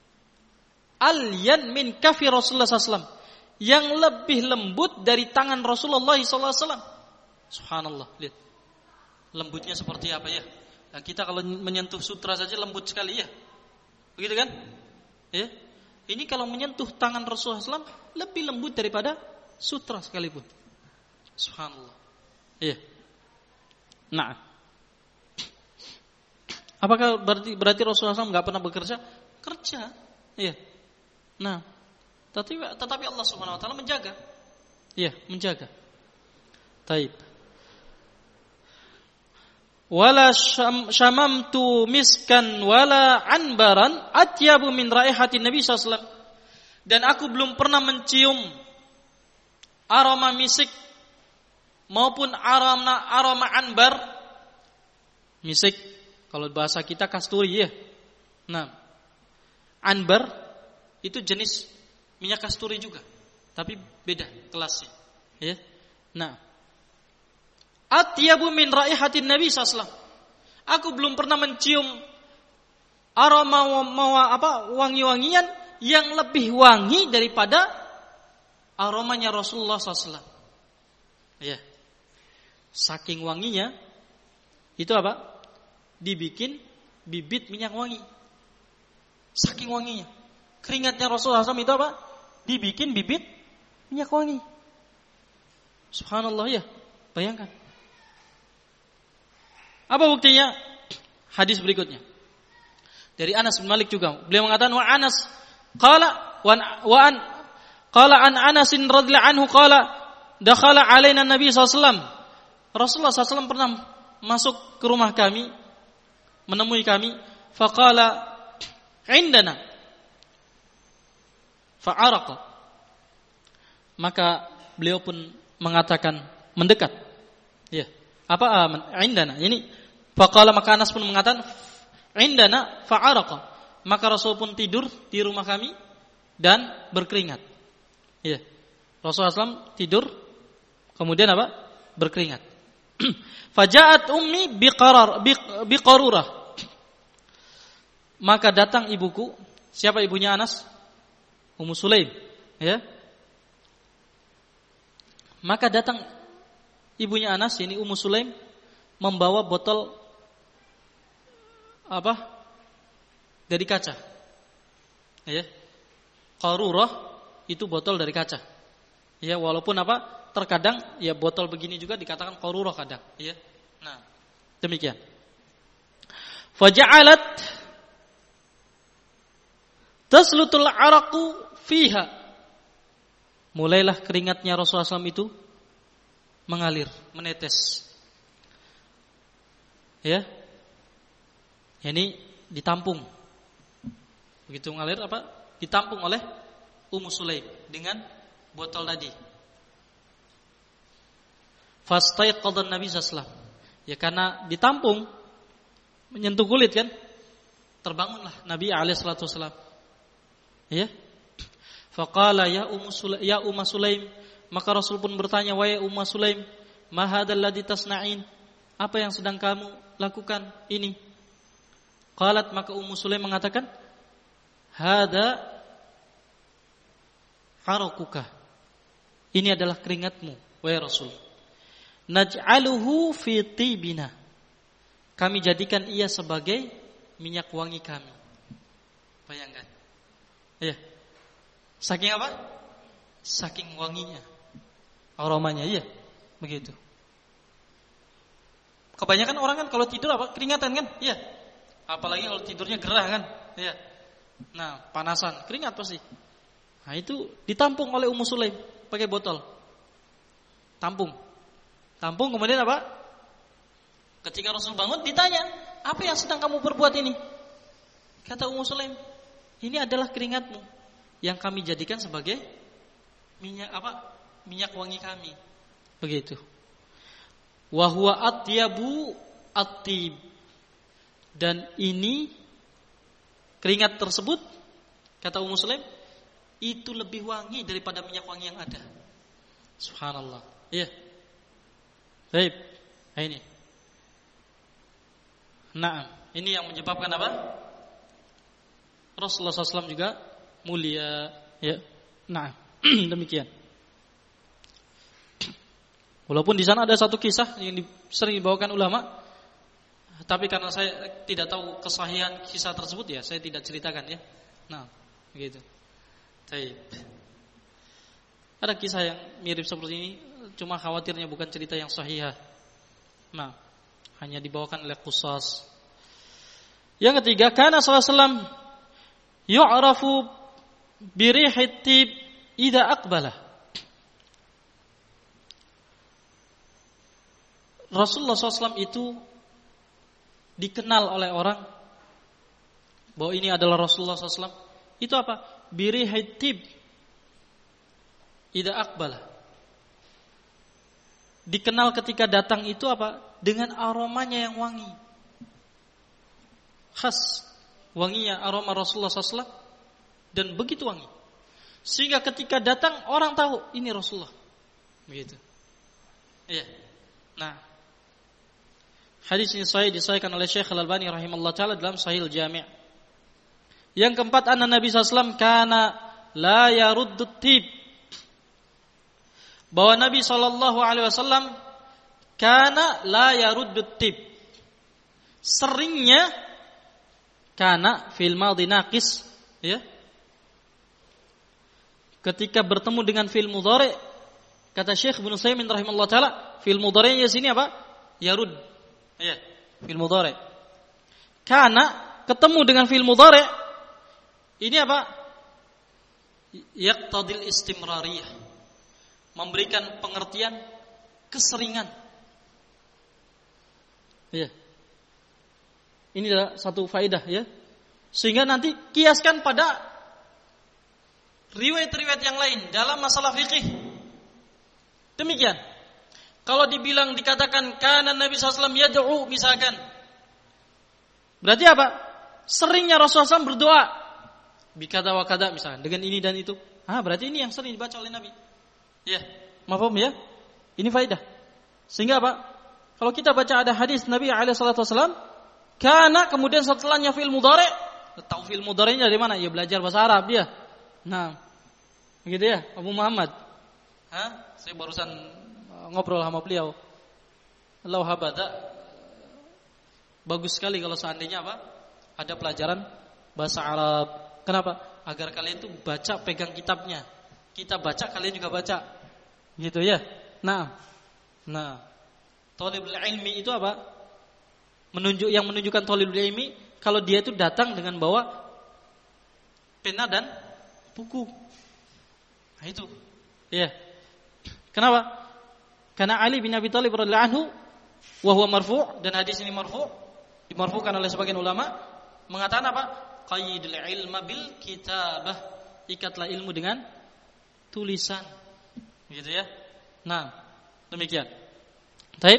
alyan min kafi Rasulullah SAW, yang lebih lembut dari tangan Rasulullah SAW. Subhanallah, lihat lembutnya seperti apa ya. Nah, kita kalau menyentuh sutra saja lembut sekali ya, begitu kan? Ya, ini kalau menyentuh tangan Rasulullah SAW lebih lembut daripada sutra sekalipun. Subhanallah. Iya. Nah, apakah berarti Rasulullah SAW nggak pernah bekerja? Kerja, iya. Nah, tetapi Allah Subhanahu Wa Taala menjaga, iya, menjaga. Taib. Wala syamamtu miskan wala anbaran atyabu min raihatin Nabi SAW. Dan aku belum pernah mencium aroma misik maupun aroma anbar. Misik kalau bahasa kita kasturi ya. Nah, anbar itu jenis minyak kasturi juga, tapi beda kelasnya, ya. Nah, atyabu min raihatin Nabi sallallahu alaihi wasallam. Aku belum pernah mencium aroma wangi-wangian yang lebih wangi daripada aromanya Rasulullah sallallahu alaihi wasallam. Ya. Saking wanginya itu apa? Dibikin bibit minyak wangi. Saking wanginya. Keringatnya Rasulullah SAW itu apa? Dibikin bibit minyak wangi. Subhanallah ya. Bayangkan. Apa buktinya? Hadis berikutnya. Dari Anas bin Malik juga. Beliau mengatakan wa Anas qala qala an Anasin radhiyallahu anhu qala dakhala alaina Nabi SAW. Rasulullah SAW pernah masuk ke rumah kami, menemui kami, faqala indana fa'araqa. Maka beliau pun mengatakan mendekat. Ya. Apa indana? Ini faqala, maka Anas pun mengatakan indana fa'araqa. Maka Rasul pun tidur di rumah kami dan berkeringat. Ya. Rasulullah SAW tidur kemudian apa? Berkeringat. Faja'at ummi biqarurah. Maka datang ibuku. Siapa ibunya Anas? Ummu Sulaim, ya. Maka datang ibunya Anas, ini Ummu Sulaim, membawa botol apa? Dari kaca. Ya. Qarurah itu botol dari kaca. Ya, walaupun apa? Terkadang ya botol begini juga dikatakan qarurah kadang, ya. Nah, demikian. Faja'alat taslutul araqu fiha. Mulailah keringatnya Rasulullah SAW itu mengalir, menetes. Ya. Ini ditampung. Begitu mengalir apa? Ditampung oleh Ummu Sulaim dengan botol tadi. Fastaiqadha Nabi sallallahu alaihi wasallam. Ya karena ditampung menyentuh kulit kan? Terbangunlah Nabi alaihi salatu wasallam. Ya. Faqala ya Ummu Sulaim, maka Rasul pun bertanya, wahai Ummu Sulaim, ma hadzal ladzi tasna'in? Apa yang sedang kamu lakukan ini? Qalat, maka Ummu Sulaim mengatakan, hadza harakuka. Ini adalah keringatmu, wahai Rasul. Naj'aluhu fi tibina. Kami jadikan ia sebagai minyak wangi kami. Bayangkan. Ya. Saking apa? Saking wanginya. Aromanya, iya. Begitu. Kebanyakan orang kan kalau tidur apa? Keringatan kan? Iya. Apalagi kalau tidurnya gerah kan? Iya. Nah, panasan, keringat pasti. Nah, itu ditampung oleh Ummu Sulaim pakai botol. Tampung kemudian apa? Ketika Rasul bangun ditanya, apa yang sedang kamu perbuat ini? Kata Ummu Sulaim, ini adalah keringatmu yang kami jadikan sebagai minyak apa? Minyak wangi kami. Begitu. Wa huwa atyabu at-tib. Dan ini keringat tersebut, kata Ummu Sulaim, itu lebih wangi daripada minyak wangi yang ada. Subhanallah. Iya. Baik, ini. Nah, ini yang menyebabkan apa? Rasulullah SAW juga mulia, ya. Nah, demikian. Walaupun di sana ada satu kisah yang sering dibawakan ulama, tapi karena saya tidak tahu kesahihan kisah tersebut, ya saya tidak ceritakan, ya. Nah, begitu. Baik. Ada kisah yang mirip seperti ini, cuma khawatirnya bukan cerita yang sahihah, Nah, hanya dibawakan oleh qusas. Yang ketiga, kana sallallahu alaihi wasallam yu'rafu bi rihit tib idza aqbala. Rasulullah SAW itu dikenal oleh orang bahwa ini adalah Rasulullah SAW. Itu apa? Bi rihit tib idza aqbala. Dikenal ketika datang itu apa? Dengan aromanya yang wangi. Khas wanginya aroma Rasulullah SAW dan begitu wangi. Sehingga ketika datang orang tahu ini Rasulullah. Begitu. Iya. Nah, hadis ini sahih disahihkan oleh Syekh Al-Albani rahimahullah taala dalam Sahih Al-Jami'. Yang keempat, anna Nabi SAW kana la yaruddu tib. Bahwa Nabi SAW kana la yaruddu tib. Seringnya kana fil madhi naqis, ya. Ketika bertemu dengan fil mudhari, kata Syekh Ibnu Utsaimin rahimahullah taala, fil mudhari'nya sini apa? Yarud. Ya, fil mudhari'. Kana ketemu dengan fil mudhari' ini apa? Yaqtadil istimrariyah. Memberikan pengertian keseringan. Ya. Ini adalah satu faedah, ya. Sehingga nanti kiaskan pada riwayat-riwayat yang lain dalam masalah fikih. Demikian. Kalau dibilang dikatakan kana Nabi SAW yad'u misalkan. Berarti apa? Seringnya Rasulullah SAW berdoa. Bikada wa kada misalkan. Dengan ini dan itu. Berarti ini yang sering dibaca oleh Nabi. Ya. Mafhum ya? Ini faedah. Sehingga apa? Kalau kita baca ada hadis Nabi SAW, kana kemudian setelahnya fi'il mudhari'. Tahu fi'il mudhari'nya dari mana? Ya belajar bahasa Arab dia. Nah. Begitu ya, Abu Muhammad. Saya barusan ngobrol sama beliau. Allahu habada. Bagus sekali kalau seandainya apa? Ada pelajaran bahasa Arab. Kenapa? Agar kalian itu baca, pegang kitabnya. Kita baca, kalian juga baca. Gitu ya. Nah. Thalibul ilmi itu apa? Yang menunjukkan thalibul ilmi kalau dia itu datang dengan bawa pena dan buku. Nah itu. Ya. Kenapa? Karena Ali bin Abi Thalib radhiyallahu anhu wa huwa marfu' dan hadis ini dimarfu'kan oleh sebagian ulama mengatakan apa? Qayyidul ilma bil kitabah. Ikatlah ilmu dengan tulisan. Gitu ya. Nah, demikian. Baik.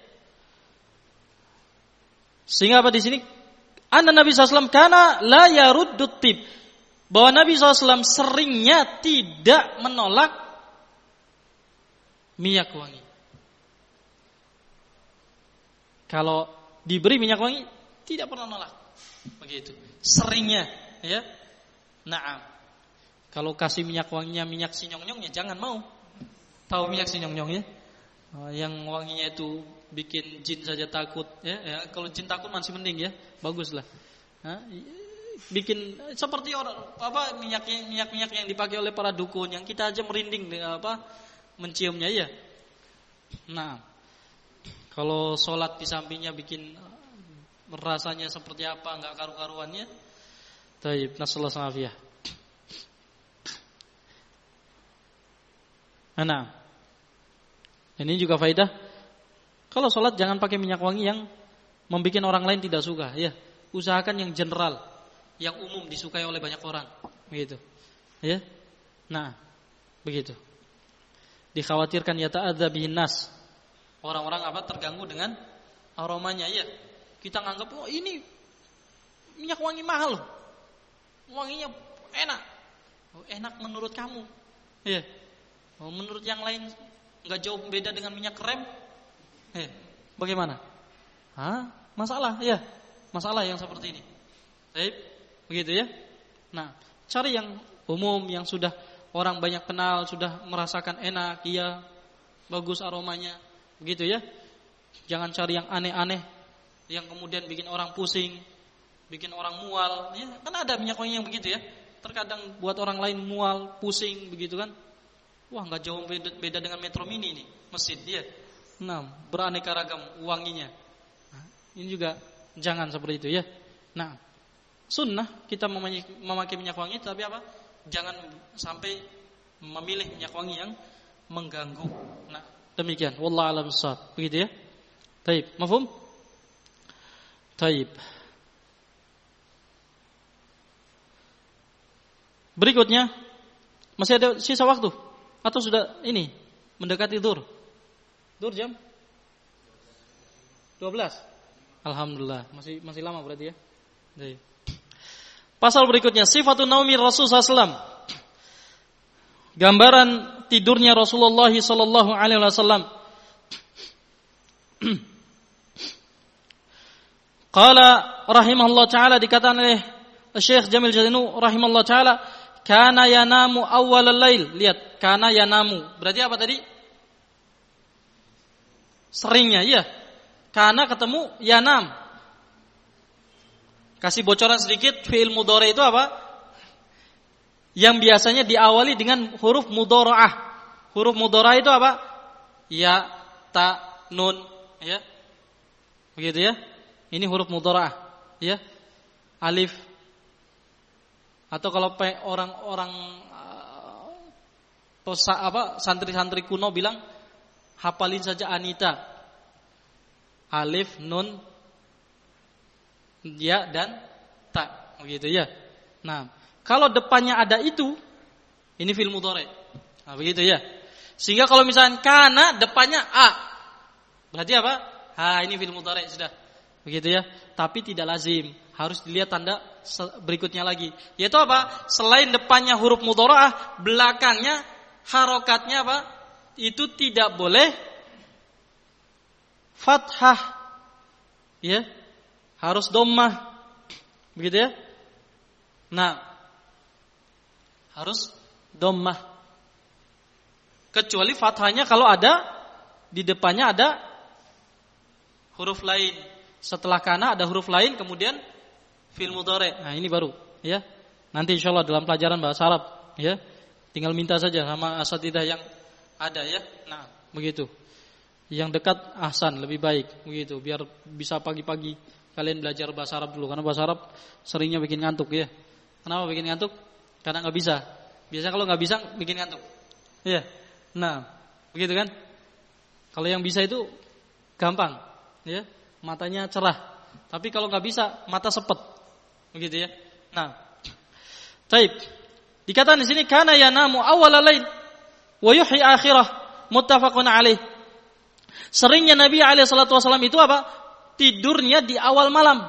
Sehingga apa di sini? Anna Nabi SAW kana la yaruddu tib. Bahwa Nabi SAW seringnya tidak menolak minyak wangi. Kalau diberi minyak wangi tidak pernah nolak. Begitu. Seringnya, ya. Naam. Kalau kasih minyak wanginya minyak sinyong-nyongnya jangan mau. Tahu minyak sinyong-nyong ya? Yang wanginya itu bikin jin saja takut ya. Kalau jin takut masih mending ya, baguslah. Bikin seperti minyak yang dipakai oleh para dukun yang kita aja merinding menciumnya ya. Nah, kalau sholat di sampingnya bikin rasanya seperti apa enggak karu-karuannya. Taib, nasallahu alaihi. Nah, ini juga faedah. Kalau sholat jangan pakai minyak wangi yang membuat orang lain tidak suka. Ya, usahakan yang general, yang umum disukai oleh banyak orang. Begitu. Ya, nah, begitu. Dikhawatirkan yata'adza bihin nas. Orang-orang terganggu dengan aromanya. Ya, kita nganggap ini minyak wangi mahal, wanginya enak. Enak menurut kamu. Ya. Menurut yang lain enggak jauh beda dengan minyak krem. Bagaimana? Masalah ya. Masalah yang seperti ini. Baik, begitu ya. Nah, cari yang umum yang sudah orang banyak kenal, sudah merasakan enak, iya, bagus aromanya. Begitu ya. Jangan cari yang aneh-aneh yang kemudian bikin orang pusing, bikin orang mual. Ya, kan ada minyak wangi yang begitu ya. Terkadang buat orang lain mual, pusing begitu kan. Wah, enggak jauh beda dengan Metro Mini ini, masjid dia. Nah, beraneka ragam wanginya. Nah, ini juga jangan seperti itu ya. Nah, sunnah kita memakai minyak wangi, tapi apa? Jangan sampai memilih minyak wangi yang mengganggu. Nah, demikian. Wallahu a'lam bishawab. Begitu ya. Baik, mafhum? Baik. Berikutnya, masih ada sisa waktu atau sudah ini mendekati Zuhur? Zuhur jam 12. Alhamdulillah, masih lama berarti ya. Baik. Pasal berikutnya, sifatun naumi Rasul sallallahu. Gambaran tidurnya Rasulullah sallallahu alaihi wasallam. Qala rahimahullah taala, dikatakan oleh Syekh Jamil Jazinu rahimahullah taala, kana yanamu awwal al-lail. Lihat, kana yanamu. Berarti apa tadi? Seringnya, iya. Kana ketemu yanam. Kasih bocoran sedikit, fi'il mudhari itu apa? Yang biasanya diawali dengan huruf mudhara'ah. Huruf mudhara'ah itu apa? Ya, ta, nun, ya. Begitu ya. Ini huruf mudhara'ah, ya. Alif. Atau kalau orang-orang santri-santri kuno bilang, hafalin saja Anita. Alif, nun, ya dan ta, begitu ya. Nah, kalau depannya ada itu, ini fi'il mudhari'. Nah, begitu ya. Sehingga kalau misalnya kana depannya a, berarti apa? Ini fi'il mudhari' sudah. Begitu ya. Tapi tidak lazim, harus dilihat tanda berikutnya lagi. Yaitu apa? Selain depannya huruf mudhara'ah, belakangnya harokatnya apa? Itu tidak boleh fathah. Ya. Harus dhammah. Begitu ya? Nah, harus dhammah. Kecuali fathahnya kalau ada di depannya ada huruf lain. Setelah kana ada huruf lain, kemudian fi'il mudhari'. Nah, ini baru, ya. Nanti insyaallah dalam pelajaran bahasa Arab, ya. Tinggal minta saja sama asatidzah yang ada, ya. Nah, begitu. Yang dekat ahsan, lebih baik, begitu. Biar bisa pagi-pagi kalian belajar bahasa Arab dulu, karena bahasa Arab seringnya bikin ngantuk, ya. Kenapa bikin ngantuk? Karena nggak bisa. Biasanya kalau nggak bisa bikin ngantuk, ya. Nah, begitu kan? Kalau yang bisa itu gampang, ya. Matanya cerah. Tapi kalau nggak bisa, mata sepet. Begitu ya. Nah, baik. Dikatakan di sini kana yanamu awwal lail wa yuhyi akhirah, muttafaqun alaih. Seringnya Nabi alaihi salatu wasallam itu apa? Tidurnya di awal malam.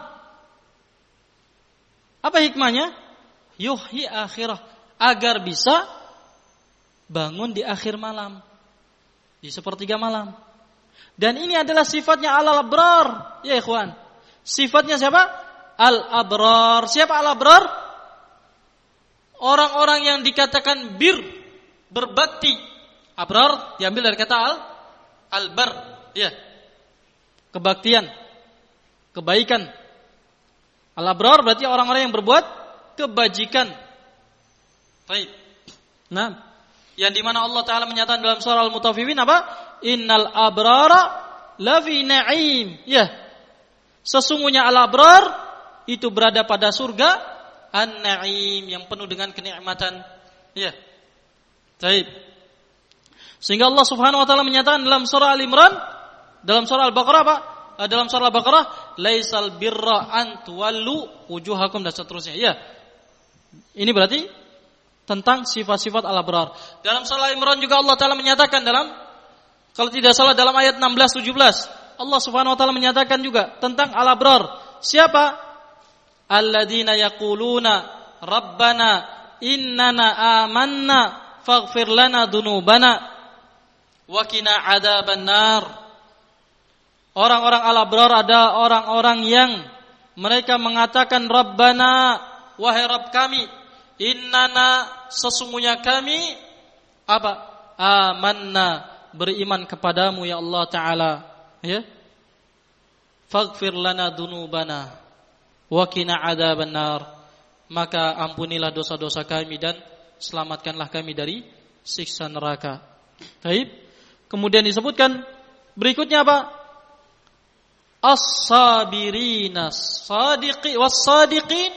Apa hikmahnya? Yuhyi akhirah, agar bisa bangun di akhir malam, di sepertiga malam. Dan ini adalah sifatnya al-abrar, ya ikhwan. Sifatnya siapa? Al-abrar. Siapa al-abrar? Orang-orang yang dikatakan berbakti. Abrar diambil dari kata al-bar, ya. Kebaktian, kebaikan. Al-abrar berarti orang-orang yang berbuat kebajikan. Baik. Nah, yang dimana Allah Ta'ala menyatakan dalam surah Al-Mutaffifin apa? Innal abrara lafi na'im. Ya. Sesungguhnya al-abrar itu berada pada surga an-na'im, yang penuh dengan kenikmatan. Ya. Baik. Sehingga Allah Subhanahu wa taala menyatakan dalam surah Al-Imran, dalam surah Al-Baqarah apa? Dalam surah Al-Baqarah, laisal birra an tuwallu wujuhakum, dan seterusnya. Ya. Ini berarti tentang sifat-sifat al-abrar. Dalam surah Al-Imran juga Allah Ta'ala menyatakan kalau tidak salah dalam ayat 16-17, Allah Subhanahu wa taala menyatakan juga tentang al-abrar. Siapa? Alladzina yaquluna rabbana innana amanna faghfir lana dzunubana wa qina adzabannar. Orang-orang al-abrar ada orang-orang yang mereka mengatakan rabbana, wahai Rabb kami, innana, sesungguhnya kami apa? Amanna, beriman kepadamu ya Allah Ta'ala, ya. Faghfir lana dzunubana wa qina adzabannar, maka ampunilah dosa-dosa kami dan selamatkanlah kami dari siksa neraka. Baik. Kemudian disebutkan Berikutnya apa? As-sabirina was-sadiqin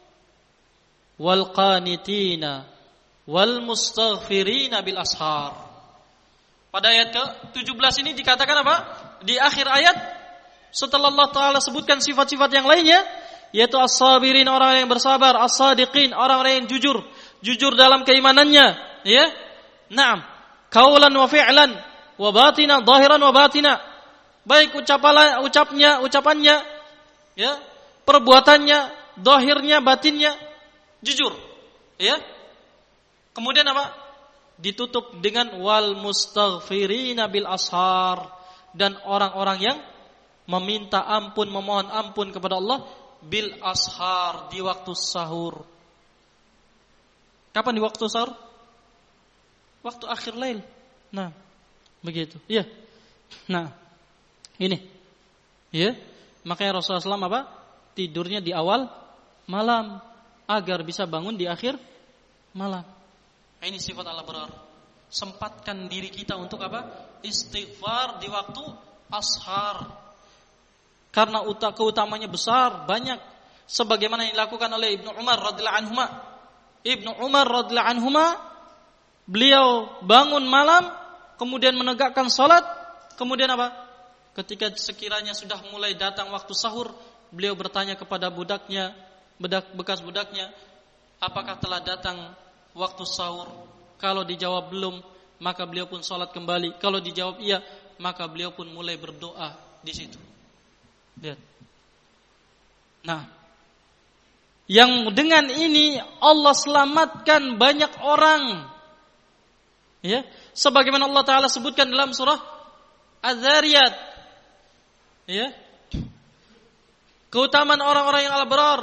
wal-qanitina wal-mustaghfirina bil ashar. Pada ayat ke-17 ini dikatakan apa? Di akhir ayat setelah Allah Ta'ala sebutkan sifat-sifat yang lainnya, yaitu as-sabirin, orang yang bersabar, as-sadiqin, orang yang jujur dalam keimanannya, ya. Naam, qaulan wa fi'lan wa batina, zahiran wa batina. Baik ucapannya, ya, perbuatannya, zahirnya, batinnya, jujur, ya. Kemudian apa? Ditutup dengan wal mustaghfirina bil ashar, dan orang-orang yang meminta ampun, memohon ampun kepada Allah bil ashar, di waktu sahur. Kapan di waktu sahur? Waktu akhir lail. Nah, begitu. Iya. Nah, ini. Ya. Makanya Rasulullah SAW apa? Tidurnya di awal malam agar bisa bangun di akhir malam. Ini sifat al-abrar. Sempatkan diri kita untuk apa? Istighfar di waktu ashar. Karena keutamanya besar, banyak, sebagaimana yang dilakukan oleh Ibnu Umar radhiyallahu anhuma. Ibnu Umar radhiyallahu anhuma, beliau bangun malam, kemudian menegakkan salat, kemudian apa? Ketika sekiranya sudah mulai datang waktu sahur, beliau bertanya kepada budaknya, bekas budaknya, apakah telah datang waktu sahur? Kalau dijawab belum, maka beliau pun salat kembali. Kalau dijawab iya, maka beliau pun mulai berdoa di situ. Lihat. Nah, yang dengan ini Allah selamatkan banyak orang. Ya, sebagaimana Allah Ta'ala sebutkan dalam surah Az-Zariyat. Ya. Keutamaan orang-orang yang al-abrar.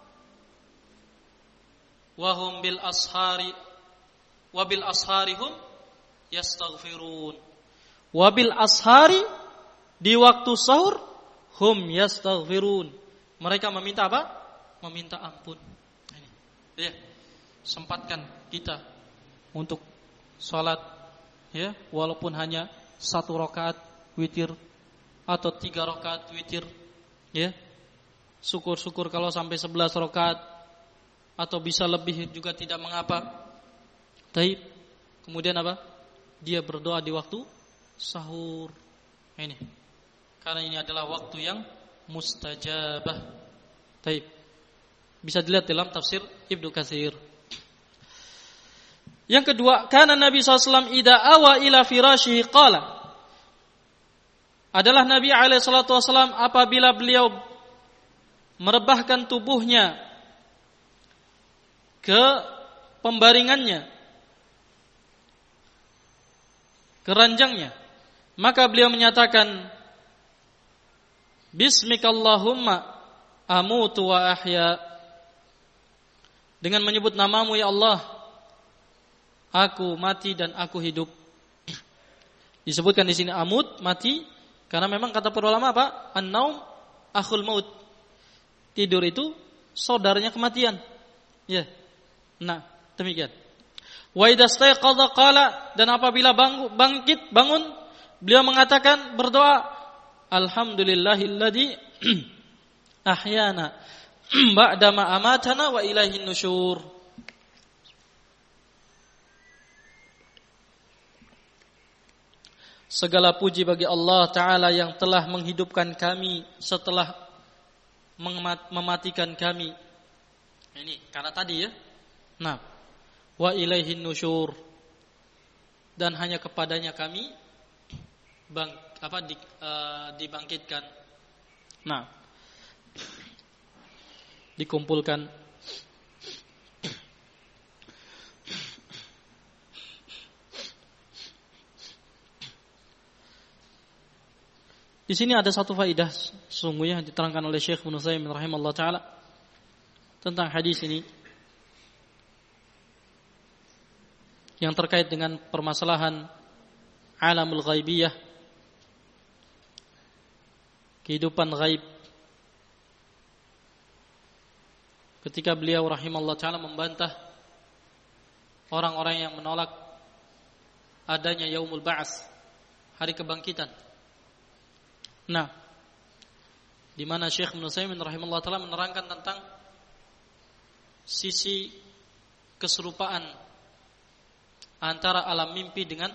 Wahum bil ashari wa bil asharihum yastaghfirun. Wa bil ashari, di waktu sahur, hum yastaghfirun. Mereka meminta apa? Meminta ampun. Ini. Ya. Sempatkan kita untuk salat, ya, walaupun hanya 1 rakaat witir atau 3 rakaat witir, ya. Syukur-syukur kalau sampai 11 rakaat atau bisa lebih juga tidak mengapa. Taib. Kemudian apa? Dia berdoa di waktu sahur. Ini. Karena ini adalah waktu yang mustajabah. Taib. Bisa dilihat dalam tafsir Ibnu Katsir. Yang kedua, karena Nabi SAW idza awa ila firashihi qala. Adalah Nabi SAW apabila beliau merebahkan tubuhnya ke pembaringannya, ke ranjangnya, maka beliau menyatakan, Bismikallahumma amutu wa ahya. Dengan menyebut namamu ya Allah, aku mati dan aku hidup. Disebutkan di sini amut, mati, karena memang kata para ulama apa? An-naum akhul maut. Tidur itu saudaranya kematian. Ya. Nah, demikian. Wa idza staiqadha qala, dan apabila bangun, beliau mengatakan, berdoa, alhamdulillahilladzi ahyana ba'dama amatana wa ilaihin nusyur. Segala puji bagi Allah Ta'ala yang telah menghidupkan kami setelah mematikan kami. Ini karena tadi ya. Nah, wa ilaihin nusyur, dan hanya kepadanya kami dibangkitkan. Nah, dikumpulkan. Di sini ada satu faidah sesungguhnya diterangkan oleh Syekh Ibnu Utsaimin rahimahullah taala tentang hadis ini yang terkait dengan permasalahan alamul ghaibiyah, kehidupan ghaib. Ketika beliau rahimahullah taala membantah orang-orang yang menolak adanya yaumul ba'ats, hari kebangkitan. Nah, di mana Syekh Ibnu Utsaimin rahimahullah taala menerangkan tentang sisi keserupaan antara alam mimpi dengan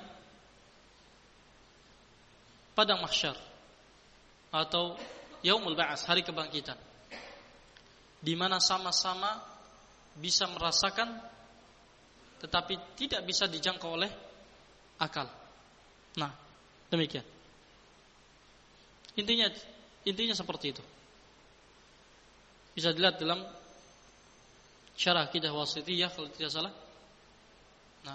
padang mahsyar atau yaumul ba'ats, hari kebangkitan, di mana sama-sama bisa merasakan tetapi tidak bisa dijangkau oleh akal. Nah, demikian. Intinya seperti itu. Bisa dilihat dalam syarah Aqidah Wasithiyah kalau tidak salah. Nah,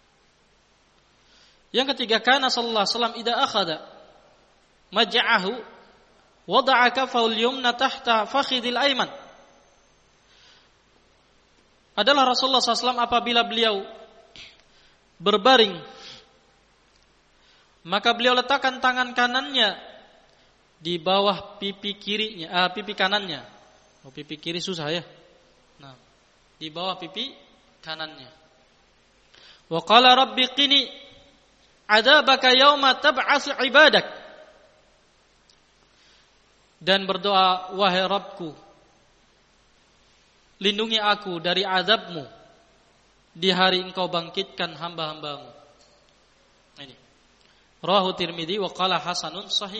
yang ketiga, kana sallallahu alaihi wasallam idza akhadha maj'ahu wada'a kafahu al-yumna tahta fakhidil ayman. Adalah Rasulullah SAW apabila beliau berbaring, maka beliau letakkan tangan kanannya di bawah pipi kirinya, pipi kanannya. Oh, pipi kiri susah ya. Nah, di bawah pipi kanannya. Wa qala rabbi qini adzabaka yauma tab'ats ibadak. Dan berdoa, wahai Rabbku, lindungi aku dari azabmu di hari engkau bangkitkan hamba-hambamu. Ini rawahu Tirmidzi wa qala hasanun sahih.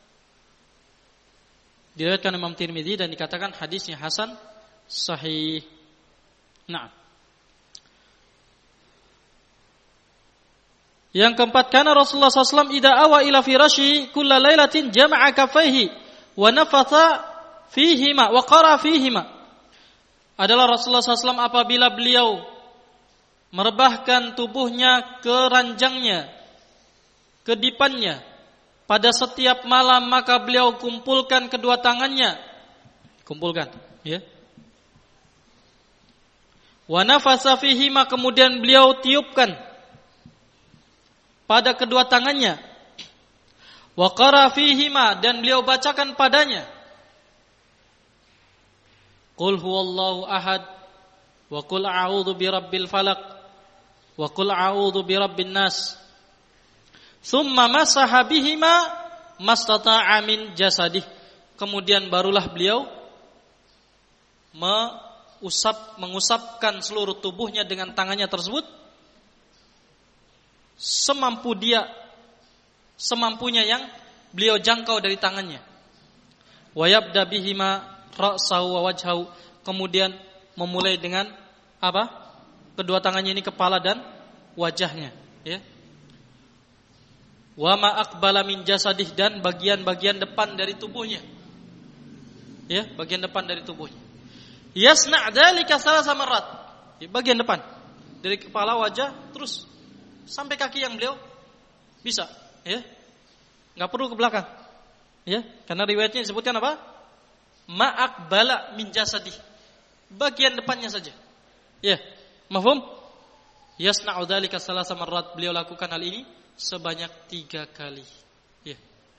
Diriwayatkan Imam Tirmidzi dan dikatakan hadisnya hasan sahih. Nah, yang keempat, kana Rasulullah SAW idza awa ila firasyi kulla lailatin jama'a kaffaihi wa nafatha fihima wa qara fihima. Adalah Rasulullah SAW apabila beliau merebahkan tubuhnya ke ranjangnya, ke dipannya, pada setiap malam, maka beliau kumpulkan kedua tangannya, ya. Wa nafasa fihima, kemudian beliau tiupkan pada kedua tangannya. Wa qara fihima, dan beliau bacakan padanya. Qul huwallahu ahad, wa qul a'udzu birabbil falaq, wa qul a'udzu birabbin nas. Tsumma masaha bihima mastata'a min jasadih. Kemudian barulah beliau mengusapkan seluruh tubuhnya dengan tangannya tersebut semampunya yang beliau jangkau dari tangannya. Wa yabda bihima ra'sahu wa wajhahu. Kemudian memulai dengan apa? Kedua tangannya ini kepala dan wajahnya, ya. Wa ma aqbala min jasadih, dan bagian-bagian depan dari tubuhnya. Ya, bagian depan dari tubuhnya. Yasna' dzalika salasa marrat. Ya, bagian depan. Dari kepala, wajah, terus sampai kaki yang beliau bisa, ya. Enggak perlu ke belakang. Ya, karena riwayatnya disebutkan apa? Ma aqbala min jasadih. Bagian depannya saja. Ya, mafhum? Yasna'u dzalika salasa marrat. Beliau lakukan hal ini sebanyak 3 kali. Ya.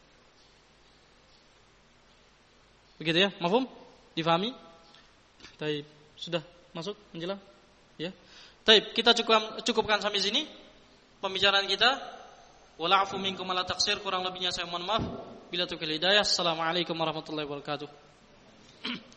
Begitu ya, mafhum? Difahami? Baik, sudah masuk menjelang? Ya. Baik, kita cukupkan sampai sini pembicaraan kita. Wala afu minkum ala taqsir, kurang lebihnya saya mohon maaf. Bila taufiq hidayah. Assalamualaikum warahmatullahi wabarakatuh.